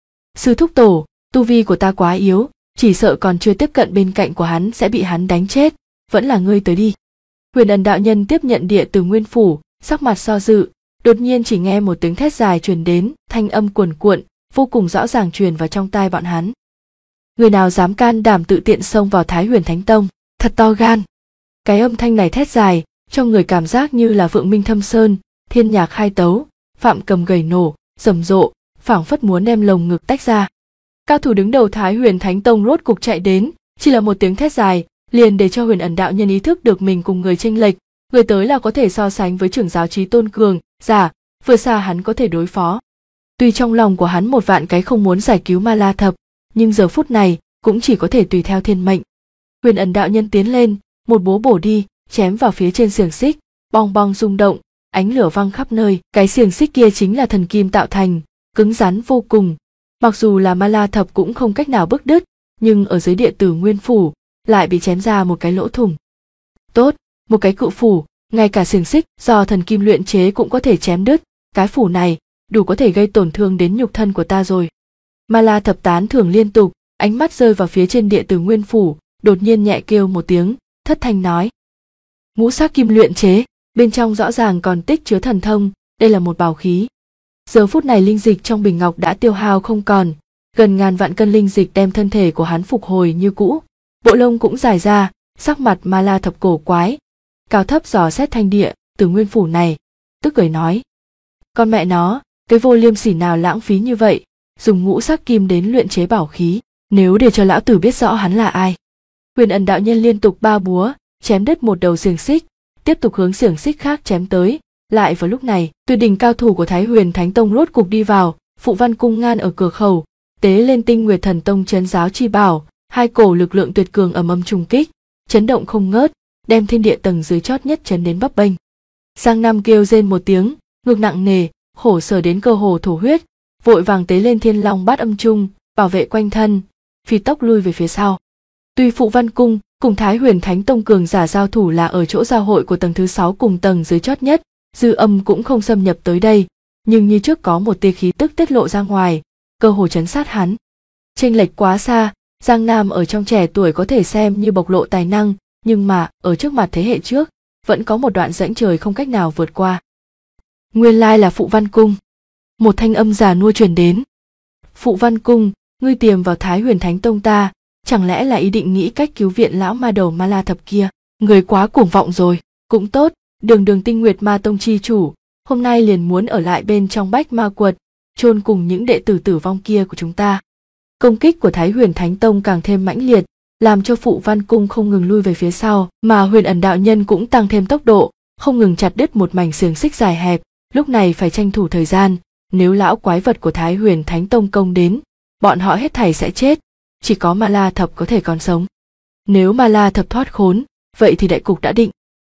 Sư thúc tổ, tu vi của ta quá yếu, chỉ sợ còn chưa tiếp cận bên cạnh của hắn sẽ bị hắn đánh chết, vẫn là ngươi tới đi. Huyền Ẩn đạo nhân tiếp nhận địa từ nguyên phủ, sắc mặt do dự, đột nhiên chỉ nghe một tiếng thét dài truyền đến, thanh âm cuồn cuộn, vô cùng rõ ràng truyền vào trong tai bọn hắn. Người nào dám can đảm tự tiện xông vào Thái Huyền Thánh Tông, thật to gan. Cái âm thanh này thét dài, cho người cảm giác như là vượng minh thâm sơn, thiên nhạc khai tấu, phạm cầm gầy nổ, rầm rộ, phảng phất muốn đem lồng ngực tách ra. Cao thủ đứng đầu Thái Huyền Thánh Tông rốt cục chạy đến, chỉ là một tiếng thét dài, liền để cho Huyền Ẩn đạo nhân ý thức được mình cùng người chênh lệch, người tới là có thể so sánh với trưởng giáo Chí Tôn cường giả, vừa xa hắn có thể đối phó. Tuy trong lòng của hắn một vạn cái không muốn giải cứu Ma La Thập, nhưng giờ phút này cũng chỉ có thể tùy theo thiên mệnh. Huyền Ẩn đạo nhân tiến lên, một búa bổ đi, chém vào phía trên xiềng xích, bong bong rung động, ánh lửa văng khắp nơi. Cái xiềng xích kia chính là thần kim tạo thành, cứng rắn vô cùng. Mặc dù là Ma La Thập cũng không cách nào bứt đứt, nhưng ở dưới địa tử nguyên phủ lại bị chém ra một cái lỗ thủng. Tốt, một cái cự phủ, ngay cả xiềng xích do thần kim luyện chế cũng có thể chém đứt. Cái phủ này đủ có thể gây tổn thương đến nhục thân của ta rồi. Ma La Thập tán thưởng liên tục, ánh mắt rơi vào phía trên địa tử nguyên phủ, đột nhiên nhẹ kêu một tiếng, thất thanh nói: Ngũ sắc kim luyện chế, bên trong rõ ràng còn tích chứa thần thông, đây là một bảo khí. Giờ phút này linh dịch trong bình ngọc đã tiêu hao không còn, gần ngàn vạn cân linh dịch đem thân thể của hắn phục hồi như cũ, bộ lông cũng dài ra, sắc mặt Ma La Thập cổ quái, cao thấp dò xét thanh địa tử nguyên phủ này, tức cười nói: Con mẹ nó, cái vô liêm sỉ nào lãng phí như vậy, dùng ngũ sắc kim đến luyện chế bảo khí, nếu để cho lão tử biết rõ hắn là ai. Huyền Ẩn đạo nhân liên tục ba búa, chém đứt một đầu xiềng xích, tiếp tục hướng xiềng xích khác chém tới. Lại vào lúc này, tuyệt đỉnh cao thủ của Thái Huyền Thánh Tông rốt cục đi vào, Phụ Văn Cung ngăn ở cửa khẩu, tế lên Tinh Nguyệt Thần Tông trấn giáo chi bảo, hai cổ lực lượng tuyệt cường ầm ầm trùng kích, chấn động không ngớt, đem thiên địa tầng dưới chót nhất chấn đến bấp bênh. Giang Nam kêu rên một tiếng, ngực nặng nề, khổ sở đến cơ hồ thổ huyết, vội vàng tế lên Thiên Long Bát Âm Trung, bảo vệ quanh thân, phi tốc lui về phía sau. Tuy Phụ Văn Cung Cùng Thái Huyền Thánh Tông cường giả giao thủ là ở chỗ giao hội của tầng thứ 6 cùng tầng dưới chót nhất, dư âm cũng không xâm nhập tới đây, nhưng như trước có một tia khí tức tiết lộ ra ngoài, cơ hồ trấn sát hắn. Chênh lệch quá xa, Giang Nam ở trong trẻ tuổi có thể xem như bộc lộ tài năng, nhưng mà ở trước mặt thế hệ trước, vẫn có một đoạn rãnh trời không cách nào vượt qua. Nguyên lai là Phụ Văn Cung. Một thanh âm già nua truyền đến. Phụ Văn Cung, ngươi tiềm vào Thái Huyền Thánh Tông ta, chẳng lẽ là ý định nghĩ cách cứu viện lão ma đầu Ma La Thập kia? Người quá cuồng vọng rồi. Cũng tốt, Đường Tinh Nguyệt Ma Tông chi chủ, hôm nay liền muốn ở lại bên trong Bách Ma Quật, chôn cùng những đệ tử tử vong kia của chúng ta. Công kích của Thái Huyền Thánh Tông càng thêm mãnh liệt, làm cho Phụ Văn Cung không ngừng lui về phía sau, mà Huyền Ẩn đạo nhân cũng tăng thêm tốc độ, không ngừng chặt đứt một mảnh xiềng xích dài hẹp. Lúc này phải tranh thủ thời gian, nếu lão quái vật của Thái Huyền Thánh Tông công đến, bọn họ hết thảy sẽ chết, chỉ có Ma La Thập có thể còn sống. Nếu Ma La Thập thoát khốn, vậy thì đại cục đã định.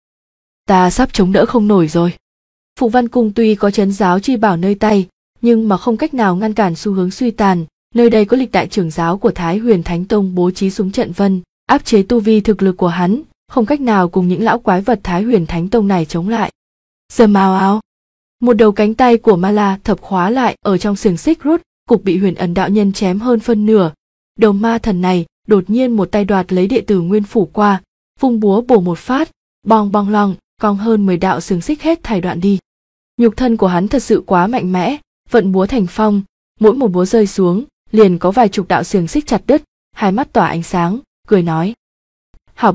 Ta sắp chống đỡ không nổi rồi. Phụ Văn Cung tuy có trấn giáo chi bảo nơi tay, nhưng mà không cách nào ngăn cản xu hướng suy tàn. Nơi đây có lịch đại trưởng giáo của Thái Huyền Thánh Tông bố trí súng trận vân, áp chế tu vi thực lực của hắn, không cách nào cùng những lão quái vật Thái Huyền Thánh Tông này chống lại. Rầm ào ào, một đầu cánh tay của Ma La Thập khóa lại ở trong xiềng xích rút, cục bị Huyền Ẩn đạo nhân chém hơn phân nửa. Đầu ma thần này đột nhiên một tay đoạt lấy đệ tử Nguyên Phủ qua, vung búa bổ một phát, bong bong long, cong hơn 10 đạo xiềng xích hết thảy đoạn đi. Nhục thân của hắn thật sự quá mạnh mẽ, vận búa thành phong, mỗi một búa rơi xuống, liền có vài chục đạo xiềng xích chặt đứt, hai mắt tỏa ánh sáng, cười nói: hảo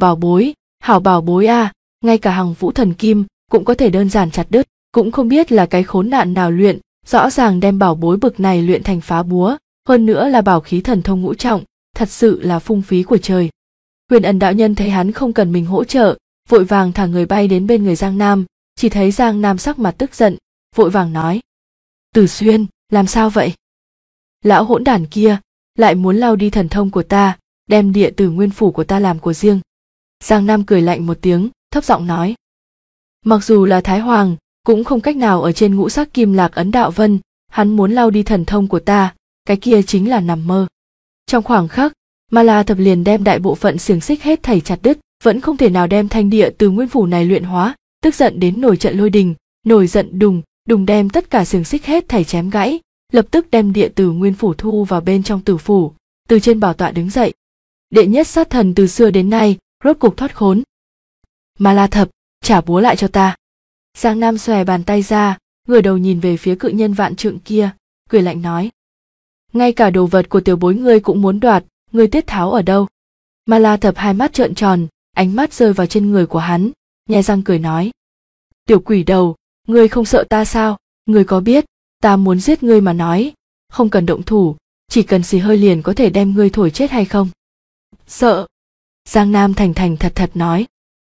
bảo bối a, ngay cả Hằng Vũ Thần Kim cũng có thể đơn giản chặt đứt, cũng không biết là cái khốn nạn nào luyện, rõ ràng đem bảo bối bực này luyện thành phá búa, hơn nữa là bảo khí thần thông ngũ trọng, thật sự là phung phí của trời. Huyền Ẩn đạo nhân thấy hắn không cần mình hỗ trợ, vội vàng thả người bay đến bên người Giang Nam, chỉ thấy Giang Nam sắc mặt tức giận, vội vàng nói: Tử Xuyên, làm sao vậy? Lão hỗn đản kia lại muốn lau đi thần thông của ta, đem địa tử Nguyên Phủ của ta làm của riêng. Giang Nam cười lạnh một tiếng, thấp giọng nói: mặc dù là Thái Hoàng, cũng không cách nào ở trên ngũ sắc kim lạc ấn đạo vân, hắn muốn lau đi thần thông của ta, cái kia chính là nằm mơ. Trong khoảng khắc, Ma La Thập liền đem đại bộ phận xiềng xích hết thảy chặt đứt, vẫn không thể nào đem thanh địa từ Nguyên Phủ này luyện hóa, tức giận đến nổi trận lôi đình, nổi giận đùng đem tất cả xiềng xích hết thảy chém gãy, lập tức đem địa tử Nguyên Phủ thu vào bên trong tử phủ, từ trên bảo tọa đứng dậy. Đệ nhất sát thần từ xưa đến nay, rốt cục thoát khốn. Ma La Thập, trả búa lại cho ta. Giang Nam xòe bàn tay ra, ngửa đầu nhìn về phía cự nhân vạn trượng kia, cười lạnh nói: ngay cả đồ vật của tiểu bối ngươi cũng muốn đoạt, ngươi tiết tháo ở đâu? Ma La Thập hai mắt trợn tròn, ánh mắt rơi vào trên người của hắn, nhe răng cười nói: tiểu quỷ đầu, ngươi không sợ ta sao? Ngươi có biết ta muốn giết ngươi mà nói, không cần động thủ, chỉ cần xì hơi liền có thể đem ngươi thổi chết hay không? Sợ. Giang Nam thành thật nói: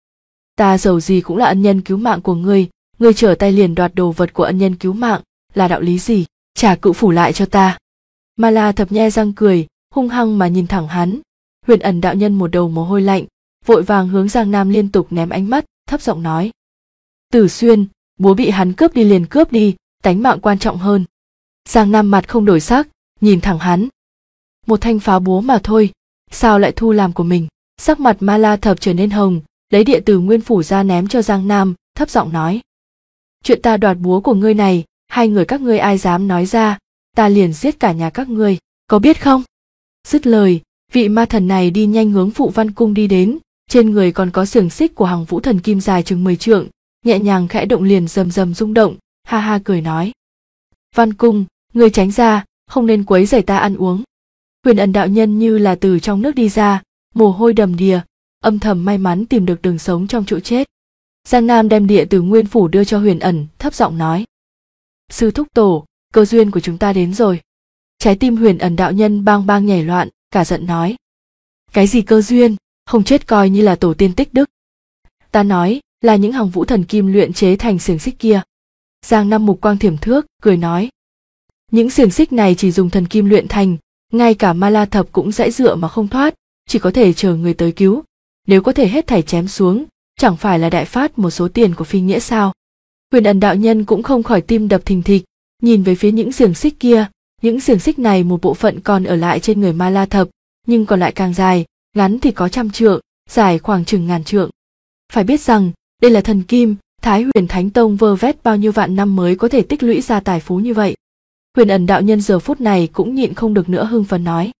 ta dầu gì cũng là ân nhân cứu mạng của ngươi trở tay liền đoạt đồ vật của ân nhân cứu mạng, là đạo lý gì? Trả cự phủ lại cho ta. Ma La Thập nhe răng cười, hung hăng mà nhìn thẳng hắn. Huyền Ẩn đạo nhân một đầu mồ hôi lạnh, vội vàng hướng Giang Nam liên tục ném ánh mắt, thấp giọng nói: Tử Xuyên, búa bị hắn cướp đi liền cướp đi, tánh mạng quan trọng hơn. Giang Nam mặt không đổi sắc, nhìn thẳng hắn. Một thanh phá búa mà thôi, sao lại thu làm của mình? Sắc mặt Ma La Thập trở nên hồng, lấy địa tử Nguyên Phủ ra ném cho Giang Nam, thấp giọng nói: chuyện ta đoạt búa của ngươi này, hai người các ngươi ai dám nói ra, ta liền giết cả nhà các ngươi, có biết không? Dứt lời, vị ma thần này đi nhanh hướng Phụ Văn Cung đi đến, trên người còn có xiềng xích của Hằng Vũ Thần Kim dài chừng 10 trượng, nhẹ nhàng khẽ động liền rầm rầm rung động, ha ha cười nói: Văn Cung, ngươi tránh ra, không nên quấy rầy ta ăn uống. Huyền Ẩn đạo nhân như là từ trong nước đi ra, mồ hôi đầm đìa, âm thầm may mắn tìm được đường sống trong chỗ chết. Giang Nam đem địa tử Nguyên Phủ đưa cho Huyền Ẩn, thấp giọng nói: sư thúc tổ, cơ duyên của chúng ta đến rồi. Trái tim Huyền Ẩn đạo nhân bang bang nhảy loạn, cả giận nói: cái gì cơ duyên, không chết coi như là tổ tiên tích đức. Ta nói là những Hằng Vũ Thần Kim luyện chế thành xiềng xích kia. Giang Nam mục quang thiểm thước, cười nói: những xiềng xích này chỉ dùng thần kim luyện thành, ngay cả Ma La Thập cũng dãy dựa mà không thoát, chỉ có thể chờ người tới cứu. Nếu có thể hết thảy chém xuống, chẳng phải là đại phát một số tiền của phi nghĩa sao? Huyền Ẩn đạo nhân cũng không khỏi tim đập thình thịch, nhìn về phía những xiềng xích kia. Những xiềng xích này một bộ phận còn ở lại trên người Ma La Thập, nhưng còn lại càng dài, ngắn thì có 100 trượng, dài khoảng chừng ngàn trượng. Phải biết rằng, đây là thần kim, Thái Huyền Thánh Tông vơ vét bao nhiêu vạn năm mới có thể tích lũy ra tài phú như vậy. Huyền Ẩn đạo nhân giờ phút này cũng nhịn không được nữa hưng phấn nói.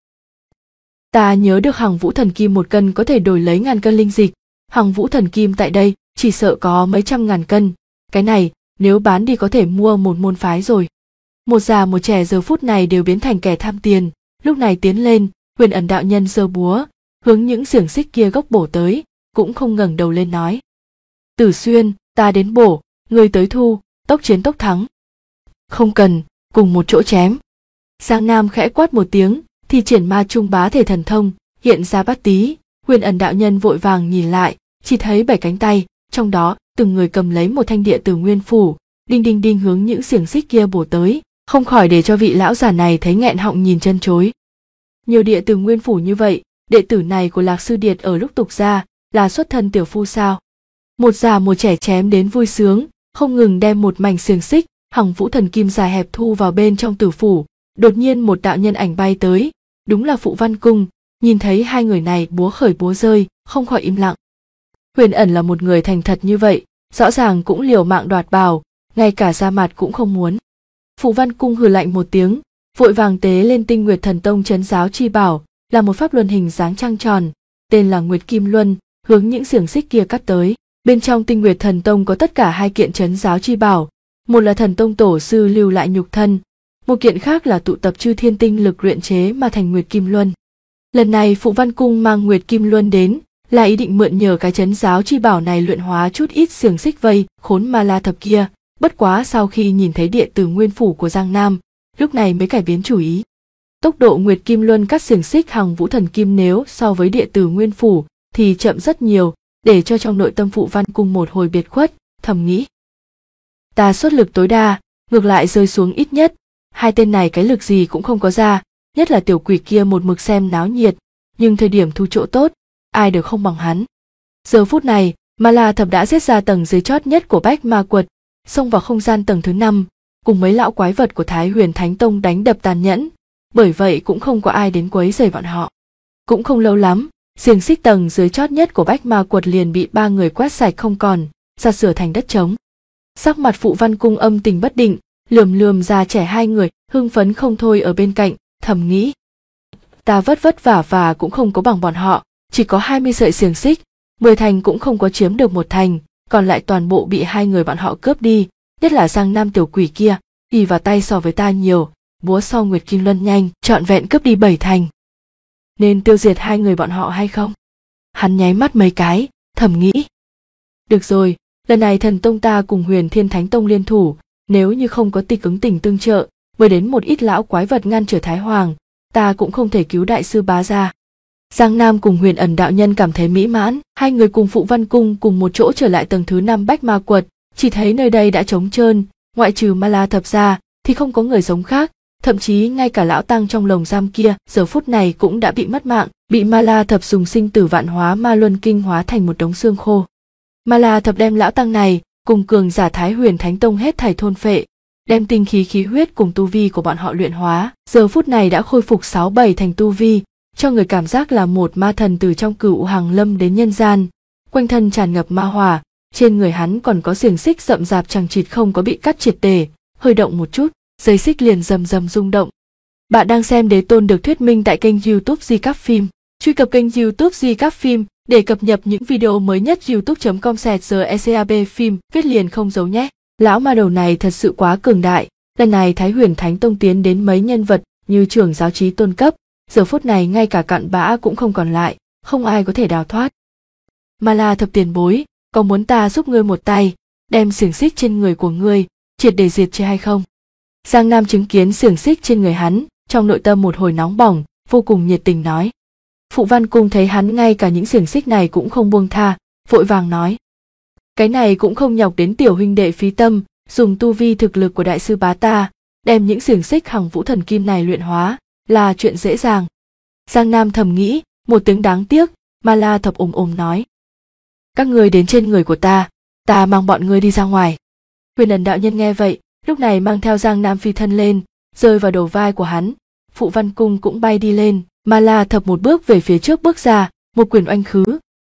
Ta nhớ được Hằng Vũ Thần Kim 1 cân có thể đổi lấy ngàn cân linh dịch, Hằng Vũ Thần Kim tại đây chỉ sợ có mấy trăm ngàn cân, cái này nếu bán đi có thể mua một môn phái rồi. Một già một trẻ giờ phút này đều biến thành kẻ tham tiền, lúc này tiến lên, Huyền Ẩn đạo nhân giơ búa, hướng những xiềng xích kia gốc bổ tới, cũng không ngẩng đầu lên nói. Tử Xuyên, ta đến bổ, ngươi tới thu, tốc chiến tốc thắng. Không cần, cùng một chỗ chém. Giang Nam khẽ quát một tiếng, thì triển ma trung bá thể thần thông, hiện ra bát tí, Huyền Ẩn đạo nhân vội vàng nhìn lại, chỉ thấy 7 cánh tay, trong đó từng người cầm lấy một thanh địa tử nguyên phủ, đinh đinh đinh hướng những xiềng xích kia bổ tới, không khỏi để cho vị lão già này thấy nghẹn họng nhìn chân chối. Nhiều địa tử nguyên phủ như vậy, đệ tử này của Lạc Sư Điệt ở lúc tục gia là xuất thân tiểu phu sao? Một già một trẻ chém đến vui sướng, không ngừng đem một mảnh xiềng xích, Hằng Vũ Thần Kim dài hẹp thu vào bên trong tử phủ. Đột nhiên một đạo nhân ảnh bay tới, đúng là Phụ Văn Cung, nhìn thấy hai người này búa khởi búa rơi, không khỏi im lặng. Huyền Ẩn là một người thành thật như vậy, rõ ràng cũng liều mạng đoạt bảo, ngay cả ra mặt cũng không muốn. Phụ Văn Cung hừ lạnh một tiếng, vội vàng tế lên Tinh Nguyệt Thần Tông trấn giáo chi bảo, là một pháp luân hình dáng trăng tròn, tên là Nguyệt Kim Luân, hướng những xiềng xích kia cắt tới. Bên trong Tinh Nguyệt Thần Tông có tất cả 2 kiện trấn giáo chi bảo, một là Thần Tông tổ sư lưu lại nhục thân, một kiện khác là tụ tập chư thiên tinh lực luyện chế mà thành Nguyệt Kim Luân. Lần này Phụ Văn Cung mang Nguyệt Kim Luân đến, là ý định mượn nhờ cái trấn giáo chi bảo này luyện hóa chút ít xiềng xích vây khốn ma la thập kia, bất quá sau khi nhìn thấy địa tử nguyên phủ của Giang Nam, lúc này mới cải biến chủ ý. Tốc độ Nguyệt Kim Luân cắt xiềng xích Hằng Vũ Thần Kim nếu so với địa tử nguyên phủ thì chậm rất nhiều, để cho trong nội tâm Phụ Văn Cung một hồi biệt khuất, thầm nghĩ. Ta xuất lực tối đa, ngược lại rơi xuống ít nhất, 2 tên này cái lực gì cũng không có ra, nhất là tiểu quỷ kia một mực xem náo nhiệt, nhưng thời điểm thu chỗ tốt, ai đều không bằng hắn. Giờ phút này, Ma La Thập đã giết ra tầng dưới chót nhất của Bách Ma Quật, xông vào không gian tầng thứ 5, cùng mấy lão quái vật của Thái Huyền Thánh Tông đánh đập tàn nhẫn, bởi vậy cũng không có ai đến quấy rầy bọn họ. Cũng không lâu lắm, xiềng xích tầng dưới chót nhất của Bách Ma Quật liền bị 3 người quét sạch không còn, giặt rửa thành đất trống. Sắc mặt Phụ Văn Cung âm tình bất định, lườm già trẻ 2 người, hưng phấn không thôi ở bên cạnh, thầm nghĩ. Ta vất vả và cũng không có bằng bọn họ, chỉ có 20 sợi xiềng xích, 10 thành cũng không có chiếm được 1 thành, còn lại toàn bộ bị 2 người bọn họ cướp đi, nhất là Giang Nam tiểu quỷ kia, đi vào tay so với ta nhiều, búa sau Nguyệt Kim Luân nhanh, trọn vẹn cướp đi 7 thành. Nên tiêu diệt 2 người bọn họ hay không? Hắn nháy mắt mấy cái, thầm nghĩ. Được rồi, lần này Thần Tông ta cùng Huyền Thiên Thánh Tông liên thủ, nếu như không có Tịch Ứng Tình tương trợ, mới đến một ít lão quái vật ngăn trở Thái Hoàng, ta cũng không thể cứu đại sư bá ra. Giang Nam cùng Huyền Ẩn đạo nhân cảm thấy mỹ mãn, 2 người cùng Phụ Văn Cung cùng một chỗ trở lại tầng thứ 5 Bách Ma Quật, chỉ thấy nơi đây đã trống trơn, ngoại trừ Ma La Thập ra thì không có người sống khác, thậm chí ngay cả lão tăng trong lồng giam kia giờ phút này cũng đã bị mất mạng, bị Ma La Thập dùng sinh tử vạn hóa ma luân kinh hóa thành một đống xương khô. Ma La Thập đem lão tăng này cùng cường giả Thái Huyền Thánh Tông hết thảy thôn phệ, đem tinh khí khí huyết cùng tu vi của bọn họ luyện hóa, giờ phút này đã khôi phục 6-7 thành tu vi, cho người cảm giác là một ma thần từ trong Cửu Hàng Lâm đến nhân gian, quanh thân tràn ngập ma hỏa, trên người hắn còn có xiềng xích rậm rạp chằng chịt không có bị cắt triệt để, hơi động một chút, dây xích liền rầm rầm rung động. Bạn đang xem Đế Tôn được thuyết minh tại kênh YouTube Di Các Phim. Truy cập kênh YouTube Di Các Phim để cập nhật những video mới nhất. youtube.com/GECAB phim viết liền không giấu nhé. Lão ma đầu này thật sự quá cường đại, lần này Thái Huyền Thánh Tông tiến đến mấy nhân vật như trưởng giáo trí tôn cấp, giờ phút này ngay cả cặn bã cũng không còn lại, không ai có thể đào thoát. Ma La Thập tiền bối, có muốn ta giúp ngươi một tay, đem xiềng xích trên người của ngươi triệt để diệt chứ hay không? Giang Nam chứng kiến xiềng xích trên người hắn, trong nội tâm một hồi nóng bỏng, vô cùng nhiệt tình nói. Phụ Văn Cung thấy hắn ngay cả những xiềng xích này cũng không buông tha, vội vàng nói. Cái này cũng không nhọc đến tiểu huynh đệ phí tâm, dùng tu vi thực lực của đại sư bá ta, đem những xiềng xích Hằng Vũ Thần Kim này luyện hóa, là chuyện dễ dàng. Giang Nam thầm nghĩ, một tiếng đáng tiếc, Ma La Thập ồm nói. Các ngươi đến trên người của ta mang bọn ngươi đi ra ngoài. Huyền Ẩn đạo nhân nghe vậy, lúc này mang theo Giang Nam phi thân lên, rơi vào đầu vai của hắn. Phụ Văn Cung cũng bay đi lên, Ma La Thập một bước về phía trước bước ra, một quyền oanh khứ,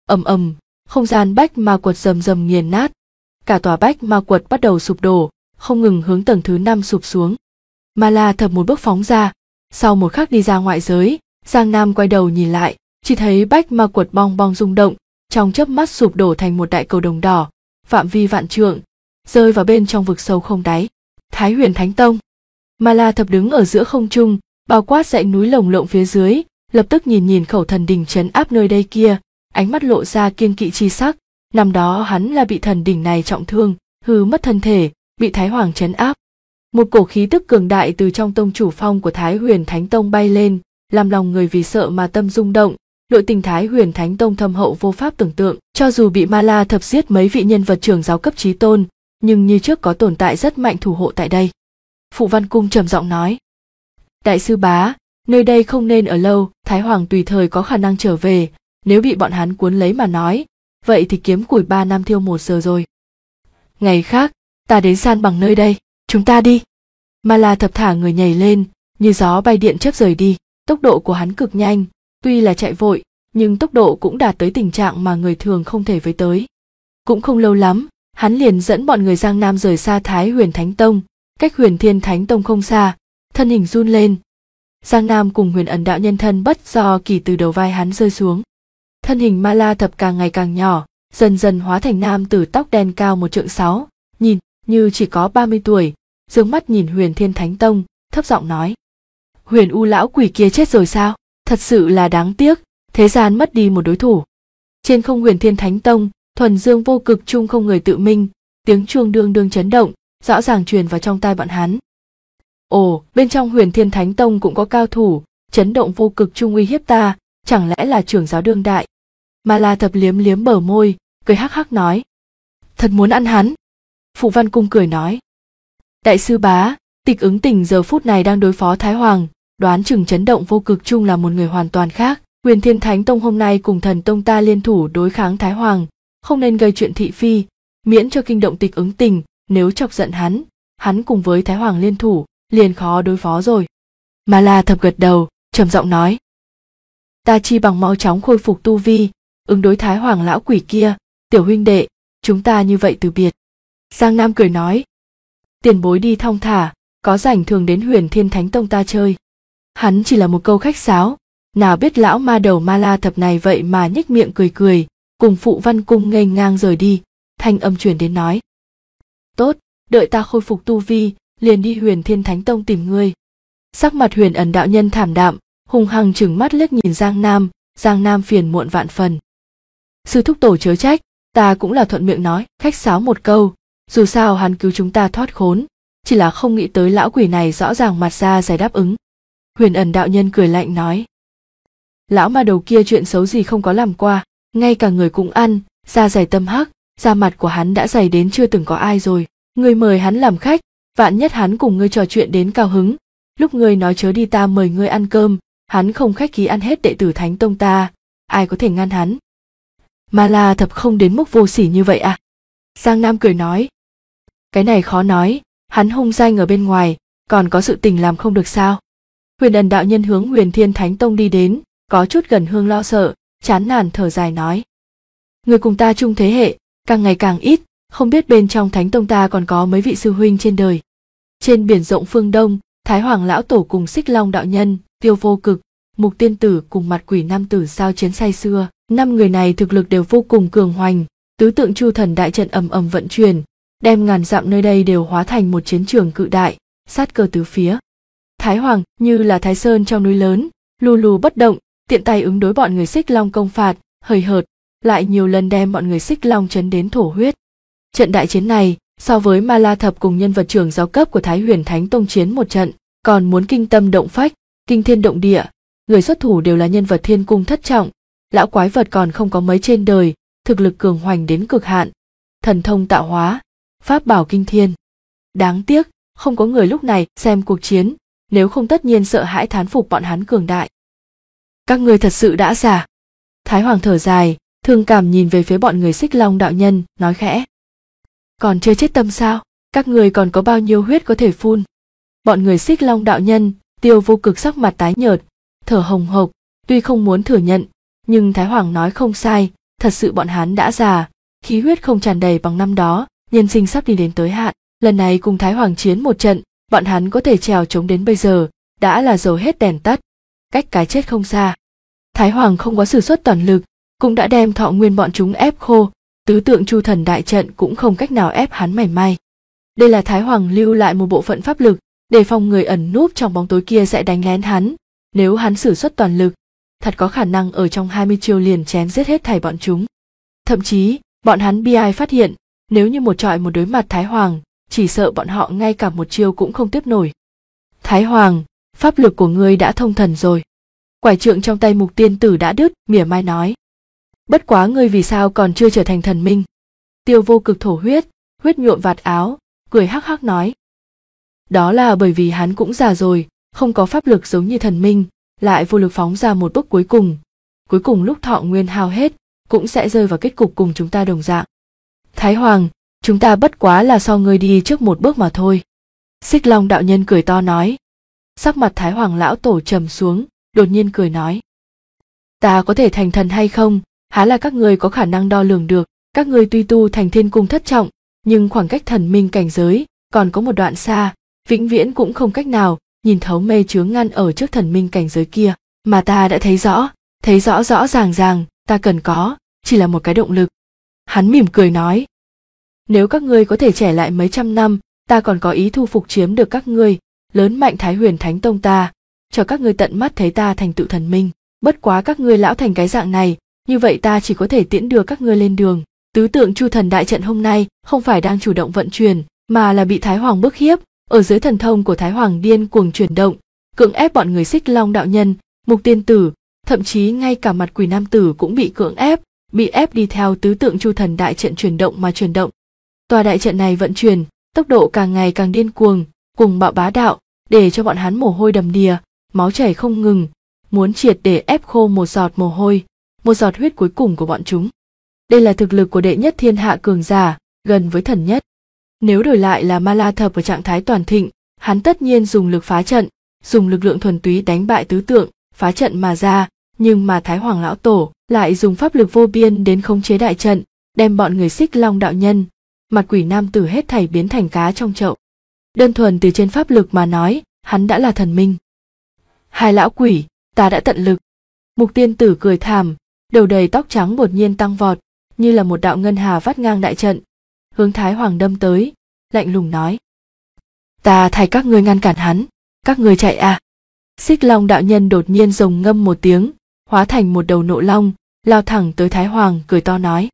Ầm ầm, không gian bách ma quật rầm rầm nghiền nát. Cả tòa bách ma quật bắt đầu sụp đổ, không ngừng hướng tầng thứ 5 sụp xuống. Ma La Thập một bước phóng ra, sau một khắc đi ra ngoại giới. Giang Nam quay đầu nhìn lại, chỉ thấy bách ma quật bong bong rung động, trong chớp mắt sụp đổ thành một đại cầu đồng đỏ, phạm vi vạn trượng, rơi vào bên trong vực sâu không đáy. Thái Huyền Thánh Tông. Ma La Thập đứng ở giữa không trung, bao quát dãy núi lồng lộng phía dưới, lập tức nhìn khẩu thần đỉnh trấn áp nơi đây kia, ánh mắt lộ ra kiêng kỵ chi sắc. Năm đó hắn là bị thần đỉnh này trọng thương, hư mất thân thể, bị Thái Hoàng trấn áp. Một cổ khí tức cường đại từ trong tông chủ phong của Thái Huyền Thánh Tông bay lên, làm lòng người vì sợ mà tâm rung động. Nội tình Thái Huyền Thánh Tông thâm hậu vô pháp tưởng tượng, cho dù bị Ma La Thập giết mấy vị nhân vật trưởng giáo cấp chí tôn, nhưng như trước có tồn tại rất mạnh thủ hộ tại đây. Phụ Văn Cung trầm giọng nói: Đại sư bá, nơi đây không nên ở lâu, Thái Hoàng tùy thời có khả năng trở về, nếu bị bọn hắn cuốn lấy mà nói, vậy thì kiếm củi 3 năm thiêu 1 giờ rồi. Ngày khác, ta đến san bằng nơi đây, chúng ta đi. Ma La Thập thả người nhảy lên, như gió bay điện chớp rời đi, tốc độ của hắn cực nhanh, tuy là chạy vội, nhưng tốc độ cũng đạt tới tình trạng mà người thường không thể với tới. Cũng không lâu lắm, hắn liền dẫn bọn người Giang Nam rời xa Thái Huyền Thánh Tông, cách Huyền Thiên Thánh Tông không xa, thân hình run lên. Giang Nam cùng Huyền Ẩn đạo nhân thân bất do kỳ từ đầu vai hắn rơi xuống. Thân hình Ma La Thập càng ngày càng nhỏ, dần dần hóa thành nam tử tóc đen cao 1,6 trượng, nhìn như chỉ có 30 tuổi, dương mắt nhìn Huyền Thiên Thánh Tông, thấp giọng nói: Huyền U lão quỷ kia chết rồi sao? Thật sự là đáng tiếc, thế gian mất đi một đối thủ. Trên không Huyền Thiên Thánh Tông, thuần dương vô cực chung không người tự minh, tiếng chuông đương đương chấn động, rõ ràng truyền vào trong tai bọn hắn. Ồ, bên trong Huyền Thiên Thánh Tông cũng có cao thủ, chấn động vô cực chung uy hiếp ta, chẳng lẽ là trưởng giáo đương đại? Ma La Thập liếm liếm bờ môi, cười hắc hắc nói: Thật muốn ăn hắn. Phụ Văn Cung cười nói: Đại sư bá, Tịch Ứng Tình giờ phút này đang đối phó Thái Hoàng, đoán chừng chấn động vô cực chung là một người hoàn toàn khác. Huyền Thiên Thánh Tông hôm nay cùng Thần Tông ta liên thủ đối kháng Thái Hoàng, không nên gây chuyện thị phi, miễn cho kinh động Tịch Ứng Tình, nếu chọc giận hắn cùng với Thái Hoàng liên thủ, liền khó đối phó rồi. Ma La Thập gật đầu, trầm giọng nói: Ta chi bằng mau chóng khôi phục tu vi, ứng đối Thái Hoàng lão quỷ kia, tiểu huynh đệ, chúng ta như vậy từ biệt. Giang Nam cười nói: Tiền bối đi thong thả, có rảnh thường đến Huyền Thiên Thánh Tông ta chơi. Hắn chỉ là một câu khách sáo, nào biết lão ma đầu Ma La Thập này vậy mà nhếch miệng cười, cùng Phụ Văn Cung nghênh ngang rời đi. Thanh âm truyền đến nói: Tốt, đợi ta khôi phục tu vi, liền đi Huyền Thiên Thánh Tông tìm ngươi. Sắc mặt Huyền Ẩn đạo nhân thảm đạm, hung hăng trừng mắt liếc nhìn Giang Nam phiền muộn vạn phần. Sư thúc tổ chớ trách, ta cũng là thuận miệng nói, khách sáo một câu, dù sao hắn cứu chúng ta thoát khốn, chỉ là không nghĩ tới lão quỷ này rõ ràng mặt ra giải đáp ứng. Huyền Ẩn đạo nhân cười lạnh nói: Lão ma đầu kia chuyện xấu gì không có làm qua, ngay cả người cũng ăn, da dày tâm hắc, da mặt của hắn đã dày đến chưa từng có ai rồi. Ngươi mời hắn làm khách, vạn nhất hắn cùng ngươi trò chuyện đến cao hứng, lúc ngươi nói chớ đi ta mời ngươi ăn cơm, hắn không khách khí ăn hết đệ tử Thánh Tông ta, ai có thể ngăn hắn? Ma La Thập không đến mức vô sỉ như vậy à? Giang Nam cười nói: Cái này khó nói, hắn hung danh ở bên ngoài, còn có sự tình làm không được sao? Huyền Ẩn đạo nhân hướng Huyền Thiên Thánh Tông đi đến, có chút gần hương lo sợ, chán nản thở dài nói: Người cùng ta chung thế hệ, càng ngày càng ít, không biết bên trong Thánh Tông ta còn có mấy vị sư huynh trên đời. Trên biển rộng phương Đông, Thái Hoàng lão tổ cùng Xích Long đạo nhân, Tiêu Vô Cực, Mục Tiên tử cùng Mặt Quỷ nam tử giao chiến say xưa. 5 người này thực lực đều vô cùng cường hoành, tứ tượng Chu Thần đại trận ầm ầm vận chuyển, đem ngàn dặm nơi đây đều hóa thành một chiến trường cự đại, sát cơ tứ phía. Thái Hoàng như là Thái Sơn trong núi lớn, lù lù bất động, tiện tay ứng đối bọn người Xích Long công phạt, hời hợt, lại nhiều lần đem bọn người Xích Long chấn đến thổ huyết. Trận đại chiến này, so với Ma La Thập cùng nhân vật trưởng giáo cấp của Thái Huyền Thánh Tông chiến một trận, còn muốn kinh tâm động phách, kinh thiên động địa, người xuất thủ đều là nhân vật thiên cung thất trọng, lão quái vật còn không có mấy trên đời, thực lực cường hoành đến cực hạn, thần thông tạo hóa, pháp bảo kinh thiên. Đáng tiếc, không có người lúc này xem cuộc chiến, nếu không tất nhiên sợ hãi thán phục bọn hắn cường đại. Các ngươi thật sự đã già. Thái Hoàng thở dài, thương cảm nhìn về phía bọn người Xích Long đạo nhân, nói khẽ: Còn chưa chết tâm sao? Các ngươi còn có bao nhiêu huyết có thể phun? Bọn người Xích Long đạo nhân, Tiêu Vô Cực sắc mặt tái nhợt, thở hồng hộc, tuy không muốn thừa nhận, nhưng Thái Hoàng nói không sai, thật sự bọn hắn đã già, khí huyết không tràn đầy bằng năm đó, nhân sinh sắp đi đến tới hạn. Lần này cùng Thái Hoàng chiến một trận, bọn hắn có thể trèo chống đến bây giờ, đã là dầu hết đèn tắt, cách cái chết không xa. Thái Hoàng không có sử xuất toàn lực, cũng đã đem thọ nguyên bọn chúng ép khô, tứ tượng Chu Thần đại trận cũng không cách nào ép hắn mảy may. Đây là Thái Hoàng lưu lại một bộ phận pháp lực, để phòng người ẩn núp trong bóng tối kia sẽ đánh lén hắn. Nếu hắn sử xuất toàn lực, thật có khả năng ở trong 20 chiêu liền chém giết hết thảy bọn chúng. Thậm chí, bọn hắn bi ai phát hiện, nếu như một trọi một đối mặt Thái Hoàng, chỉ sợ bọn họ ngay cả một chiêu cũng không tiếp nổi. Thái Hoàng, pháp lực của ngươi đã thông thần rồi. Quải trượng trong tay Mục Tiên Tử đã đứt, mỉa mai nói. Bất quá ngươi vì sao còn chưa trở thành thần minh? Tiêu Vô Cực thổ huyết, huyết nhuộm vạt áo, cười hắc hắc nói. Đó là bởi vì hắn cũng già rồi, không có pháp lực giống như thần minh, lại vô lực phóng ra một bước cuối cùng. Cuối cùng lúc thọ nguyên hao hết, cũng sẽ rơi vào kết cục cùng chúng ta đồng dạng. Thái Hoàng, chúng ta bất quá là so ngươi đi trước một bước mà thôi. Xích Long đạo nhân cười to nói. Sắc mặt Thái Hoàng lão tổ trầm xuống, đột nhiên cười nói. Ta có thể thành thần hay không, há là các ngươi có khả năng đo lường được. Các ngươi tuy tu thành thiên cung thất trọng, nhưng khoảng cách thần minh cảnh giới còn có một đoạn xa, vĩnh viễn cũng không cách nào nhìn thấu mê chướng ngăn ở trước thần minh cảnh giới kia. Mà ta đã thấy rõ rõ ràng, ta cần có chỉ là một cái động lực. Hắn mỉm cười nói. Nếu các ngươi có thể trẻ lại mấy trăm năm, ta còn có ý thu phục chiếm được các ngươi, lớn mạnh Thái Huyền Thánh Tông ta, cho các ngươi tận mắt thấy ta thành tựu thần minh. Bất quá các ngươi lão thành cái dạng này, như vậy ta chỉ có thể tiễn đưa các ngươi lên đường. Tứ tượng Chu Thần đại trận hôm nay không phải đang chủ động vận chuyển, mà là bị Thái Hoàng bức hiếp, ở dưới thần thông của Thái Hoàng điên cuồng chuyển động, cưỡng ép bọn người Xích Long đạo nhân, Mục Tiên Tử, thậm chí ngay cả Mặt Quỷ nam tử cũng bị cưỡng ép, bị ép đi theo tứ tượng Chu Thần đại trận chuyển động mà chuyển động. Tòa đại trận này vận chuyển, tốc độ càng ngày càng điên cuồng, cùng bạo bá đạo, để cho bọn hắn mồ hôi đầm đìa, máu chảy không ngừng, muốn triệt để ép khô một giọt mồ hôi, một giọt huyết cuối cùng của bọn chúng. Đây là thực lực của đệ nhất thiên hạ cường giả, gần với thần nhất. Nếu đổi lại là Ma La Thập ở trạng thái toàn thịnh, hắn tất nhiên dùng lực phá trận, dùng lực lượng thuần túy đánh bại tứ tượng, phá trận mà ra, nhưng mà Thái Hoàng lão tổ lại dùng pháp lực vô biên đến khống chế đại trận, đem bọn người Xích Long đạo nhân, Mặt Quỷ nam tử hết thảy biến thành cá trong chậu. Đơn thuần từ trên pháp lực mà nói, hắn đã là thần minh. Hai lão quỷ, ta đã tận lực. Mục Tiên Tử cười thảm, đầu đầy tóc trắng đột nhiên tăng vọt, như là một đạo ngân hà vắt ngang đại trận, hướng Thái Hoàng đâm tới, lạnh lùng nói. Ta thay các ngươi ngăn cản hắn, các ngươi chạy à. Xích Long đạo nhân đột nhiên rồng ngâm một tiếng, hóa thành một đầu nộ long, lao thẳng tới Thái Hoàng, cười to nói.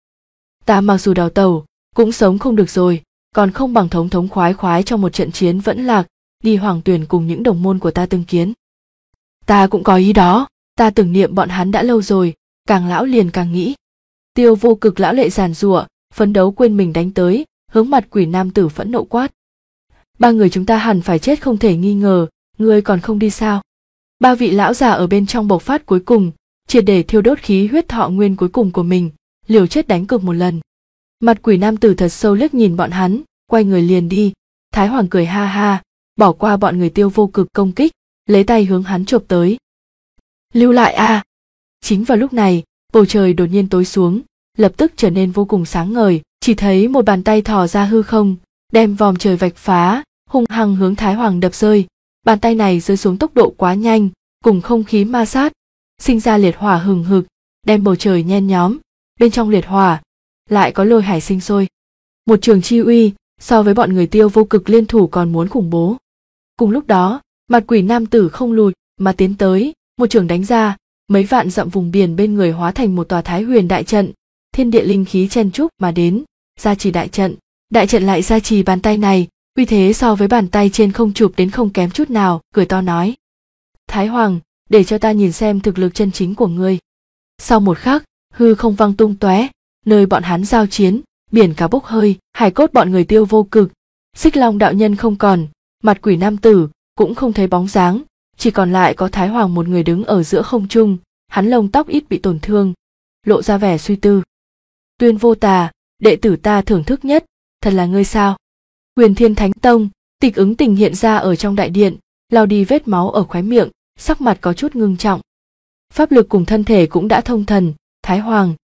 Ta mặc dù đào tẩu, cũng sống không được rồi, còn không bằng thống thống khoái khoái trong một trận chiến vẫn lạc, đi Hoàng Tuyển cùng những đồng môn của ta tương kiến. Ta cũng có ý đó, ta tưởng niệm bọn hắn đã lâu rồi, càng lão liền càng nghĩ. Tiêu Vô Cực lão lệ giàn giụa, phấn đấu quên mình đánh tới, hướng Mặt Quỷ nam tử phẫn nộ quát. Ba người chúng ta hẳn phải chết không thể nghi ngờ, ngươi còn không đi sao? Ba vị lão già ở bên trong bộc phát cuối cùng, triệt để thiêu đốt khí huyết thọ nguyên cuối cùng của mình, liều chết đánh cược một lần. Mặt Quỷ nam tử thật sâu liếc nhìn bọn hắn, quay người liền đi. Thái Hoàng cười ha ha, bỏ qua bọn người Tiêu Vô Cực công kích, lấy tay hướng hắn chộp tới. Lưu lại a! Chính vào lúc này, bầu trời đột nhiên tối xuống, lập tức trở nên vô cùng sáng ngời, chỉ thấy một bàn tay thò ra hư không, đem vòm trời vạch phá, hung hăng hướng Thái Hoàng đập rơi. Bàn tay này rơi xuống tốc độ quá nhanh, cùng không khí ma sát, sinh ra liệt hỏa hừng hực, đem bầu trời nhen nhóm. Bên trong liệt hỏa lại có lôi hải sinh sôi. Một trường chi uy, so với bọn người Tiêu Vô Cực liên thủ còn muốn khủng bố. Cùng lúc đó, Mặt Quỷ nam tử không lùi mà tiến tới, một trường đánh ra, mấy vạn dặm vùng biển bên người hóa thành một tòa Thái Huyền đại trận, thiên địa linh khí chen chúc mà đến, gia trì đại trận lại gia trì bàn tay này, uy thế so với bàn tay trên không chụp đến không kém chút nào, cười to nói. Thái Hoàng, để cho ta nhìn xem thực lực chân chính của ngươi. Sau một khắc, hư không văng tung tóe, nơi bọn hắn giao chiến, biển cả bốc hơi, hải cốt bọn người Tiêu Vô Cực, Xích Long đạo nhân không còn, Mặt Quỷ nam tử cũng không thấy bóng dáng, chỉ còn lại có Thái Hoàng một người đứng ở giữa không trung, hắn lông tóc ít bị tổn thương, lộ ra vẻ suy tư. Tuyên Vô Tà, đệ tử ta thưởng thức nhất, thật là ngươi sao? Huyền Thiên Thánh Tông, Tịch Ứng Tình hiện ra ở trong đại điện, lau đi vết máu ở khóe miệng, sắc mặt có chút ngưng trọng. Pháp lực cùng thân thể cũng đã thông thần. Thái Hoàng,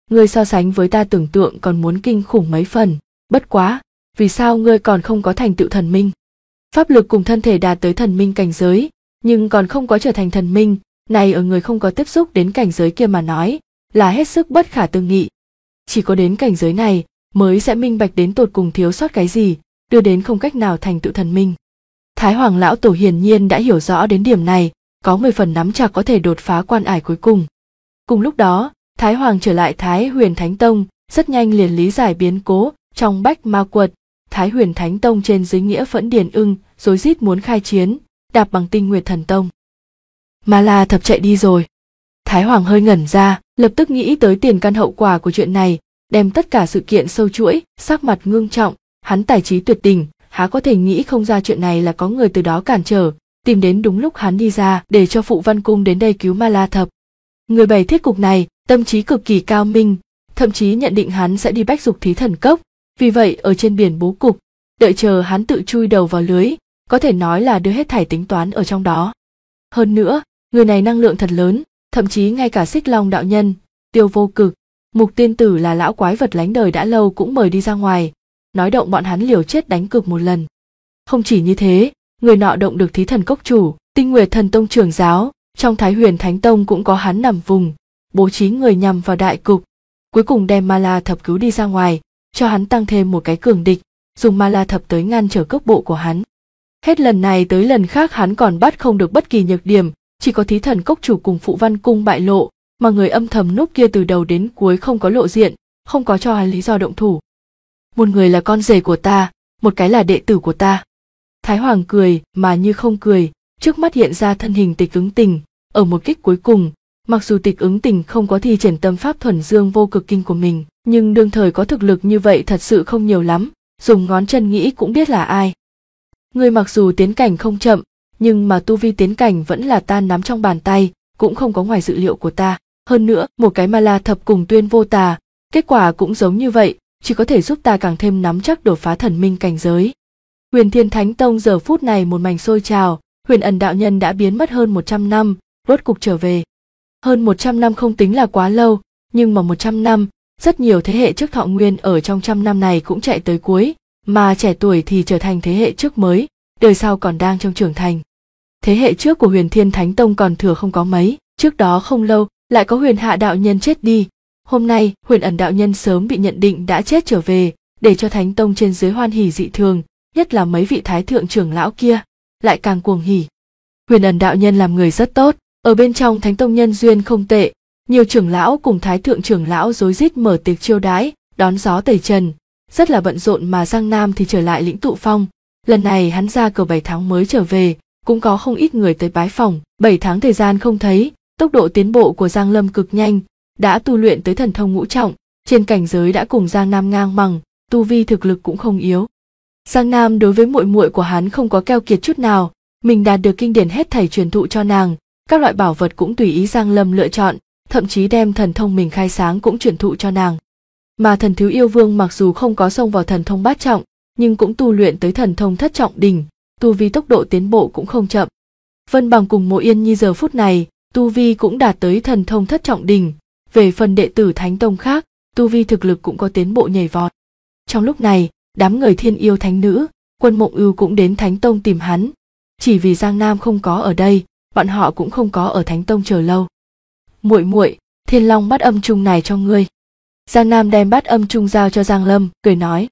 ngươi so sánh với ta tưởng tượng còn muốn kinh khủng mấy phần, bất quá, vì sao ngươi còn không có thành tựu thần minh? Pháp lực cùng thân thể đạt tới thần minh cảnh giới, nhưng còn không có trở thành thần minh, này ở người không có tiếp xúc đến cảnh giới kia mà nói, là hết sức bất khả tư nghị. Chỉ có đến cảnh giới này, mới sẽ minh bạch đến tột cùng thiếu sót cái gì, đưa đến không cách nào thành tựu thần minh. Thái Hoàng lão tổ hiển nhiên đã hiểu rõ đến điểm này, có 10 phần nắm chặt có thể đột phá quan ải cuối cùng. Cùng lúc đó, Thái Hoàng trở lại Thái Huyền Thánh Tông, rất nhanh liền lý giải biến cố trong Bách Ma Quật. Thái Huyền Thánh Tông trên dưới nghĩa phẫn điền ưng, rối rít muốn khai chiến, đạp bằng Tinh Nguyệt Thần Tông. Ma La Thập chạy đi rồi. Thái Hoàng hơi ngẩn ra, lập tức nghĩ tới tiền căn hậu quả của chuyện này, đem tất cả sự kiện sâu chuỗi, sắc mặt ngưng trọng, hắn tài trí tuyệt đỉnh, há có thể nghĩ không ra chuyện này là có người từ đó cản trở, tìm đến đúng lúc hắn đi ra để cho Phụ Văn Cung đến đây cứu Ma La Thập. Người bày thiết cục này, tâm trí cực kỳ cao minh, thậm chí nhận định hắn sẽ đi Bách Dục Thí Thần Cốc, vì vậy ở trên biển bố cục, đợi chờ hắn tự chui đầu vào lưới, có thể nói là đưa hết thảy tính toán ở trong đó. Hơn nữa, người này năng lượng thật lớn, thậm chí ngay cả Xích Long đạo nhân, Tiêu Vô Cực, Mục Tiên Tử là lão quái vật lánh đời đã lâu cũng mời đi ra ngoài, nói động bọn hắn liều chết đánh cược một lần. Không chỉ như thế, người nọ động được Thí Thần Cốc chủ, Tinh Nguyệt Thần Tông trưởng giáo, trong Thái Huyền Thánh Tông cũng có hắn nằm vùng, bố trí người nhằm vào đại cục, cuối cùng đem Ma La Thập cứu đi ra ngoài, cho hắn tăng thêm một cái cường địch, dùng Ma La Thập tới ngăn trở cước bộ của hắn. Hết lần này tới lần khác hắn còn bắt không được bất kỳ nhược điểm, chỉ có Thí Thần Cốc chủ cùng Phụ Văn Cung bại lộ, mà người âm thầm núp kia từ đầu đến cuối không có lộ diện, không có cho hắn lý do động thủ. Một người là con rể của ta, một cái là đệ tử của ta. Thái Hoàng cười mà như không cười, trước mắt hiện ra thân hình Tịch Ứng Tình, ở một kích cuối cùng, mặc dù Tịch Ứng Tình không có thi triển tâm pháp thuần dương vô cực kinh của mình, nhưng đương thời có thực lực như vậy thật sự không nhiều lắm, dùng ngón chân nghĩ cũng biết là ai. Ngươi mặc dù tiến cảnh không chậm, nhưng mà tu vi tiến cảnh vẫn là ta nắm trong bàn tay, cũng không có ngoài dự liệu của ta. Hơn nữa, một cái Ma La Thập cùng Tuyên Vô Tà, kết quả cũng giống như vậy, chỉ có thể giúp ta càng thêm nắm chắc đột phá thần minh cảnh giới. Huyền Thiên Thánh Tông giờ phút này một mảnh sôi trào, Huyền Ẩn đạo nhân đã biến mất hơn 100 năm, rốt cục trở về. Hơn 100 năm không tính là quá lâu, nhưng mà 100 năm, rất nhiều thế hệ trước thọ nguyên ở trong trăm năm này cũng chạy tới cuối, mà trẻ tuổi thì trở thành thế hệ trước mới, đời sau còn đang trong trưởng thành. Thế hệ trước của Huyền Thiên Thánh Tông còn thừa không có mấy, trước đó không lâu, lại có Huyền Hạ đạo nhân chết đi. Hôm nay, Huyền Ẩn đạo nhân sớm bị nhận định đã chết trở về, để cho Thánh Tông trên dưới hoan hỉ dị thường, nhất là mấy vị thái thượng trưởng lão kia, lại càng cuồng hỉ. Huyền Ẩn đạo nhân làm người rất tốt, ở bên trong Thánh Tông nhân duyên không tệ, nhiều trưởng lão cùng thái thượng trưởng lão rối rít mở tiệc chiêu đãi, đón gió tẩy trần, rất là bận rộn mà Giang Nam thì trở lại Lĩnh Tụ Phong. Lần này hắn ra cờ 7 tháng mới trở về, cũng có không ít người tới bái phỏng. 7 tháng thời gian không thấy, tốc độ tiến bộ của Giang Lâm cực nhanh, đã tu luyện tới thần thông ngũ trọng, trên cảnh giới đã cùng Giang Nam ngang bằng, tu vi thực lực cũng không yếu. Giang Nam đối với muội muội của hắn không có keo kiệt chút nào, mình đạt được kinh điển hết thảy truyền thụ cho nàng, các loại bảo vật cũng tùy ý Giang Lâm lựa chọn, thậm chí đem thần thông mình khai sáng cũng truyền thụ cho nàng. Mà Thần Thiếu Yêu Vương mặc dù không có xông vào thần thông bát trọng, nhưng cũng tu luyện tới thần thông thất trọng đỉnh, tu vi tốc độ tiến bộ cũng không chậm. Vân Bằng cùng Mộ Yên Nhi giờ phút này, tu vi cũng đạt tới thần thông thất trọng đỉnh, về phần đệ tử Thánh Tông khác, tu vi thực lực cũng có tiến bộ nhảy vọt. Trong lúc này, đám người Thiên Yêu Thánh Nữ, Quân Mộng Ưu cũng đến Thánh Tông tìm hắn, chỉ vì Giang Nam không có ở đây, bọn họ cũng không có ở Thánh Tông chờ lâu. Muội muội, Thiên Long bát âm chung này cho ngươi. Giang Nam đem bát âm chung giao cho Giang Lâm, cười nói: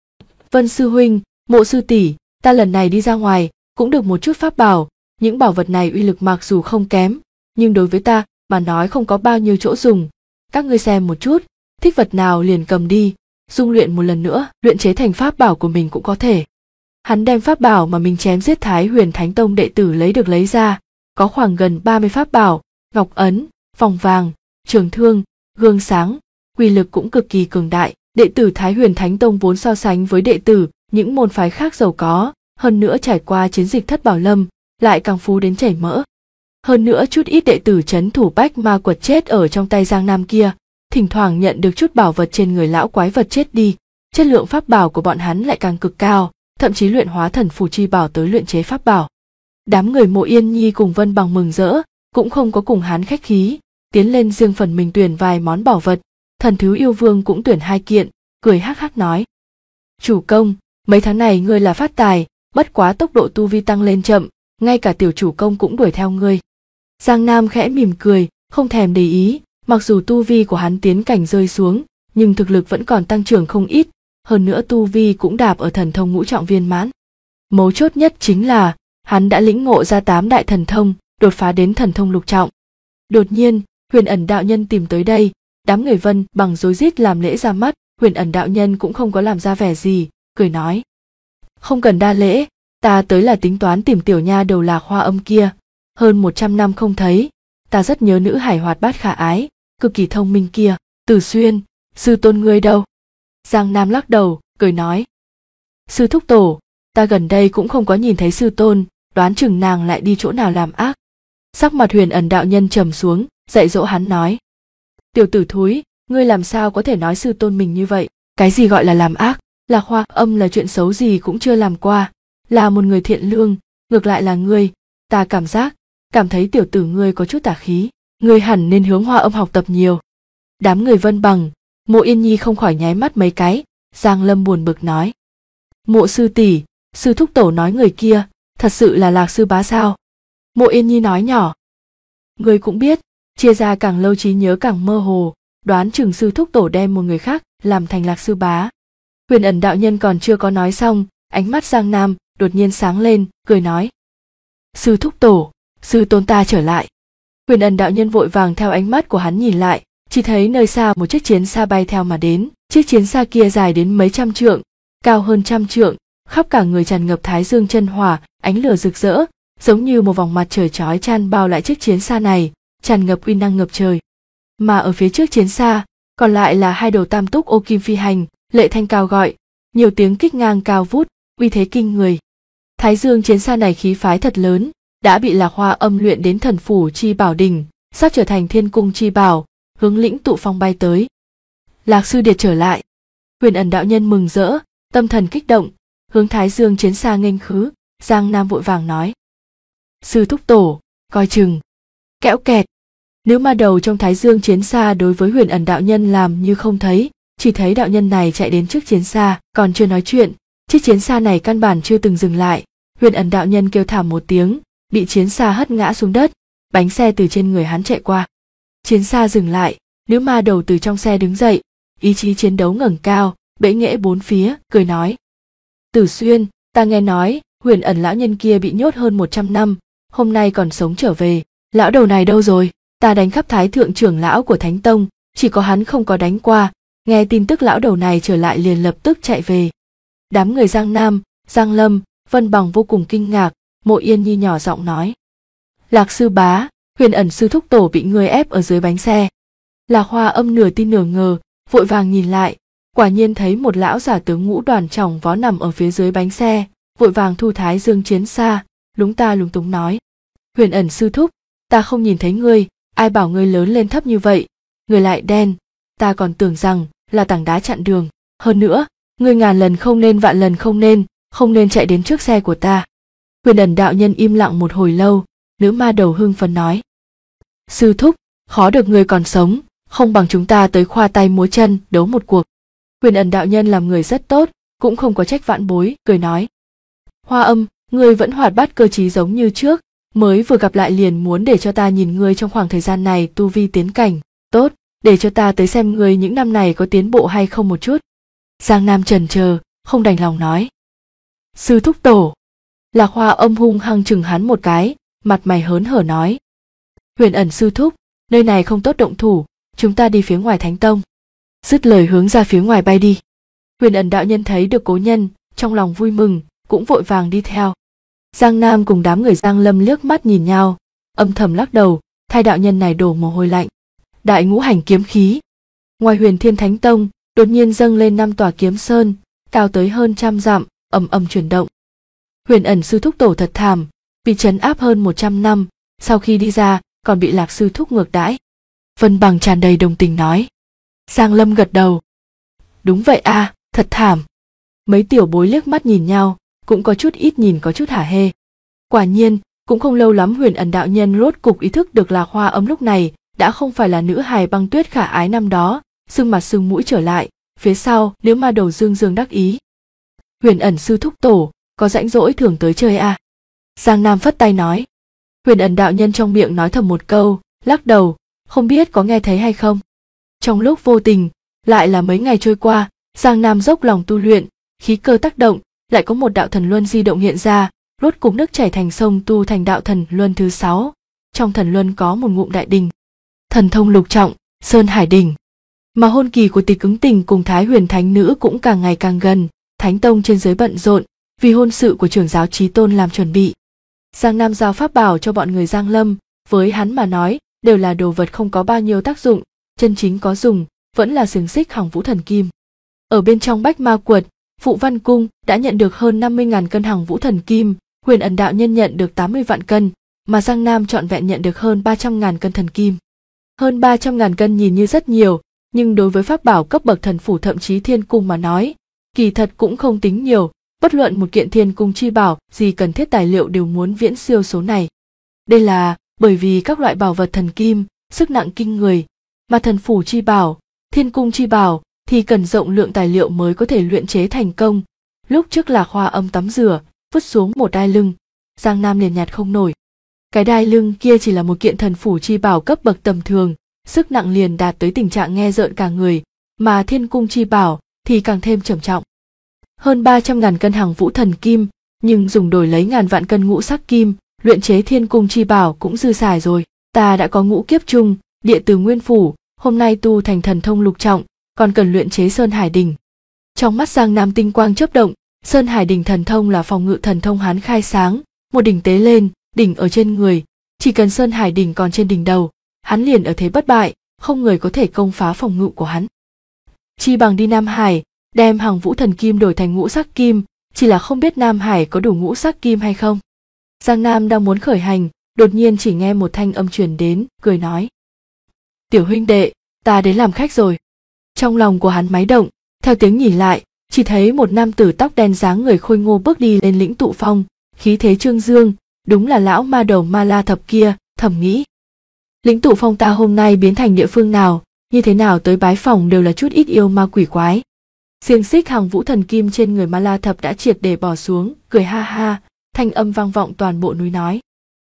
Vân sư huynh, Mộ sư tỷ, ta lần này đi ra ngoài cũng được một chút pháp bảo, những bảo vật này uy lực mặc dù không kém, nhưng đối với ta mà nói không có bao nhiêu chỗ dùng. Các ngươi xem một chút, thích vật nào liền cầm đi, dung luyện một lần nữa, luyện chế thành pháp bảo của mình cũng có thể. Hắn đem pháp bảo mà mình chém giết Thái Huyền Thánh Tông đệ tử lấy ra, có khoảng gần 30 pháp bảo, ngọc ấn, vòng vàng, trường thương, gương sáng, uy lực cũng cực kỳ cường đại. Đệ tử Thái Huyền Thánh Tông vốn so sánh với đệ tử những môn phái khác giàu có, hơn nữa trải qua chiến dịch Thất Bảo Lâm, lại càng phú đến chảy mỡ. Hơn nữa chút ít đệ tử trấn thủ Bách Ma Quật chết ở trong tay Giang Nam kia, thỉnh thoảng nhận được chút bảo vật trên người lão quái vật chết đi, chất lượng pháp bảo của bọn hắn lại càng cực cao, thậm chí luyện hóa thần phù chi bảo tới luyện chế pháp bảo. Đám người Mộ Yên Nhi cùng Vân Bằng mừng rỡ, cũng không có cùng hắn khách khí, tiến lên riêng phần mình tuyển vài món bảo vật, Thần Thứ Yêu Vương cũng tuyển 2 kiện, cười hắc hắc nói. Chủ công, mấy tháng này ngươi là phát tài, bất quá tốc độ tu vi tăng lên chậm, ngay cả tiểu chủ công cũng đuổi theo ngươi. Giang Nam khẽ mỉm cười, không thèm để ý, mặc dù tu vi của hắn tiến cảnh rơi xuống, nhưng thực lực vẫn còn tăng trưởng không ít, hơn nữa tu vi cũng đạp ở thần thông ngũ trọng viên mãn. Mấu chốt nhất chính là, hắn đã lĩnh ngộ ra 8 đại thần thông, đột phá đến thần thông lục trọng. Đột nhiên, Huyền Ẩn đạo nhân tìm tới đây, đám người Vân Bằng rối rít làm lễ ra mắt, Huyền Ẩn đạo nhân cũng không có làm ra vẻ gì, cười nói. Không cần đa lễ, ta tới là tính toán tìm tiểu nha đầu Lạc Hoa Âm kia, hơn 100 năm không thấy, ta rất nhớ nữ hải hoạt bát khả ái, cực kỳ thông minh kia. Tử Xuyên, sư tôn ngươi đâu? Giang Nam lắc đầu, cười nói. Sư thúc tổ, ta gần đây cũng không có nhìn thấy sư tôn, đoán chừng nàng lại đi chỗ nào làm ác. Sắc mặt Huyền Ẩn đạo nhân trầm xuống, dạy dỗ hắn nói. Tiểu tử thúi, ngươi làm sao có thể nói sư tôn mình như vậy? Cái gì gọi là làm ác? Lạc Hoa Âm là chuyện xấu gì cũng chưa làm qua, là một người thiện lương, ngược lại là ngươi, ta cảm thấy tiểu tử ngươi có chút tà khí, ngươi hẳn nên hướng Hoa Âm học tập nhiều. Đám người Vân Bằng, Mộ Yên Nhi không khỏi nháy mắt mấy cái, Giang Lâm buồn bực nói. Mộ sư tỷ, sư thúc tổ nói người kia, thật sự là Lạc sư bá sao? Mộ Yên Nhi nói nhỏ. Ngươi cũng biết, chia ra càng lâu trí nhớ càng mơ hồ, đoán chừng sư thúc tổ đem một người khác làm thành Lạc sư bá. Huyền Ẩn đạo nhân còn chưa có nói xong, ánh mắt Giang Nam đột nhiên sáng lên, cười nói. Sư thúc tổ, sư tôn ta trở lại. Huyền Ẩn đạo nhân vội vàng theo ánh mắt của hắn nhìn lại, chỉ thấy nơi xa một chiếc chiến xa bay theo mà đến, chiếc chiến xa kia dài đến mấy trăm trượng, cao hơn 100 trượng, khắp cả người tràn ngập thái dương chân hỏa, ánh lửa rực rỡ, giống như một vòng mặt trời chói chang bao lại chiếc chiến xa này, tràn ngập uy năng ngập trời. Mà ở phía trước chiến xa, còn lại là 2 đầu tam túc ô kim phi hành, lệ thanh cao gọi, nhiều tiếng kích ngang cao vút, uy thế kinh người. Thái dương chiến xa này khí phái thật lớn, đã bị Lạc Hoa Âm luyện đến thần phủ chi bảo đỉnh, sắp trở thành thiên cung chi bảo, hướng lĩnh tụ phong bay tới. Lạc sư điệt trở lại. Huyền Ẩn đạo nhân mừng rỡ, tâm thần kích động, hướng thái dương chiến xa nghênh khứ. Giang Nam vội vàng nói. Sư thúc tổ, coi chừng. Kẽo kẹt. Nếu mà đầu trong thái dương chiến xa đối với Huyền Ẩn đạo nhân làm như không thấy, chỉ thấy đạo nhân này chạy đến trước chiến xa, còn chưa nói chuyện, chiếc chiến xa này căn bản chưa từng dừng lại. Huyền Ẩn đạo nhân kêu thảm một tiếng, bị chiến xa hất ngã xuống đất, bánh xe từ trên người hắn chạy qua. Chiến xa dừng lại, nữ ma đầu từ trong xe đứng dậy, ý chí chiến đấu ngẩng cao, bẽ nghễ bốn phía, cười nói. Tử Xuyên, ta nghe nói, Huyền Ẩn lão nhân kia bị nhốt hơn 100 năm, hôm nay còn sống trở về, lão đầu này đâu rồi? Ta đánh khắp thái thượng trưởng lão của Thánh Tông, chỉ có hắn không có đánh qua, nghe tin tức lão đầu này trở lại liền lập tức chạy về. Đám người Giang Nam, Giang Lâm, Vân Bằng vô cùng kinh ngạc, Mộ Yên Nhi nhỏ giọng nói. Lạc sư bá, Huyền Ẩn sư thúc tổ bị người ép ở dưới bánh xe. Lạc Hoa Âm nửa tin nửa ngờ, vội vàng nhìn lại, quả nhiên thấy một lão giả tướng ngũ đoàn tròng vó nằm ở phía dưới bánh xe, vội vàng thu thái dương chiến xa, lúng ta lúng túng nói. Huyền Ẩn sư thúc, ta không nhìn thấy ngươi, ai bảo ngươi lớn lên thấp như vậy, người lại đen, ta còn tưởng rằng là tảng đá chặn đường. Hơn nữa, ngươi ngàn lần không nên vạn lần không nên chạy đến trước xe của ta. Huyền Ẩn đạo nhân im lặng một hồi lâu, nữ ma đầu hưng phấn nói. Sư thúc, khó được ngươi còn sống, không bằng chúng ta tới khoa tay múa chân đấu một cuộc. Huyền Ẩn đạo nhân làm người rất tốt, cũng không có trách vãn bối, cười nói. Hoa Âm, ngươi vẫn hoạt bát cơ trí giống như trước, mới vừa gặp lại liền muốn để cho ta nhìn ngươi trong khoảng thời gian này tu vi tiến cảnh, tốt, để cho ta tới xem ngươi những năm này có tiến bộ hay không một chút. Giang Nam chần chờ, không đành lòng nói. Sư thúc tổ. Lạc Hoa Âm hung hăng chừng hắn một cái, mặt mày hớn hở nói. Huyền Ẩn sư thúc, nơi này không tốt động thủ, chúng ta đi phía ngoài Thánh Tông. Dứt lời hướng ra phía ngoài bay đi. Huyền Ẩn đạo nhân thấy được cố nhân, trong lòng vui mừng, cũng vội vàng đi theo. Giang Nam cùng đám người Giang Lâm liếc mắt nhìn nhau, âm thầm lắc đầu, thay đạo nhân này đổ mồ hôi lạnh. Đại ngũ hành kiếm khí. Ngoài Huyền Thiên Thánh Tông, đột nhiên dâng lên 5 tòa kiếm sơn, cao tới hơn 100 dặm, ầm ầm chuyển động. Huyền Ẩn sư thúc tổ thật thảm, bị trấn áp hơn 100 năm, sau khi đi ra còn bị Lạc sư thúc ngược đãi. Vân Bằng tràn đầy đồng tình nói. Giang Lâm gật đầu. Đúng vậy a, thật thảm. Mấy tiểu bối liếc mắt nhìn nhau, cũng có chút ít nhìn có chút hả hê. Quả nhiên, cũng không lâu lắm Huyền Ẩn đạo nhân rốt cục ý thức được Lạc Hoa Âm lúc này đã không phải là nữ hài băng tuyết khả ái năm đó, sưng mặt sưng mũi trở lại, phía sau Liễu Ma Đầu dương dương đắc ý. Huyền Ẩn sư thúc tổ, có rãnh rỗi thường tới chơi à? Giang Nam phất tay nói. Huyền Ẩn đạo nhân trong miệng nói thầm một câu, lắc đầu, không biết có nghe thấy hay không. Trong lúc vô tình, lại là mấy ngày trôi qua, Giang Nam dốc lòng tu luyện, khí cơ tác động, lại có một đạo thần luân di động hiện ra, rốt cục nước chảy thành sông tu thành đạo thần luân thứ 6. Trong thần luân có một ngụm đại đình. Thần thông lục trọng, Sơn Hải Đỉnh. Mà hôn kỳ của Tịch Ứng Tình cùng Thái Huyền Thánh Nữ cũng càng ngày càng gần, Thánh Tông trên dưới bận rộn, vì hôn sự của trưởng giáo Chí Tôn làm chuẩn bị. Giang Nam giao pháp bảo cho bọn người Giang Lâm, với hắn mà nói, đều là đồ vật không có bao nhiêu tác dụng, chân chính có dùng, vẫn là xiềng xích Hằng Vũ Thần Kim. Ở bên trong Bách Ma Quật, Phụ Văn Cung đã nhận được hơn 50.000 cân Hằng Vũ Thần Kim, Huyền Ẩn đạo nhân nhận được 80 vạn cân, mà Giang Nam trọn vẹn nhận được hơn 300.000 cân thần kim. Hơn 300.000 cân nhìn như rất nhiều, nhưng đối với pháp bảo cấp bậc thần phủ thậm chí thiên cung mà nói, kỳ thật cũng không tính nhiều, bất luận một kiện thiên cung chi bảo gì cần thiết tài liệu đều muốn viễn siêu số này. Đây là bởi vì các loại bảo vật thần kim, sức nặng kinh người, mà thần phủ chi bảo, thiên cung chi bảo thì cần rộng lượng tài liệu mới có thể luyện chế thành công. Lúc trước Lạc Hoa Âm tắm rửa, vứt xuống một đai lưng, Giang Nam liền nhặt không nổi. Cái đai lưng kia chỉ là một kiện thần phủ chi bảo cấp bậc tầm thường, sức nặng liền đạt tới tình trạng nghe rợn cả người, mà thiên cung chi bảo thì càng thêm trầm trọng. Hơn 300.000 cân Hằng Vũ Thần Kim, nhưng dùng đổi lấy ngàn vạn cân ngũ sắc kim, luyện chế thiên cung chi bảo cũng dư xài rồi. Ta đã có ngũ kiếp chung, địa từ nguyên phủ, hôm nay tu thành thần thông lục trọng, còn cần luyện chế Sơn Hải Đỉnh. Trong mắt Giang Nam tinh quang chớp động, Sơn Hải Đỉnh thần thông là phòng ngự thần thông hắn khai sáng, một đỉnh tế lên, đỉnh ở trên người, chỉ cần Sơn Hải Đỉnh còn trên đỉnh đầu, hắn liền ở thế bất bại, không người có thể công phá phòng ngự của hắn. Chi bằng đi Nam Hải, đem Hằng Vũ Thần Kim đổi thành ngũ sắc kim, chỉ là không biết Nam Hải có đủ ngũ sắc kim hay không. Giang Nam đang muốn khởi hành, đột nhiên chỉ nghe một thanh âm truyền đến, cười nói. Tiểu huynh đệ, ta đến làm khách rồi. Trong lòng của hắn máy động, theo tiếng nhìn lại, chỉ thấy một nam tử tóc đen dáng người khôi ngô bước đi lên lĩnh tụ phong, khí thế trương dương, đúng là lão ma đầu Ma La Thập kia, thầm nghĩ. Lĩnh tụ phong ta hôm nay biến thành địa phương nào, như thế nào tới bái phòng đều là chút ít yêu ma quỷ quái. Xiềng xích Hằng Vũ Thần Kim trên người Ma La Thập đã triệt để bỏ xuống, cười ha ha, thanh âm vang vọng toàn bộ núi nói.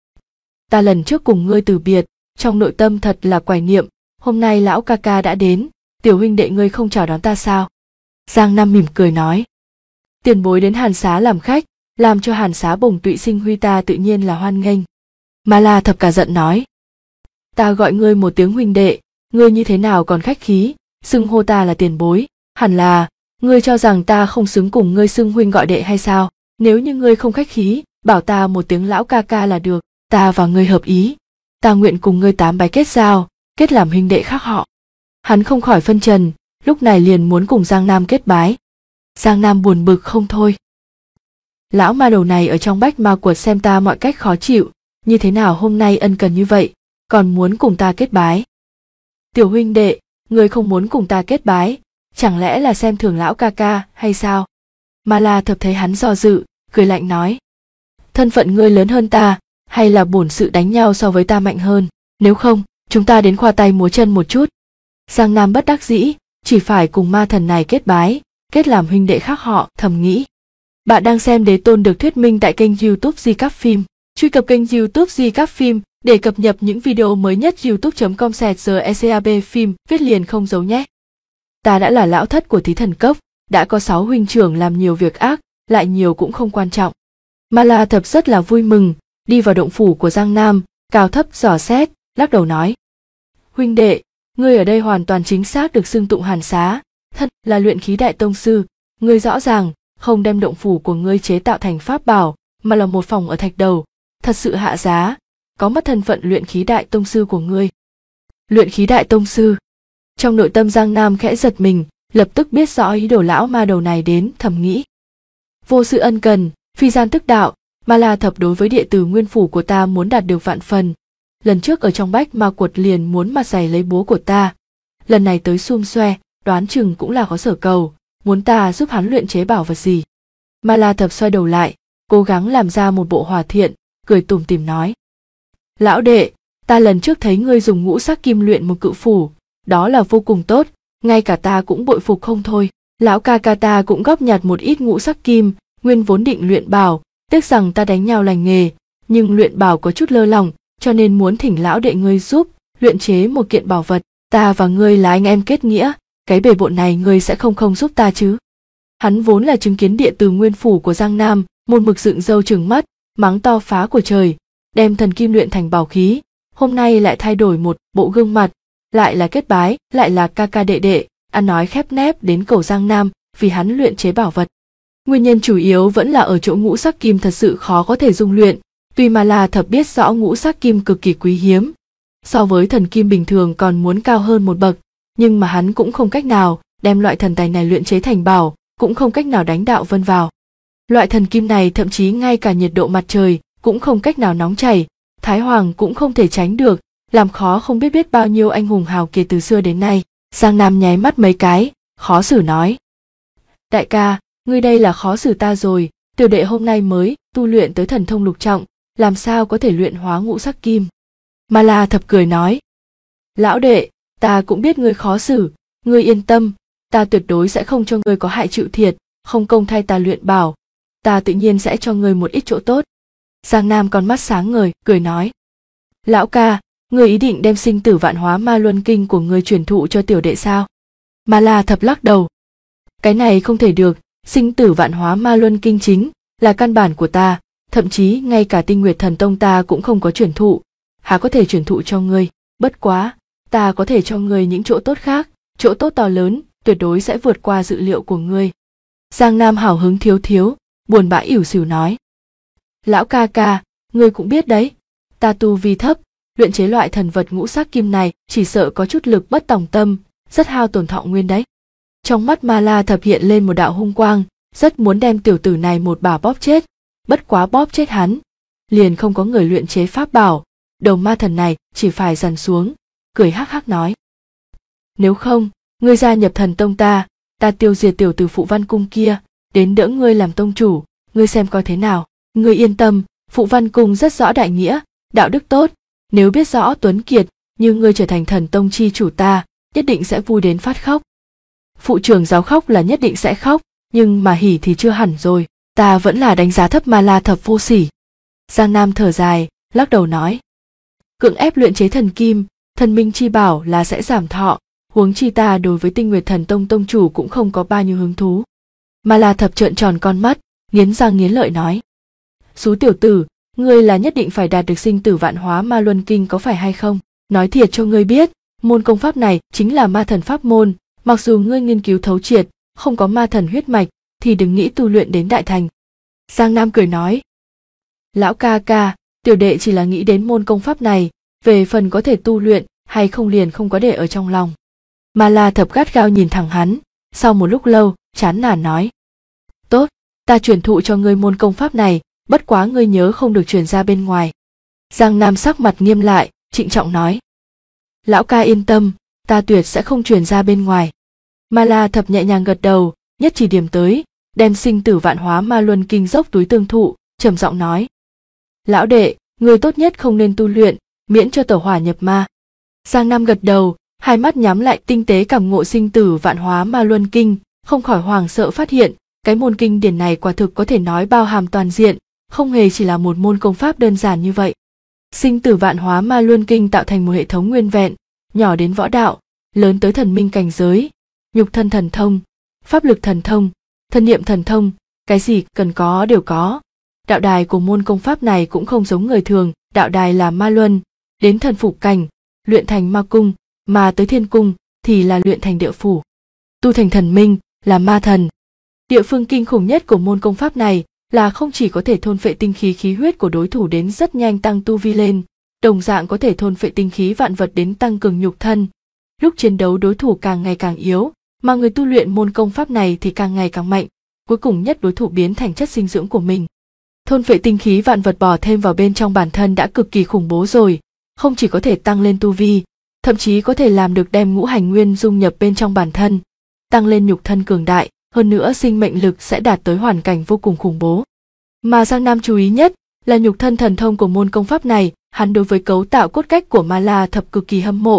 Ta lần trước cùng ngươi từ biệt, trong nội tâm thật là quài niệm, hôm nay lão ca ca đã đến, tiểu huynh đệ ngươi không chào đón ta sao? Giang Nam mỉm cười nói. Tiền bối đến Hàn Xá làm khách, làm cho Hàn Xá bổng tụy sinh huy ta tự nhiên là hoan nghênh. Ma La Thập cả giận nói. Ta gọi ngươi một tiếng huynh đệ, ngươi như thế nào còn khách khí, xưng hô ta là tiền bối, hẳn là, ngươi cho rằng ta không xứng cùng ngươi xưng huynh gọi đệ hay sao? Nếu như ngươi không khách khí, bảo ta một tiếng lão ca ca là được, ta và ngươi hợp ý, ta nguyện cùng ngươi 8 bái kết giao, kết làm huynh đệ khác họ. Hắn không khỏi phân trần, lúc này liền muốn cùng Giang Nam kết bái. Giang Nam buồn bực không thôi. Lão ma đầu này ở trong Bách Ma Quật xem ta mọi cách khó chịu, như thế nào hôm nay ân cần như vậy, còn muốn cùng ta kết bái. Tiểu huynh đệ, ngươi không muốn cùng ta kết bái, chẳng lẽ là xem thường lão ca ca hay sao? Ma La Thập thấy hắn do dự, cười lạnh nói. Thân phận ngươi lớn hơn ta, hay là bổn sự đánh nhau so với ta mạnh hơn, nếu không, chúng ta đến khoa tay múa chân một chút. Giang Nam bất đắc dĩ, chỉ phải cùng ma thần này kết bái, kết làm huynh đệ khác họ, thầm nghĩ. Bạn đang xem Đế Tôn được thuyết minh tại kênh YouTube Di Các Phim. Truy cập kênh YouTube Di Các Phim để cập nhật những video mới nhất. youtube.com/secab phim viết liền không giấu nhé. Ta đã là lão thất của Thí Thần Cốc, đã có 6 huynh trưởng làm nhiều việc ác, lại nhiều cũng không quan trọng. Ma La Thập rất là vui mừng, đi vào động phủ của Giang Nam, cao thấp dò xét, lắc đầu nói. Huynh đệ, ngươi ở đây hoàn toàn chính xác được xưng tụng Hàn Xá, thật là luyện khí đại tông sư, ngươi rõ ràng không đem động phủ của ngươi chế tạo thành pháp bảo, mà là một phòng ở thạch đầu, thật sự hạ giá, có mất thân phận luyện khí đại tông sư của ngươi. Luyện khí đại tông sư. Trong nội tâm Giang Nam khẽ giật mình, lập tức biết rõ ý đồ lão ma đầu này đến, thầm nghĩ. Vô sự ân cần, phi gian tức đạo, Ma La Thập đối với địa tử nguyên phủ của ta muốn đạt được vạn phần. Lần trước ở trong Bách Ma Quật liền muốn mặt giày lấy bố của ta, lần này tới xum xoe, đoán chừng cũng là có sở cầu, muốn ta giúp hắn luyện chế bảo vật gì. Ma La Thập xoay đầu lại, cố gắng làm ra một bộ hòa thiện, cười tủm tỉm nói. Lão đệ, ta lần trước thấy ngươi dùng ngũ sắc kim luyện một cự phủ, đó là vô cùng tốt, ngay cả ta cũng bội phục không thôi. Lão ca ca ta cũng góp nhặt một ít ngũ sắc kim, nguyên vốn định luyện bảo, tiếc rằng ta đánh nhau lành nghề, nhưng luyện bảo có chút lơ lỏng, cho nên muốn thỉnh lão đệ ngươi giúp luyện chế một kiện bảo vật. Ta và ngươi là anh em kết nghĩa, cái bề bộn này ngươi sẽ không giúp ta chứ? Hắn vốn là chứng kiến địa từ nguyên phủ của Giang Nam, một mực dựng râu trừng mắt, mắng to phá của trời, đem thần kim luyện thành bảo khí, hôm nay lại thay đổi một bộ gương mặt, lại là kết bái, lại là ca ca đệ đệ, ăn nói khép nép đến cầu Giang Nam vì hắn luyện chế bảo vật. Nguyên nhân chủ yếu vẫn là ở chỗ ngũ sắc kim thật sự khó có thể dung luyện, tuy mà La Thập biết rõ ngũ sắc kim cực kỳ quý hiếm, so với thần kim bình thường còn muốn cao hơn một bậc, nhưng mà hắn cũng không cách nào đem loại thần tài này luyện chế thành bảo, cũng không cách nào đánh đạo vân vào. Loại thần kim này thậm chí ngay cả nhiệt độ mặt trời cũng không cách nào nóng chảy, Thái Hoàng cũng không thể tránh được, làm khó không biết bao nhiêu anh hùng hào kiệt từ xưa đến nay. Giang Nam nháy mắt mấy cái, khó xử nói: đại ca, ngươi đây là khó xử ta rồi, tiểu đệ hôm nay mới tu luyện tới thần thông lục trọng, làm sao có thể luyện hóa ngũ sắc kim. Mà La Thập cười nói: lão đệ, ta cũng biết ngươi khó xử, ngươi yên tâm, ta tuyệt đối sẽ không cho ngươi có hại chịu thiệt, không công thay ta luyện bảo, ta tự nhiên sẽ cho ngươi một ít chỗ tốt. Giang Nam con mắt sáng ngời, cười nói: lão ca, ngươi ý định đem sinh tử vạn hóa ma luân kinh của ngươi truyền thụ cho tiểu đệ sao? Mà La Thập lắc đầu: cái này không thể được, sinh tử vạn hóa ma luân kinh chính là căn bản của ta, thậm chí ngay cả Tinh Nguyệt Thần Tông ta cũng không có truyền thụ, há có thể truyền thụ cho ngươi, bất quá, ta có thể cho ngươi những chỗ tốt khác, chỗ tốt to lớn, tuyệt đối sẽ vượt qua dự liệu của ngươi. Giang Nam hào hứng thiếu, buồn bã ỉu xìu nói: lão ca ca, ngươi cũng biết đấy, ta tu vi thấp, luyện chế loại thần vật ngũ sắc kim này chỉ sợ có chút lực bất tòng tâm, rất hao tổn thọ nguyên đấy. Trong mắt Ma La Thập hiện lên một đạo hung quang, rất muốn đem tiểu tử này một bà bóp chết, bất quá bóp chết hắn, liền không có người luyện chế pháp bảo, đầu ma thần này chỉ phải dằn xuống, cười hắc hắc nói: nếu không, ngươi gia nhập thần tông ta tiêu diệt tiểu tử Phụ Văn Cung kia, đến đỡ ngươi làm tông chủ, ngươi xem coi thế nào. Ngươi yên tâm, Phụ Văn Cung rất rõ đại nghĩa, đạo đức tốt, nếu biết rõ tuấn kiệt như ngươi trở thành thần tông chi chủ ta, nhất định sẽ vui đến phát khóc. Phụ trưởng giáo khóc là nhất định sẽ khóc, nhưng mà hỉ thì chưa hẳn rồi, ta vẫn là đánh giá thấp Ma La Thập vô sỉ. Giang Nam thở dài, lắc đầu nói: cưỡng ép luyện chế thần kim, thần minh chi bảo là sẽ giảm thọ, huống chi ta đối với Tinh Nguyệt Thần Tông tông chủ cũng không có bao nhiêu hứng thú. Ma La Thập trợn tròn con mắt, nghiến răng nghiến lợi nói: xú tiểu tử, ngươi là nhất định phải đạt được sinh tử vạn hóa ma luân kinh có phải hay không? Nói thiệt cho ngươi biết, môn công pháp này chính là ma thần pháp môn, mặc dù ngươi nghiên cứu thấu triệt, không có ma thần huyết mạch, thì đừng nghĩ tu luyện đến đại thành. Giang Nam cười nói: lão ca ca, tiểu đệ chỉ là nghĩ đến môn công pháp này, về phần có thể tu luyện hay không liền không có để ở trong lòng. Ma La Thập gắt gao nhìn thẳng hắn, sau một lúc lâu, chán nản nói: tốt, ta truyền thụ cho ngươi môn công pháp này, bất quá ngươi nhớ không được truyền ra bên ngoài. Giang Nam sắc mặt nghiêm lại, trịnh trọng nói: lão ca yên tâm, ta tuyệt sẽ không truyền ra bên ngoài. Ma La Thập nhẹ nhàng gật đầu, nhất chỉ điểm tới, đem sinh tử vạn hóa ma luân kinh dốc túi tương thụ, trầm giọng nói: lão đệ, ngươi tốt nhất không nên tu luyện, miễn cho tẩu hỏa nhập ma. Giang Nam gật đầu, hai mắt nhắm lại tinh tế cảm ngộ sinh tử vạn hóa ma luân kinh, không khỏi hoảng sợ phát hiện, cái môn kinh điển này quả thực có thể nói bao hàm toàn diện, không hề chỉ là một môn công pháp đơn giản như vậy. Sinh tử vạn hóa ma luân kinh tạo thành một hệ thống nguyên vẹn, nhỏ đến võ đạo, lớn tới thần minh cảnh giới, nhục thân thần thông, pháp lực thần thông, thân niệm thần thông, cái gì cần có đều có. Đạo đài của môn công pháp này cũng không giống người thường, đạo đài là ma luân, đến thần phục cảnh, luyện thành ma cung, mà tới thiên cung thì là luyện thành địa phủ. Tu thành thần minh là ma thần. Địa phương kinh khủng nhất của môn công pháp này là không chỉ có thể thôn phệ tinh khí khí huyết của đối thủ đến rất nhanh tăng tu vi lên, đồng dạng có thể thôn phệ tinh khí vạn vật đến tăng cường nhục thân. Lúc chiến đấu đối thủ càng ngày càng yếu, mà người tu luyện môn công pháp này thì càng ngày càng mạnh, cuối cùng nhất đối thủ biến thành chất dinh dưỡng của mình. Thôn phệ tinh khí vạn vật bỏ thêm vào bên trong bản thân đã cực kỳ khủng bố rồi, không chỉ có thể tăng lên tu vi, thậm chí có thể làm được đem ngũ hành nguyên dung nhập bên trong bản thân, tăng lên nhục thân cường đại, hơn nữa sinh mệnh lực sẽ đạt tới hoàn cảnh vô cùng khủng bố. Mà Giang Nam chú ý nhất là nhục thân thần thông của môn công pháp này, hắn đối với cấu tạo cốt cách của Ma La Thập cực kỳ hâm mộ,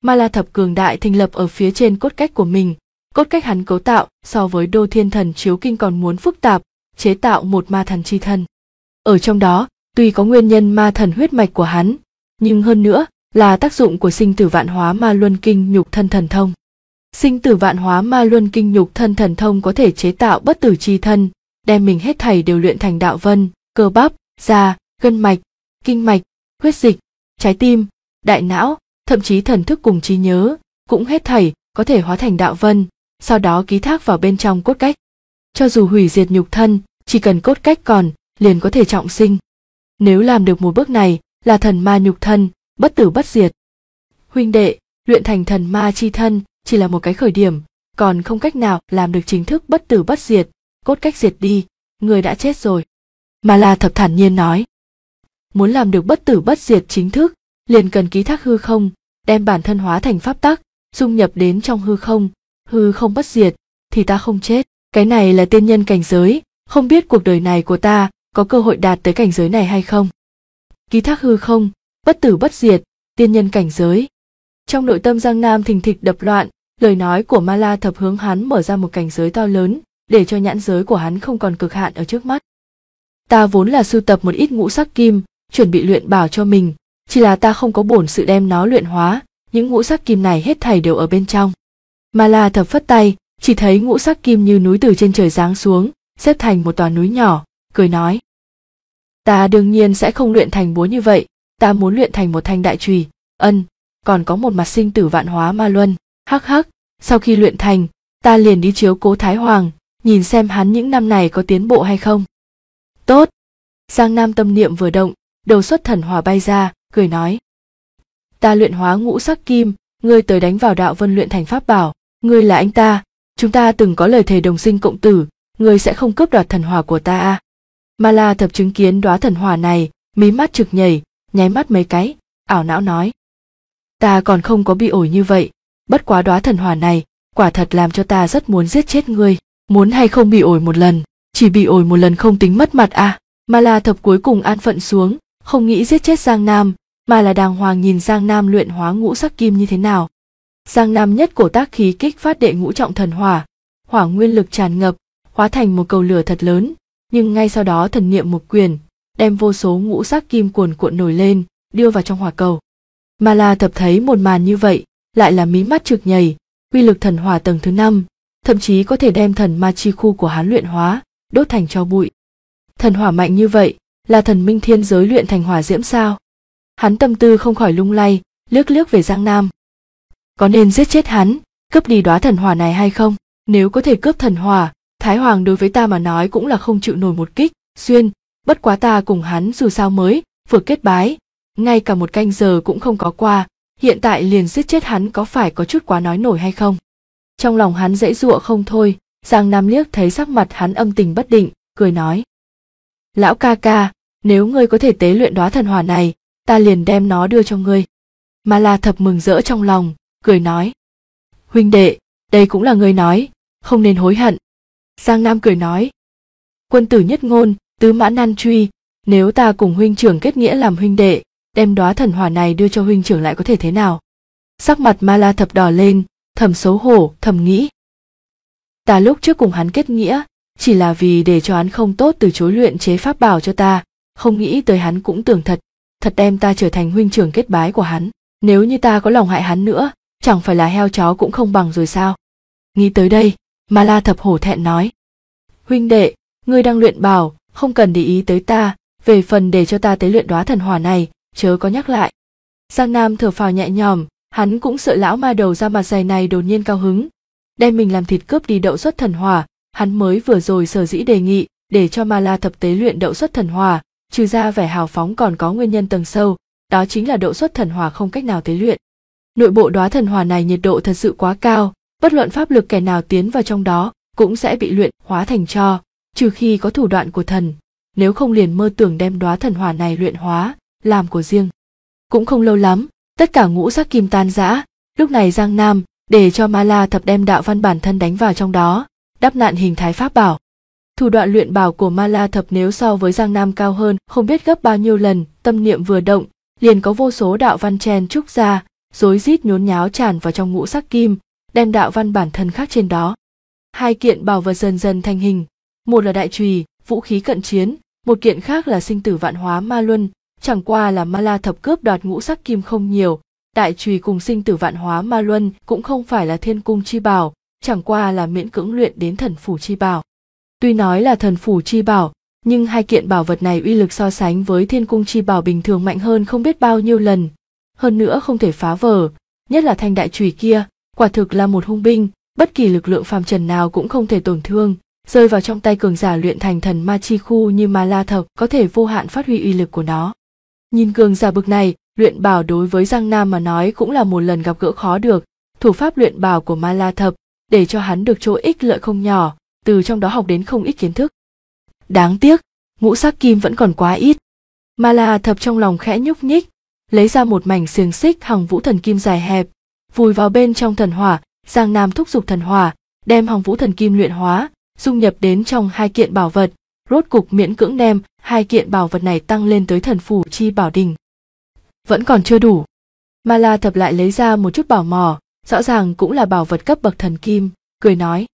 Ma La Thập cường đại thành lập ở phía trên cốt cách của mình. Cốt cách hắn cấu tạo so với Đô Thiên Thần Chiếu Kinh còn muốn phức tạp, chế tạo một ma thần chi thân. Ở trong đó, tuy có nguyên nhân ma thần huyết mạch của hắn, nhưng hơn nữa là tác dụng của sinh tử vạn hóa ma luân kinh nhục thân thần thông. Sinh tử vạn hóa ma luân kinh nhục thân thần thông có thể chế tạo bất tử chi thân, đem mình hết thảy đều luyện thành đạo vân, cơ bắp, da, gân mạch, kinh mạch, huyết dịch, trái tim, đại não, thậm chí thần thức cùng trí nhớ, cũng hết thảy có thể hóa thành đạo vân, sau đó ký thác vào bên trong cốt cách. Cho dù hủy diệt nhục thân, chỉ cần cốt cách còn, liền có thể trọng sinh. Nếu làm được một bước này, là thần ma nhục thân, bất tử bất diệt. Huynh đệ, luyện thành thần ma chi thân chỉ là một cái khởi điểm, còn không cách nào làm được chính thức bất tử bất diệt, cốt cách diệt đi, người đã chết rồi. Ma La Thập thản nhiên nói. Muốn làm được bất tử bất diệt chính thức, liền cần ký thác hư không, đem bản thân hóa thành pháp tắc, dung nhập đến trong hư không bất diệt, thì ta không chết. Cái này là tiên nhân cảnh giới, không biết cuộc đời này của ta có cơ hội đạt tới cảnh giới này hay không. Ký thác hư không, bất tử bất diệt, tiên nhân cảnh giới. Trong nội tâm Giang Nam thình thịch đập loạn, lời nói của Ma La Thập hướng hắn mở ra một cảnh giới to lớn, để cho nhãn giới của hắn không còn cực hạn ở trước mắt. Ta vốn là sưu tập một ít ngũ sắc kim, chuẩn bị luyện bảo cho mình, chỉ là ta không có bổn sự đem nó luyện hóa, những ngũ sắc kim này hết thảy đều ở bên trong. Ma La Thập phất tay, chỉ thấy ngũ sắc kim như núi từ trên trời giáng xuống, xếp thành một tòa núi nhỏ, cười nói. Ta đương nhiên sẽ không luyện thành búa như vậy, ta muốn luyện thành một thanh đại chùy, còn có một mặt sinh tử vạn hóa ma luân, hắc hắc, sau khi luyện thành, ta liền đi chiếu cố Thái Hoàng, nhìn xem hắn những năm này có tiến bộ hay không. Tốt. Giang Nam tâm niệm vừa động, đầu xuất thần hỏa bay ra, cười nói. Ta luyện hóa ngũ sắc kim, ngươi tới đánh vào đạo vân luyện thành pháp bảo, ngươi là anh ta, chúng ta từng có lời thề đồng sinh cộng tử, ngươi sẽ không cướp đoạt thần hỏa của ta à? Ma La Thập chứng kiến đóa thần hỏa này, mí mắt trực nhảy, nháy mắt mấy cái, ảo não nói. Ta còn không có bị ổi như vậy, bất quá đóa thần hỏa này, quả thật làm cho ta rất muốn giết chết ngươi, muốn hay không bị ổi một lần, chỉ bị ổi một lần không tính mất mặt à? Ma La Thập cuối cùng an phận xuống, không nghĩ giết chết Giang Nam, mà là đàng hoàng nhìn Giang Nam luyện hóa ngũ sắc kim như thế nào. Giang Nam nhất cổ tác khí kích phát đệ ngũ trọng thần hỏa, hỏa nguyên lực tràn ngập, hóa thành một cầu lửa thật lớn, nhưng ngay sau đó thần niệm một quyền, đem vô số ngũ sắc kim cuồn cuộn nổi lên, đưa vào trong hỏa cầu. Ma La Thập thấy một màn như vậy, lại là mí mắt trực nhảy, uy lực thần hỏa tầng thứ 5, thậm chí có thể đem thần ma chi khu của hắn luyện hóa, đốt thành tro bụi. Thần hỏa mạnh như vậy, là thần minh thiên giới luyện thành hỏa diễm sao? Hắn tâm tư không khỏi lung lay, liếc về Giang Nam. Có nên giết chết hắn, cướp đi đóa thần hỏa này hay không? Nếu có thể cướp thần hỏa, Thái Hoàng đối với ta mà nói cũng là không chịu nổi một kích, xuyên, bất quá ta cùng hắn dù sao mới vừa kết bái, ngay cả một canh giờ cũng không có qua, hiện tại liền giết chết hắn có phải có chút quá nói nổi hay không? Trong lòng hắn giãy giụa không thôi, Giang Nam liếc thấy sắc mặt hắn âm tình bất định, cười nói. Lão ca ca, nếu ngươi có thể tế luyện đóa thần hỏa này, ta liền đem nó đưa cho ngươi. Ma La Thập mừng rỡ trong lòng, cười nói. Huynh đệ, đây cũng là ngươi nói, không nên hối hận. Giang Nam cười nói. Quân tử nhất ngôn, tứ mã nan truy, nếu ta cùng huynh trưởng kết nghĩa làm huynh đệ, đem đóa thần hỏa này đưa cho huynh trưởng lại có thể thế nào? Sắc mặt Ma La Thập đỏ lên, thầm xấu hổ, thầm nghĩ. Ta lúc trước cùng hắn kết nghĩa, chỉ là vì để cho hắn không tốt từ chối luyện chế pháp bảo cho ta, không nghĩ tới hắn cũng tưởng thật đem ta trở thành huynh trưởng kết bái của hắn. Nếu như ta có lòng hại hắn nữa, chẳng phải là heo chó cũng không bằng rồi sao? Nghĩ tới đây, Ma La Thập hổ thẹn nói. Huynh đệ, ngươi đang luyện bảo, không cần để ý tới ta, về phần để cho ta tế luyện đóa thần hỏa này, chớ có nhắc lại. Giang Nam thở phào nhẹ nhõm, hắn cũng sợ lão ma đầu ra mặt dày này đột nhiên cao hứng, đem mình làm thịt cướp đi đậu xuất thần hỏa. Hắn mới vừa rồi sở dĩ đề nghị để cho Ma La Thập tế luyện đậu xuất thần hỏa, trừ ra vẻ hào phóng còn có nguyên nhân tầng sâu, đó chính là đậu xuất thần hỏa không cách nào tế luyện. Nội bộ đóa thần hỏa này nhiệt độ thật sự quá cao, bất luận pháp lực kẻ nào tiến vào trong đó cũng sẽ bị luyện hóa thành tro, trừ khi có thủ đoạn của thần, nếu không liền mơ tưởng đem đóa thần hỏa này luyện hóa, làm của riêng. Cũng không lâu lắm, tất cả ngũ sắc kim tan rã, lúc này Giang Nam để cho Ma La Thập đem đạo văn bản thân đánh vào trong đó, đắp nặn hình thái pháp bảo. Thủ đoạn luyện bảo của Ma La Thập nếu so với Giang Nam cao hơn không biết gấp bao nhiêu lần, tâm niệm vừa động, liền có vô số đạo văn chen trúc ra, rối rít nhốn nháo tràn vào trong ngũ sắc kim, đem đạo văn bản thân khắc trên đó. Hai kiện bảo vật dần dần thành hình, một là đại chùy, vũ khí cận chiến, một kiện khác là sinh tử vạn hóa ma luân, chẳng qua là Ma La Thập cướp đoạt ngũ sắc kim không nhiều, đại chùy cùng sinh tử vạn hóa ma luân cũng không phải là thiên cung chi bảo, chẳng qua là miễn cưỡng luyện đến thần phủ chi bảo. Tuy nói là thần phủ chi bảo, nhưng hai kiện bảo vật này uy lực so sánh với thiên cung chi bảo bình thường mạnh hơn không biết bao nhiêu lần, hơn nữa không thể phá vỡ, nhất là thanh đại chùy kia, quả thực là một hung binh, bất kỳ lực lượng phàm trần nào cũng không thể tổn thương, rơi vào trong tay cường giả luyện thành thần ma chi khu như Ma La Thập có thể vô hạn phát huy uy lực của nó. Nhìn cường giả bực này, luyện bảo đối với Giang Nam mà nói cũng là một lần gặp gỡ khó được, thủ pháp luyện bảo của Ma La Thập để cho hắn được chỗ ích lợi không nhỏ, từ trong đó học đến không ít kiến thức. Đáng tiếc, ngũ sắc kim vẫn còn quá ít. Ma La Thập trong lòng khẽ nhúc nhích, lấy ra một mảnh xiềng xích Hằng Vũ Thần Kim dài hẹp, vùi vào bên trong thần hỏa. Giang Nam thúc giục thần hỏa, đem Hằng Vũ Thần Kim luyện hóa, dung nhập đến trong hai kiện bảo vật, rốt cục miễn cưỡng đem hai kiện bảo vật này tăng lên tới thần phủ chi bảo đỉnh. Vẫn còn chưa đủ. Ma La Thập lại lấy ra một chút bảo mỏ, rõ ràng cũng là bảo vật cấp bậc thần kim, cười nói: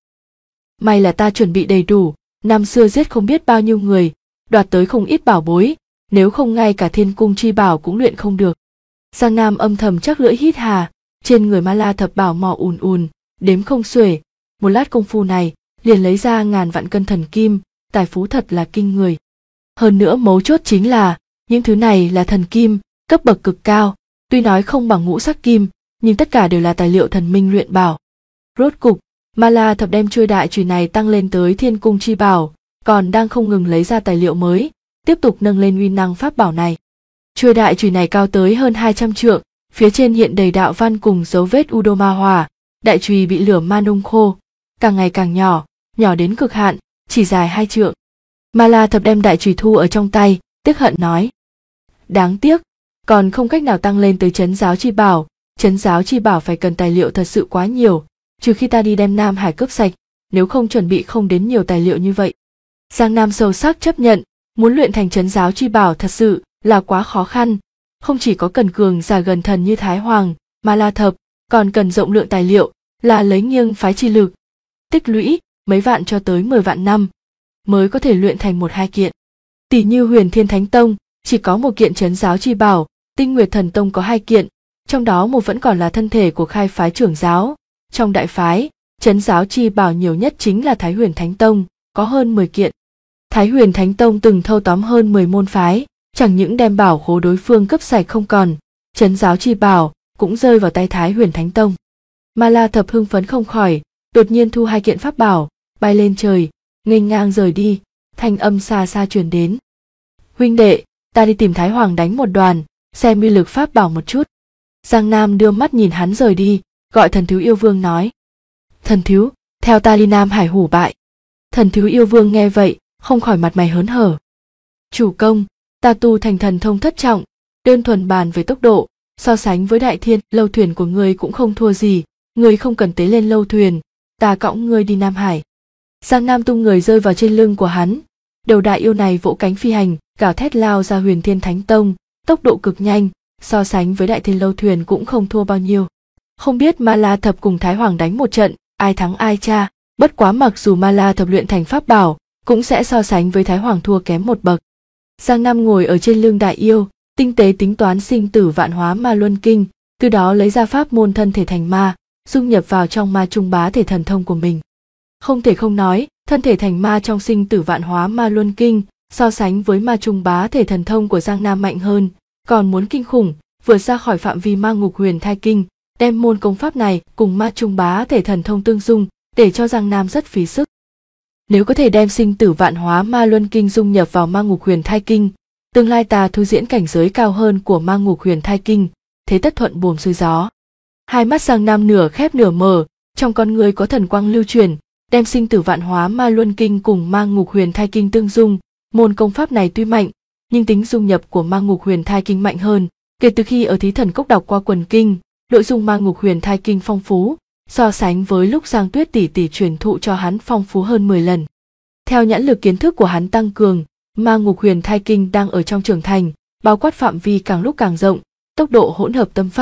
may là ta chuẩn bị đầy đủ, năm xưa giết không biết bao nhiêu người, đoạt tới không ít bảo bối, nếu không ngay cả thiên cung chi bảo cũng luyện không được. Giang Nam âm thầm chắc lưỡi hít hà, trên người Ma La Thập bảo mỏ ùn ùn, đếm không xuể, một lát công phu này liền lấy ra ngàn vạn cân thần kim, tài phú thật là kinh người. Hơn nữa mấu chốt chính là những thứ này là thần kim, cấp bậc cực cao, tuy nói không bằng ngũ sắc kim, nhưng tất cả đều là tài liệu thần minh luyện bảo. Rốt cục, Ma La Thập đem chuôi đại chùy này tăng lên tới thiên cung chi bảo, còn đang không ngừng lấy ra tài liệu mới, tiếp tục nâng lên uy năng pháp bảo này. Chuôi đại chùy này cao tới hơn 200 trượng, phía trên hiện đầy đạo văn cùng dấu vết Udoma hỏa, đại chùy bị lửa ma nung khô, càng ngày càng nhỏ, nhỏ đến cực hạn, chỉ dài 2 trượng. Ma La Thập đem đại chùy thu ở trong tay, tiếc hận nói: đáng tiếc, còn không cách nào tăng lên tới trấn giáo chi bảo, trấn giáo chi bảo phải cần tài liệu thật sự quá nhiều, trừ khi ta đi đem Nam Hải cướp sạch, nếu không chuẩn bị không đến nhiều tài liệu như vậy. Giang Nam sâu sắc chấp nhận, muốn luyện thành trấn giáo chi bảo thật sự là quá khó khăn, không chỉ có cần cường giả gần thần như Thái Hoàng, Ma La Thập, còn cần rộng lượng tài liệu, là lấy nghiêng phái chi lực, tích lũy mấy vạn cho tới 10 vạn năm mới có thể luyện thành một hai kiện. Tỷ như Huyền Thiên Thánh Tông chỉ có một kiện trấn giáo chi bảo, Tinh Nguyệt Thần Tông có 2 kiện, trong đó một vẫn còn là thân thể của khai phái trưởng giáo. Trong đại phái, trấn giáo chi bảo nhiều nhất chính là Thái Huyền Thánh Tông, có hơn 10 kiện. Thái Huyền Thánh Tông từng thâu tóm hơn 10 môn phái, chẳng những đem bảo khố đối phương cấp sạch không còn, trấn giáo chi bảo cũng rơi vào tay Thái Huyền Thánh Tông. Ma La Thập hưng phấn không khỏi, đột nhiên thu 2 kiện pháp bảo, bay lên trời, nghênh ngang rời đi, thanh âm xa xa truyền đến: huynh đệ, ta đi tìm Thái Hoàng đánh một đoàn, xem uy lực pháp bảo một chút. Giang Nam đưa mắt nhìn hắn rời đi, gọi Thần Thiếu Yêu Vương nói: thần thiếu, theo ta đi Nam Hải hủ bại. Thần Thiếu Yêu Vương nghe vậy, không khỏi mặt mày hớn hở: chủ công, ta tu thành thần thông thất trọng, đơn thuần bàn về tốc độ, so sánh với Đại Thiên lâu thuyền của ngươi cũng không thua gì, ngươi không cần tế lên lâu thuyền, ta cõng ngươi đi Nam Hải. Giang Nam tung người rơi vào trên lưng của hắn, đầu đại yêu này vỗ cánh phi hành, gào thét lao ra Huyền Thiên Thánh Tông, tốc độ cực nhanh, so sánh với Đại Thiên lâu thuyền cũng không thua bao nhiêu. Không biết Ma La Thập cùng Thái Hoàng đánh một trận, ai thắng ai cha, bất quá mặc dù Ma La Thập luyện thành pháp bảo, cũng sẽ so sánh với Thái Hoàng thua kém một bậc. Giang Nam ngồi ở trên lưng đại yêu, tinh tế tính toán sinh tử vạn hóa ma luân kinh, từ đó lấy ra pháp môn thân thể thành ma, dung nhập vào trong ma trung bá thể thần thông của mình. Không thể không nói, thân thể thành ma trong sinh tử vạn hóa ma luân kinh, so sánh với ma trung bá thể thần thông của Giang Nam mạnh hơn, còn muốn kinh khủng, vượt ra khỏi phạm vi ma ngục huyền thai kinh, đem môn công pháp này cùng ma trung bá thể thần thông tương dung, để cho Giang Nam rất phí sức. Nếu có thể đem sinh tử vạn hóa ma luân kinh dung nhập vào ma ngục huyền thai kinh, tương lai ta thu diễn cảnh giới cao hơn của ma ngục huyền thai kinh, thế tất thuận buồm xuôi gió. Hai mắt Giang Nam nửa khép nửa mở, trong con người có thần quang lưu chuyển, đem sinh tử vạn hóa ma luân kinh cùng ma ngục huyền thai kinh tương dung. Môn công pháp này tuy mạnh, nhưng tính dung nhập của ma ngục huyền thai kinh mạnh hơn. Kể từ khi ở Thí Thần Cốc đọc qua quần kinh, nội dung ma ngục huyền thai kinh phong phú, so sánh với lúc Giang Tuyết tỷ tỷ truyền thụ cho hắn phong phú hơn 10 lần. Theo nhãn lực kiến thức của hắn tăng cường, ma ngục huyền thai kinh đang ở trong trưởng thành, bao quát phạm vi càng lúc càng rộng, tốc độ hỗn hợp tâm pháp,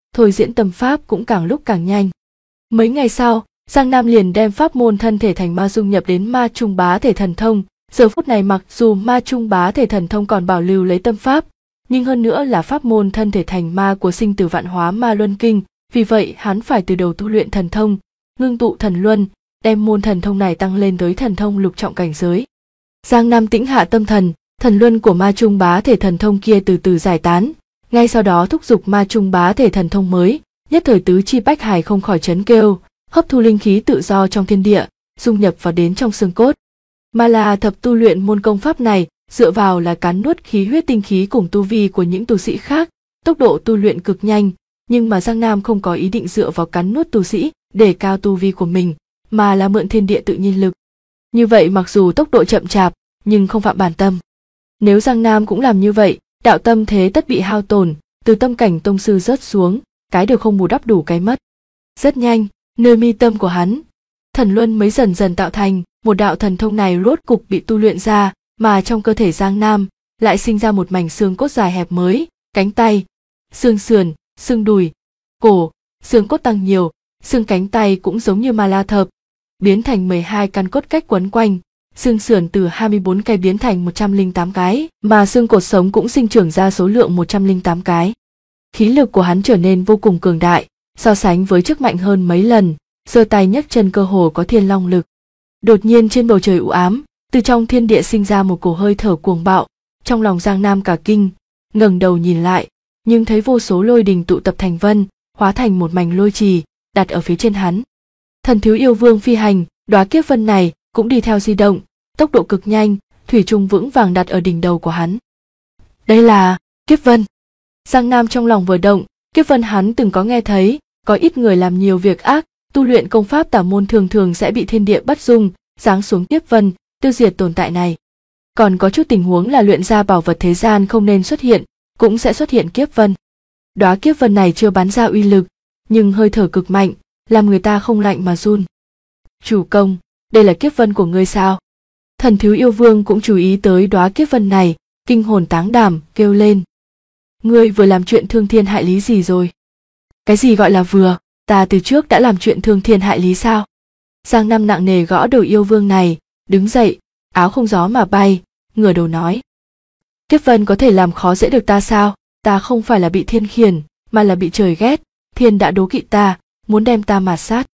thôi diễn tâm pháp cũng càng lúc càng nhanh. Mấy ngày sau, Giang Nam liền đem pháp môn thân thể thành ma dung nhập đến ma trung bá thể thần thông. Giờ phút này mặc dù ma trung bá thể thần thông còn bảo lưu lấy tâm pháp, nhưng hơn nữa là pháp môn thân thể thành ma của sinh tử vạn hóa ma luân kinh, vì vậy hắn phải từ đầu tu luyện thần thông, ngưng tụ thần luân, đem môn thần thông này tăng lên tới thần thông lục trọng cảnh giới. Giang Nam tĩnh hạ tâm thần, thần luân của ma trung bá thể thần thông kia từ từ giải tán, ngay sau đó thúc giục ma trung bá thể thần thông mới, nhất thời tứ chi bách hải không khỏi chấn kêu, hấp thu linh khí tự do trong thiên địa, dung nhập vào đến trong xương cốt. Mà là thập tu luyện môn công pháp này, dựa vào là cắn nuốt khí huyết tinh khí cùng tu vi của những tu sĩ khác, tốc độ tu luyện cực nhanh, nhưng mà Giang Nam không có ý định dựa vào cắn nuốt tu sĩ để cao tu vi của mình, mà là mượn thiên địa tự nhiên lực. Như vậy mặc dù tốc độ chậm chạp, nhưng không phạm bản tâm. Nếu Giang Nam cũng làm như vậy, đạo tâm thế tất bị hao tổn, từ tâm cảnh tông sư rớt xuống, cái được không bù đắp đủ cái mất. Rất nhanh, nơi mi tâm của hắn, thần luân mới dần dần tạo thành, một đạo thần thông này rốt cục bị tu luyện ra, mà trong cơ thể Giang Nam lại sinh ra một mảnh xương cốt dài hẹp mới, cánh tay, xương sườn, xương đùi, cổ, xương cốt tăng nhiều, xương cánh tay cũng giống như ma la thập, biến thành 12 căn cốt cách quấn quanh, xương sườn từ 24 cái biến thành 108 cái, mà xương cột sống cũng sinh trưởng ra số lượng 108 cái. Khí lực của hắn trở nên vô cùng cường đại, so sánh với trước mạnh hơn mấy lần, giơ tay nhấc chân cơ hồ có thiên long lực. Đột nhiên trên bầu trời u ám, từ trong thiên địa sinh ra một cổ hơi thở cuồng bạo, trong lòng Giang Nam cả kinh, ngẩng đầu nhìn lại, nhưng thấy vô số lôi đình tụ tập thành vân, hóa thành một mảnh lôi trì, đặt ở phía trên hắn. Thần thiếu yêu vương phi hành, đóa kiếp vân này cũng đi theo di động, tốc độ cực nhanh, thủy chung vững vàng đặt ở đỉnh đầu của hắn. Đây là kiếp vân. Giang Nam trong lòng vừa động, kiếp vân hắn từng có nghe thấy, có ít người làm nhiều việc ác, tu luyện công pháp tà môn thường thường sẽ bị thiên địa bất dung, giáng xuống kiếp vân, tiêu diệt tồn tại này. Còn có chút tình huống là luyện ra bảo vật thế gian không nên xuất hiện, cũng sẽ xuất hiện kiếp vân. Đóa kiếp vân này chưa bắn ra uy lực, nhưng hơi thở cực mạnh, làm người ta không lạnh mà run. Chủ công, đây là kiếp vân của ngươi sao? Thần thiếu yêu vương cũng chú ý tới đóa kiếp vân này, kinh hồn táng đảm, kêu lên. Ngươi vừa làm chuyện thương thiên hại lý gì rồi? Cái gì gọi là vừa, ta từ trước đã làm chuyện thương thiên hại lý sao? Giang Nam nặng nề gõ đầu yêu vương này, đứng dậy, áo không gió mà bay, ngửa đầu nói. Kiếp vân có thể làm khó dễ được ta sao? Ta không phải là bị thiên khiển, mà là bị trời ghét, thiên đã đố kỵ ta, muốn đem ta mạt sát.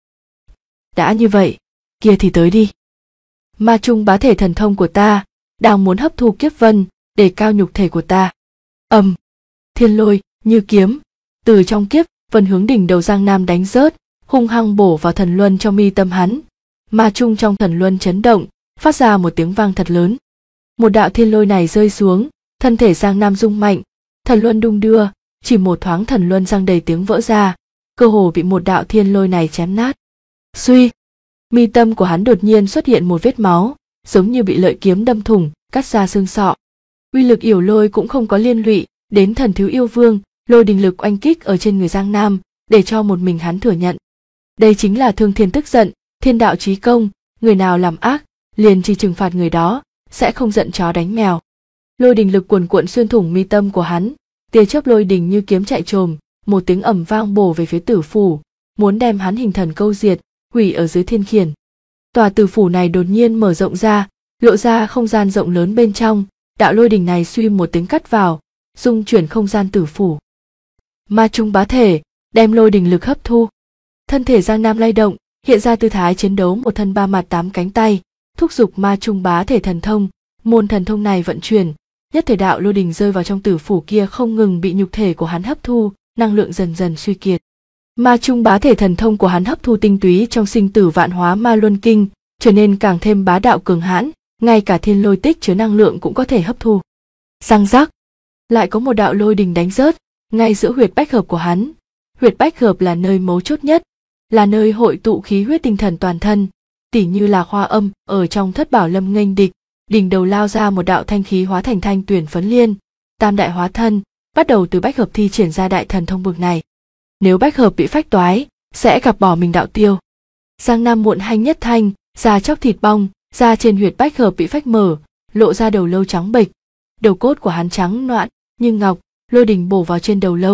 Đã như vậy, kia thì tới đi. Ma trung bá thể thần thông của ta, đang muốn hấp thu kiếp vân, để cao nhục thể của ta. Thiên lôi, như kiếm, từ trong kiếp vân hướng đỉnh đầu Giang Nam đánh rớt, hung hăng bổ vào thần luân trong mi tâm hắn. Ma trung trong thần luân chấn động, phát ra một tiếng vang thật lớn. Một đạo thiên lôi này rơi xuống, thân thể Giang Nam rung mạnh, thần luân đung đưa, chỉ một thoáng thần luân giang đầy tiếng vỡ ra, cơ hồ bị một đạo thiên lôi này chém nát. Suy, mi tâm của hắn đột nhiên xuất hiện một vết máu, giống như bị lợi kiếm đâm thủng, cắt ra xương sọ. Uy lực yểu lôi cũng không có liên lụy đến thần thiếu yêu vương, lôi đình lực oanh kích ở trên người Giang Nam, để cho một mình hắn thừa nhận. Đây chính là thương thiên tức giận, thiên đạo chí công, người nào làm ác, liền chỉ trừng phạt người đó, sẽ không giận chó đánh mèo. Lôi đình lực cuồn cuộn xuyên thủng mi tâm của hắn, tia chớp lôi đình như kiếm chạy trồm, một tiếng ầm vang bổ về phía tử phủ, muốn đem hắn hình thần câu diệt, hủy ở dưới thiên khiển. Tòa tử phủ này đột nhiên mở rộng ra, lộ ra không gian rộng lớn bên trong, đạo lôi đình này suy một tiếng cắt vào, dung chuyển không gian tử phủ. Ma trung bá thể, đem lôi đình lực hấp thu. Thân thể Giang Nam lay động, hiện ra tư thái chiến đấu một thân ba mặt tám cánh tay, thúc giục ma trung bá thể thần thông, môn thần thông này vận chuyển, nhất thời đạo lôi đình rơi vào trong tử phủ kia không ngừng bị nhục thể của hắn hấp thu, năng lượng dần dần suy kiệt. Ma trung bá thể thần thông của hắn hấp thu tinh túy trong sinh tử vạn hóa ma luân kinh, trở nên càng thêm bá đạo cường hãn, ngay cả thiên lôi tích chứa năng lượng cũng có thể hấp thu. Răng rắc, lại có một đạo lôi đình đánh rớt, ngay giữa huyệt bách hợp của hắn. Huyệt bách hợp là nơi mấu chốt nhất, là nơi hội tụ khí huyết tinh thần toàn thân, tỉ như là Hoa Âm ở trong Thất Bảo Lâm nghênh địch, đỉnh đầu lao ra một đạo thanh khí hóa thành thanh tuyển phấn liên, tam đại hóa thân, bắt đầu từ bách hợp thi triển ra đại thần thông bực này. Nếu bách hợp bị phách toái, sẽ gặp bỏ mình đạo tiêu. Giang Nam muộn hanh nhất thanh, da chóc thịt bong, da trên huyệt bách hợp bị phách mở, lộ ra đầu lâu trắng bệch, đầu cốt của hắn trắng noãn như ngọc, lôi đình bổ vào trên đầu lâu,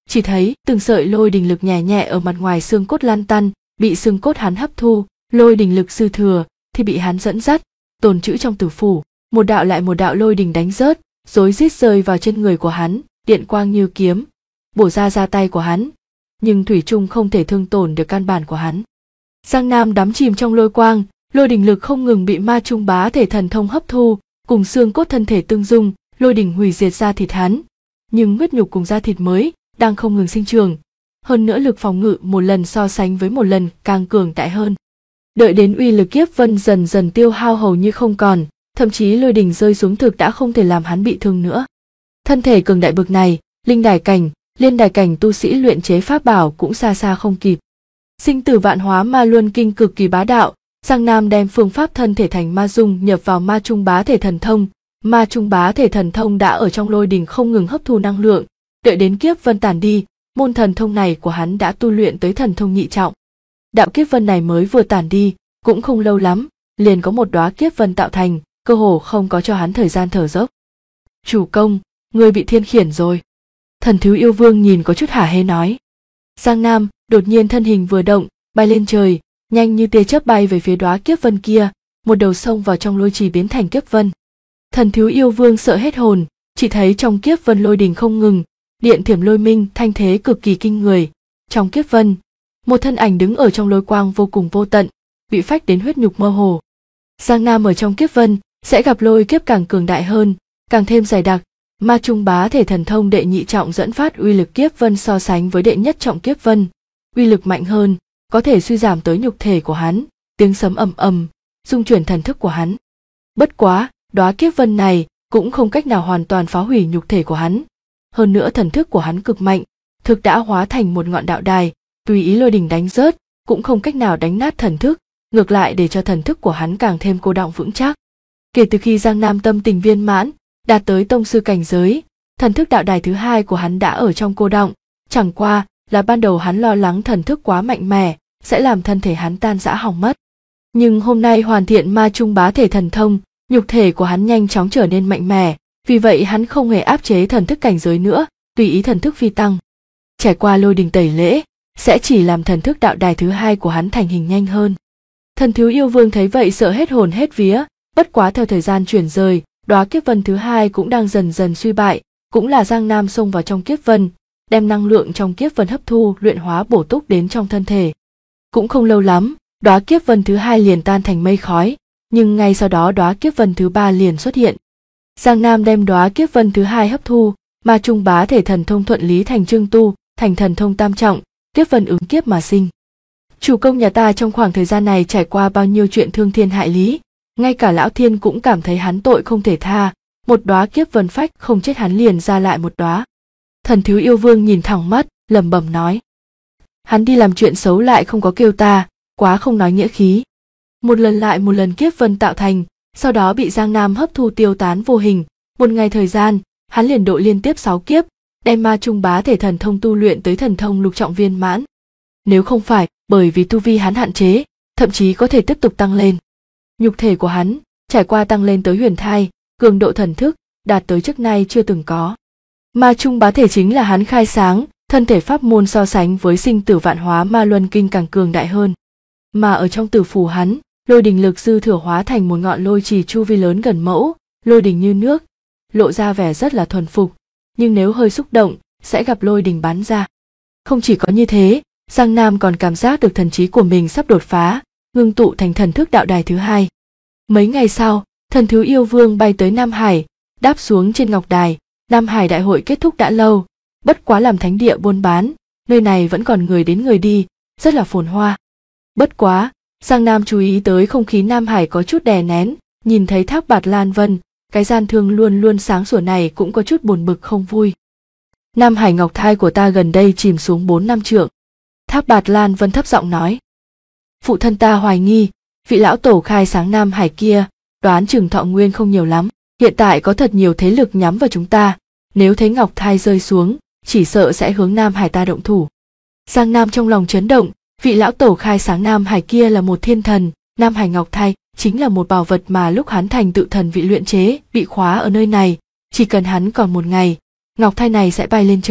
chỉ thấy từng sợi lôi đình lực nhẹ nhẹ ở mặt ngoài xương cốt lan tăn, bị xương cốt hắn hấp thu, lôi đình lực dư thừa thì bị hắn dẫn dắt, tồn trữ trong tử phủ, một đạo lại một đạo lôi đình đánh rớt, rối rít rơi vào trên người của hắn, điện quang như kiếm, bổ ra tay của hắn, nhưng thủy chung không thể thương tổn được căn bản của hắn. Giang Nam đắm chìm trong lôi quang, lôi đình lực không ngừng bị ma trung bá thể thần thông hấp thu, cùng xương cốt thân thể tương dung, lôi đình hủy diệt da thịt hắn, nhưng huyết nhục cùng da thịt mới đang không ngừng sinh trưởng, hơn nữa lực phòng ngự một lần so sánh với một lần càng cường đại hơn. Đợi đến uy lực kiếp vân dần dần tiêu hao hầu như không còn, thậm chí lôi đình rơi xuống thực đã không thể làm hắn bị thương nữa. Thân thể cường đại bực này, linh đài cảnh, liên đài cảnh tu sĩ luyện chế pháp bảo cũng xa xa không kịp. Sinh tử vạn hóa ma luân kinh cực kỳ bá đạo, Giang Nam đem phương pháp thân thể thành ma dung nhập vào ma trung bá thể thần thông. Ma trung bá thể thần thông đã ở trong lôi đình không ngừng hấp thu năng lượng, đợi đến kiếp vân tản đi, môn thần thông này của hắn đã tu luyện tới thần thông nhị trọng. Đạo kiếp vân này mới vừa tản đi, cũng không lâu lắm, liền có một đóa kiếp vân tạo thành, cơ hồ không có cho hắn thời gian thở dốc. Chủ công, ngươi bị thiên khiển rồi. Thần Thiếu Yêu Vương nhìn có chút hả hê nói. Giang Nam đột nhiên thân hình vừa động, bay lên trời, nhanh như tia chớp bay về phía đóa kiếp vân kia, một đầu xông vào trong lôi trì biến thành kiếp vân. Thần Thiếu Yêu Vương sợ hết hồn, chỉ thấy trong kiếp vân lôi đình không ngừng, điện thiểm lôi minh thanh thế cực kỳ kinh người. Trong kiếp vân, một thân ảnh đứng ở trong lôi quang vô cùng vô tận, bị phách đến huyết nhục mơ hồ. Giang Nam ở trong kiếp vân sẽ gặp lôi kiếp càng cường đại hơn, càng thêm dày đặc. Ma trung bá thể thần thông đệ nhị trọng dẫn phát uy lực kiếp vân so sánh với đệ nhất trọng kiếp vân, uy lực mạnh hơn, có thể suy giảm tới nhục thể của hắn, tiếng sấm ầm ầm, dung chuyển thần thức của hắn. Bất quá, đóa kiếp vân này cũng không cách nào hoàn toàn phá hủy nhục thể của hắn. Hơn nữa thần thức của hắn cực mạnh, thực đã hóa thành một ngọn đạo đài, tùy ý lôi đình đánh rớt, cũng không cách nào đánh nát thần thức, ngược lại để cho thần thức của hắn càng thêm cô đọng vững chắc. Kể từ khi Giang Nam tâm tình viên mãn, đạt tới tông sư cảnh giới, thần thức đạo đài thứ hai của hắn đã ở trong cô đọng, chẳng qua là ban đầu hắn lo lắng thần thức quá mạnh mẽ sẽ làm thân thể hắn tan rã hỏng mất. Nhưng hôm nay hoàn thiện ma trung bá thể thần thông, nhục thể của hắn nhanh chóng trở nên mạnh mẽ, vì vậy hắn không hề áp chế thần thức cảnh giới nữa, tùy ý thần thức phi tăng. Trải qua lôi đình tẩy lễ, sẽ chỉ làm thần thức đạo đài thứ hai của hắn thành hình nhanh hơn. Thần Thiếu Yêu Vương thấy vậy sợ hết hồn hết vía, bất quá theo thời gian chuyển rời, đóa kiếp vân thứ hai cũng đang dần dần suy bại, cũng là Giang Nam xông vào trong kiếp vân, đem năng lượng trong kiếp vân hấp thu luyện hóa bổ túc đến trong thân thể. Cũng không lâu lắm, đóa kiếp vân thứ hai liền tan thành mây khói, nhưng ngay sau đó đóa kiếp vân thứ ba liền xuất hiện. Giang Nam đem đóa kiếp vân thứ hai hấp thu, ma trung bá thể thần thông thuận lý thành trương tu, thành thần thông tam trọng, kiếp vân ứng kiếp mà sinh. Chủ công nhà ta trong khoảng thời gian này trải qua bao nhiêu chuyện thương thiên hại lý, ngay cả lão thiên cũng cảm thấy hắn tội không thể tha, một đóa kiếp vân phách không chết hắn liền ra lại một đóa. Thần Thiếu Yêu Vương nhìn thẳng mắt, lẩm bẩm nói: hắn đi làm chuyện xấu lại không có kêu ta, quá không nói nghĩa khí. Một lần lại một lần kiếp vân tạo thành, sau đó bị Giang Nam hấp thu tiêu tán vô hình, một ngày thời gian, hắn liền độ liên tiếp 6 kiếp, đem ma trung bá thể thần thông tu luyện tới thần thông lục trọng viên mãn. Nếu không phải bởi vì tu vi hắn hạn chế, thậm chí có thể tiếp tục tăng lên. Nhục thể của hắn trải qua tăng lên tới huyền thai, cường độ thần thức đạt tới trước nay chưa từng có. Ma trung bá thể chính là hắn khai sáng, thân thể pháp môn so sánh với sinh tử vạn hóa ma luân kinh càng cường đại hơn. Mà ở trong tử phủ hắn, lôi đình lực dư thừa hóa thành một ngọn lôi trì chu vi lớn gần mẫu, lôi đình như nước, lộ ra vẻ rất là thuần phục, nhưng nếu hơi xúc động sẽ gặp lôi đình bắn ra. Không chỉ có như thế, Giang Nam còn cảm giác được thần trí của mình sắp đột phá, ngưng tụ thành thần thức đạo đài thứ hai. Mấy ngày sau, thần Thiếu Yêu Vương bay tới Nam Hải, đáp xuống trên ngọc đài. Nam Hải đại hội kết thúc đã lâu, bất quá làm thánh địa buôn bán, nơi này vẫn còn người đến người đi, rất là phồn hoa. Bất quá, Giang Nam chú ý tới không khí Nam Hải có chút đè nén, nhìn thấy Thác Bạt Lan Vân, cái gian thương luôn luôn sáng sủa này cũng có chút buồn bực không vui. Nam Hải ngọc thai của ta gần đây chìm xuống 4 năm trượng. Thác Bạt Lan Vân thấp giọng nói. Phụ thân ta hoài nghi, vị lão tổ khai sáng Nam Hải kia, đoán chừng thọ nguyên không nhiều lắm. Hiện tại có thật nhiều thế lực nhắm vào chúng ta, nếu thấy ngọc thai rơi xuống, chỉ sợ sẽ hướng Nam Hải ta động thủ. Giang Nam trong lòng chấn động, vị lão tổ khai sáng Nam Hải kia là một thiên thần, Nam Hải ngọc thai chính là một bảo vật mà lúc hắn thành tựu thần vị luyện chế, bị khóa ở nơi này, chỉ cần hắn còn một ngày, ngọc thai này sẽ bay lên trời,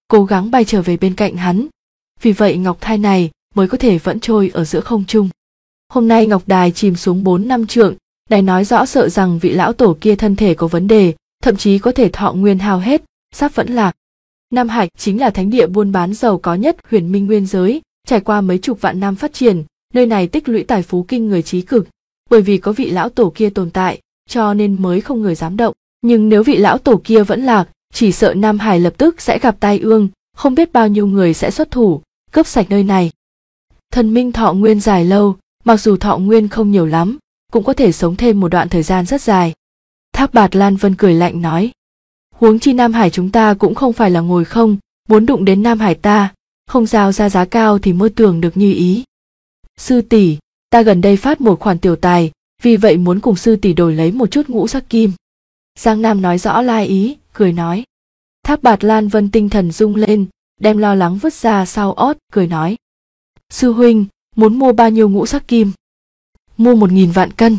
cố gắng bay trở về bên cạnh hắn. Vì vậy ngọc thai này mới có thể vẫn trôi ở giữa không trung. Hôm nay ngọc đài chìm xuống 4 năm trượng, đài nói rõ sợ rằng vị lão tổ kia thân thể có vấn đề, thậm chí có thể thọ nguyên hao hết, sắp vẫn lạc. Nam Hải chính là thánh địa buôn bán giàu có nhất Huyền Minh nguyên giới, trải qua mấy chục vạn năm phát triển, nơi này tích lũy tài phú kinh người trí cực. Bởi vì có vị lão tổ kia tồn tại, cho nên mới không người dám động. Nhưng nếu vị lão tổ kia vẫn lạc, chỉ sợ Nam Hải lập tức sẽ gặp tai ương, không biết bao nhiêu người sẽ xuất thủ, cướp sạch nơi này. Thần minh thọ nguyên dài lâu, mặc dù thọ nguyên không nhiều lắm, cũng có thể sống thêm một đoạn thời gian rất dài. Thác Bạt Lan Vân cười lạnh nói. Huống chi Nam Hải chúng ta cũng không phải là ngồi không, muốn đụng đến Nam Hải ta, không giao ra giá cao thì mơ tưởng được như ý. Sư tỷ, ta gần đây phát một khoản tiểu tài, vì vậy muốn cùng sư tỷ đổi lấy một chút ngũ sắc kim. Giang Nam nói rõ lai ý, cười nói. Thác Bạt Lan Vân tinh thần rung lên, đem lo lắng vứt ra sau ót, cười nói. Sư huynh, muốn mua bao nhiêu ngũ sắc kim? Mua 1.000 vạn cân.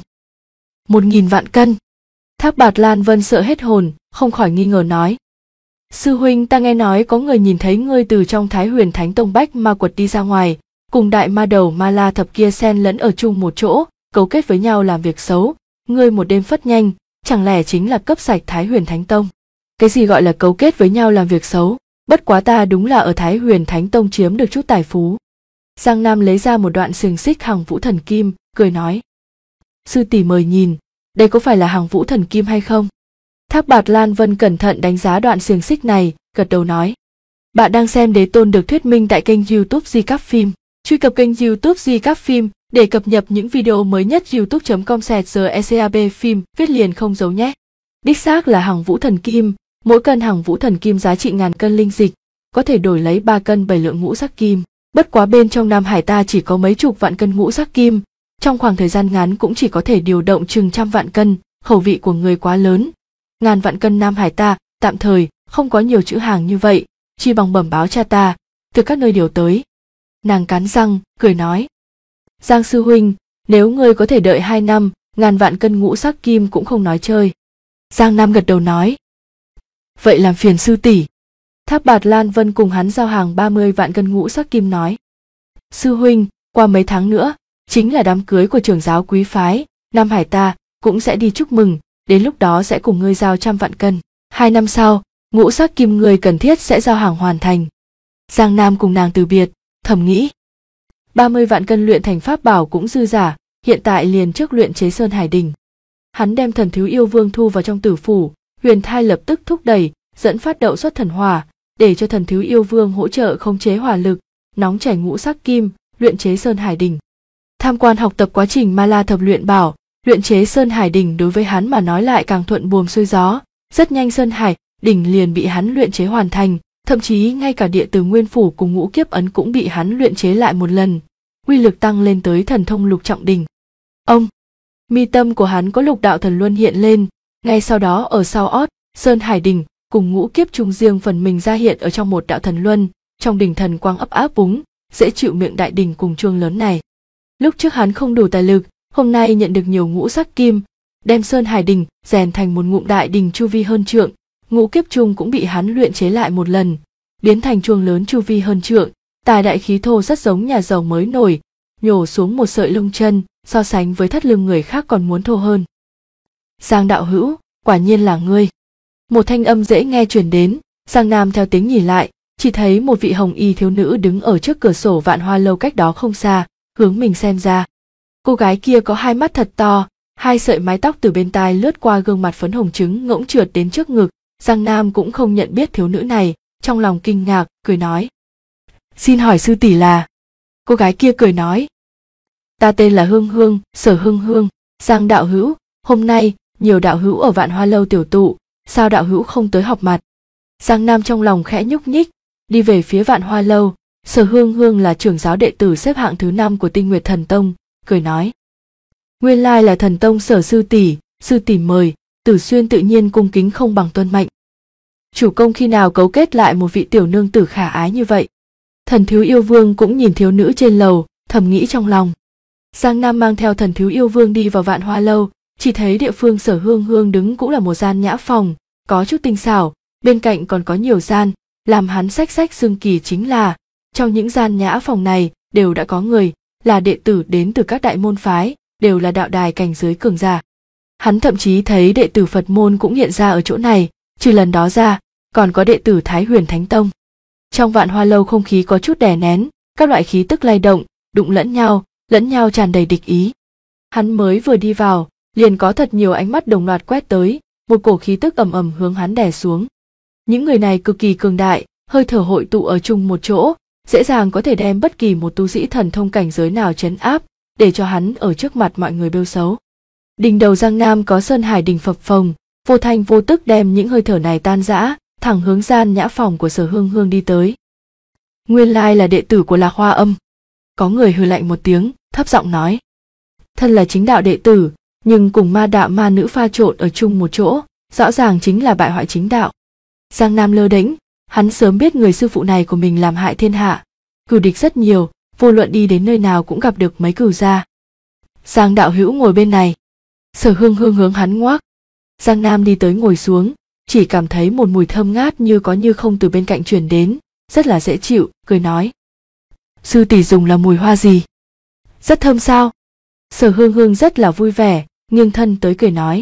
1.000 vạn cân. Thác Bạt Lan Vân sợ hết hồn, không khỏi nghi ngờ nói. Sư huynh, ta nghe nói có người nhìn thấy ngươi từ trong Thái Huyền Thánh Tông Bách Ma Quật đi ra ngoài, cùng đại ma đầu Ma La Thập kia xen lẫn ở chung một chỗ, cấu kết với nhau làm việc xấu, ngươi một đêm phất nhanh, chẳng lẽ chính là cấp sạch Thái Huyền Thánh Tông? Cái gì gọi là cấu kết với nhau làm việc xấu? Bất quá ta đúng là ở Thái Huyền Thánh Tông chiếm được chút tài phú. Giang Nam lấy ra một đoạn xiềng xích Hằng Vũ Thần Kim, cười nói. Sư tỷ mời nhìn, đây có phải là Hằng Vũ Thần Kim hay không? Thác Bạt Lan Vân cẩn thận đánh giá đoạn xiềng xích này, gật đầu nói. Bạn đang xem Đế Tôn được thuyết minh tại kênh YouTube Di Các Phim. Truy cập kênh YouTube Di Các Phim để cập nhật những video mới nhất. youtube.com/secab phim viết liền không giấu nhé. Đích xác là Hằng Vũ Thần Kim, mỗi cân Hằng Vũ Thần Kim giá trị 1000 cân linh dịch, có thể đổi lấy 3 cân 7 lượng ngũ sắc kim. Bất quá bên trong Nam Hải ta chỉ có mấy chục vạn cân ngũ sắc kim, trong khoảng thời gian ngắn cũng chỉ có thể điều động chừng 100 vạn cân, khẩu vị của người quá lớn. 1000 vạn cân Nam Hải ta tạm thời không có nhiều chữ hàng như vậy, chi bằng bẩm báo cha ta, từ các nơi điều tới. Nàng cắn răng, cười nói. Giang sư huynh, nếu ngươi có thể đợi 2 năm, 1000 vạn cân ngũ sắc kim cũng không nói chơi. Giang Nam gật đầu nói. Vậy làm phiền sư tỷ. Thác Bạt Lan Vân cùng hắn giao hàng 30 vạn cân ngũ sắc kim nói. Sư huynh, qua mấy tháng nữa, chính là đám cưới của trưởng giáo quý phái, Nam Hải ta cũng sẽ đi chúc mừng, đến lúc đó sẽ cùng ngươi giao 100 vạn cân. 2 năm sau, ngũ sắc kim ngươi cần thiết sẽ giao hàng hoàn thành. Giang Nam cùng nàng từ biệt, thầm nghĩ. 30 vạn cân luyện thành pháp bảo cũng dư giả, hiện tại liền trước luyện chế Sơn Hải Đỉnh. Hắn đem Thần Thiếu Yêu Vương thu vào trong tử phủ, Huyền Thai lập tức thúc đẩy, dẫn phát đậu xuất thần hỏa, để cho Thần Thiếu Yêu Vương hỗ trợ khống chế hỏa lực, nóng chảy ngũ sắc kim, luyện chế Sơn Hải Đỉnh. Tham quan học tập quá trình Ma La Thập luyện bảo, luyện chế Sơn Hải Đỉnh đối với hắn mà nói lại càng thuận buồm xuôi gió, rất nhanh Sơn Hải Đỉnh liền bị hắn luyện chế hoàn thành, thậm chí ngay cả Địa Từ Nguyên Phủ cùng Ngũ Kiếp Ấn cũng bị hắn luyện chế lại một lần, uy lực tăng lên tới thần thông lục trọng đỉnh. Ông, mi tâm của hắn có lục đạo thần luân hiện lên, ngay sau đó ở sau ót, Sơn Hải Đỉnh cùng Ngũ Kiếp Trung riêng phần mình ra hiện ở trong một đạo thần luân, trong đỉnh thần quang ấp áp búng, dễ chịu miệng đại đỉnh cùng chuông lớn này. Lúc trước hắn không đủ tài lực, hôm nay nhận được nhiều ngũ sắc kim, đem Sơn Hải Đỉnh rèn thành một ngụm đại đỉnh chu vi hơn trượng, Ngũ Kiếp Trung cũng bị hắn luyện chế lại một lần, biến thành chuông lớn chu vi hơn trượng, tài đại khí thô rất giống nhà giàu mới nổi, nhổ xuống một sợi lông chân, so sánh với thắt lưng người khác còn muốn thô hơn. Giang đạo hữu, quả nhiên là ngươi. Một thanh âm dễ nghe truyền đến, Giang Nam theo tiếng nhìn lại, chỉ thấy một vị hồng y thiếu nữ đứng ở trước cửa sổ Vạn Hoa lâu cách đó không xa, hướng mình xem ra. Cô gái kia có hai mắt thật to, hai sợi mái tóc từ bên tai lướt qua gương mặt phấn hồng trứng ngỗng trượt đến trước ngực. Giang Nam cũng không nhận biết thiếu nữ này, trong lòng kinh ngạc, cười nói. Xin hỏi sư tỷ là? Cô gái kia cười nói. Ta tên là Hương Hương, Sở Hương Hương. Giang đạo hữu, hôm nay nhiều đạo hữu ở Vạn Hoa lâu tiểu tụ, sao đạo hữu không tới họp mặt? Giang Nam trong lòng khẽ nhúc nhích, đi về phía Vạn Hoa lâu. Sở Hương Hương là trưởng giáo đệ tử xếp hạng thứ 5 của Tinh Nguyệt Thần Tông, cười nói. Nguyên lai là Thần Tông Sở sư tỷ mời. Tử Xuyên tự nhiên cung kính không bằng tuân mệnh. Chủ công khi nào cấu kết lại một vị tiểu nương tử khả ái như vậy? Thần Thiếu Yêu Vương cũng nhìn thiếu nữ trên lầu, thầm nghĩ trong lòng. Giang Nam mang theo Thần Thiếu Yêu Vương đi vào Vạn Hoa lâu, chỉ thấy địa phương Sở Hương Hương đứng cũng là một gian nhã phòng, có chút tinh xảo, bên cạnh còn có nhiều gian, Làm hắn xách xách xương kỳ chính là, trong những gian nhã phòng này đều đã có người, là đệ tử đến từ các đại môn phái, đều là đạo đài cảnh giới cường giả. Hắn thậm chí thấy đệ tử Phật môn cũng hiện ra ở chỗ này, trừ lần đó ra, còn có đệ tử Thái Huyền Thánh Tông. Trong Vạn Hoa lâu không khí có chút đè nén, các loại khí tức lay động, đụng lẫn nhau tràn đầy địch ý. Hắn mới vừa đi vào, liền có thật nhiều ánh mắt đồng loạt quét tới, một cổ khí tức ầm ầm hướng hắn đè xuống. Những người này cực kỳ cường đại, hơi thở hội tụ ở chung một chỗ, dễ dàng có thể đem bất kỳ một tu sĩ thần thông cảnh giới nào trấn áp, để cho hắn ở trước mặt mọi người bêu xấu. Đỉnh đầu Giang Nam có sơn hải đỉnh phập phồng, vô thanh vô tức đem những hơi thở này tan rã, thẳng hướng gian nhã phòng của Sở Hương Hương đi tới. Nguyên lai là đệ tử của Lạc Hoa Âm. Có người hừ lạnh một tiếng, thấp giọng nói. Thân là chính đạo đệ tử, nhưng cùng ma đạo ma nữ pha trộn ở chung một chỗ, rõ ràng chính là bại hoại chính đạo. Giang Nam lơ đễnh, hắn sớm biết người sư phụ này của mình làm hại thiên hạ, cừu địch rất nhiều, vô luận đi đến nơi nào cũng gặp được mấy cừu gia. Giang đạo hữu ngồi bên này. Sở Hương Hương hướng hắn ngoác. Giang Nam đi tới ngồi xuống, chỉ cảm thấy một mùi thơm ngát như có như không từ bên cạnh truyền đến, rất là dễ chịu, cười nói. Sư tỷ dùng là mùi hoa gì? Rất thơm sao? Sở Hương Hương rất là vui vẻ, nghiêng thân tới cười nói.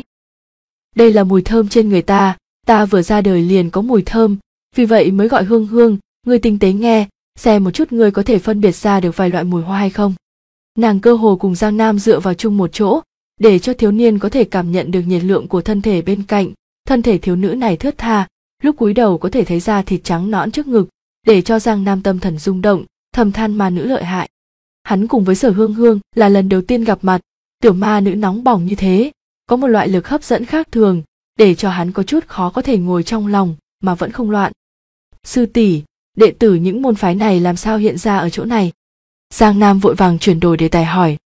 Đây là mùi thơm trên người ta vừa ra đời liền có mùi thơm, vì vậy mới gọi Hương Hương, ngươi tinh tế nghe, xem một chút ngươi có thể phân biệt ra được vài loại mùi hoa hay không. Nàng cơ hồ cùng Giang Nam dựa vào chung một chỗ, để cho thiếu niên có thể cảm nhận được nhiệt lượng của thân thể bên cạnh. Thân thể thiếu nữ này thướt tha, lúc cúi đầu có thể thấy da thịt trắng nõn trước ngực, để cho Giang Nam tâm thần rung động, thầm than ma nữ lợi hại. Hắn cùng với Sở Hương Hương là lần đầu tiên gặp mặt, tiểu ma nữ nóng bỏng như thế, có một loại lực hấp dẫn khác thường, để cho hắn có chút khó có thể ngồi trong lòng mà vẫn không loạn. Sư tỷ, đệ tử những môn phái này làm sao hiện ra ở chỗ này? Giang Nam vội vàng chuyển đổi đề tài hỏi.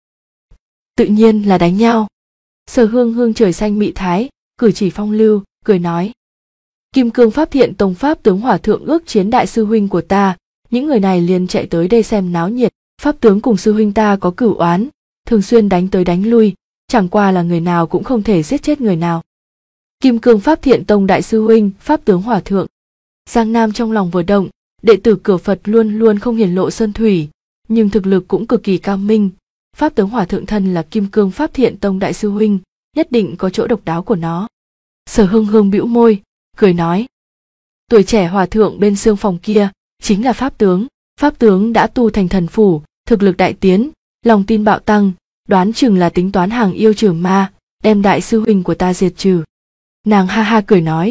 Tự nhiên là đánh nhau. Sở Hương Hương trời xanh mị thái, cử chỉ phong lưu, cười nói. Kim Cương Pháp Thiện Tông Pháp tướng Hòa Thượng ước chiến đại sư huynh của ta, những người này liền chạy tới đây xem náo nhiệt. Pháp tướng cùng sư huynh ta có cửu oán, thường xuyên đánh tới đánh lui, chẳng qua là người nào cũng không thể giết chết người nào. Kim Cương Pháp Thiện Tông đại sư huynh, Pháp tướng Hòa Thượng. Giang Nam trong lòng vừa động, đệ tử Cửa Phật luôn luôn không hiển lộ sơn thủy, nhưng thực lực cũng cực kỳ cao minh. Pháp tướng Hòa Thượng thân là Kim Cương Pháp Thiện Tông đại sư huynh, nhất định có chỗ độc đáo của nó. Sở Hương Hương bĩu môi, cười nói. Tuổi trẻ Hòa Thượng bên xương phòng kia, chính là Pháp tướng. Pháp tướng đã tu thành thần phủ, thực lực đại tiến, lòng tin bạo tăng, đoán chừng là tính toán hàng yêu trừ ma, đem đại sư huynh của ta diệt trừ. Nàng ha ha cười nói.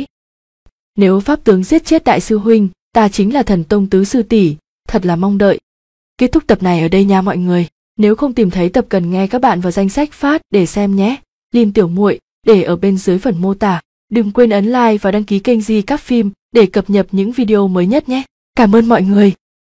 Nếu Pháp tướng giết chết đại sư huynh, ta chính là Thần Tông tứ sư tỷ, thật là mong đợi. Kết thúc tập này ở đây nha mọi người. Nếu không tìm thấy tập cần nghe các bạn vào danh sách phát để xem nhé. Link tiểu muội để ở bên dưới phần mô tả. Đừng quên ấn like và đăng ký kênh Di Các Phim để cập nhật những video mới nhất nhé. Cảm ơn mọi người.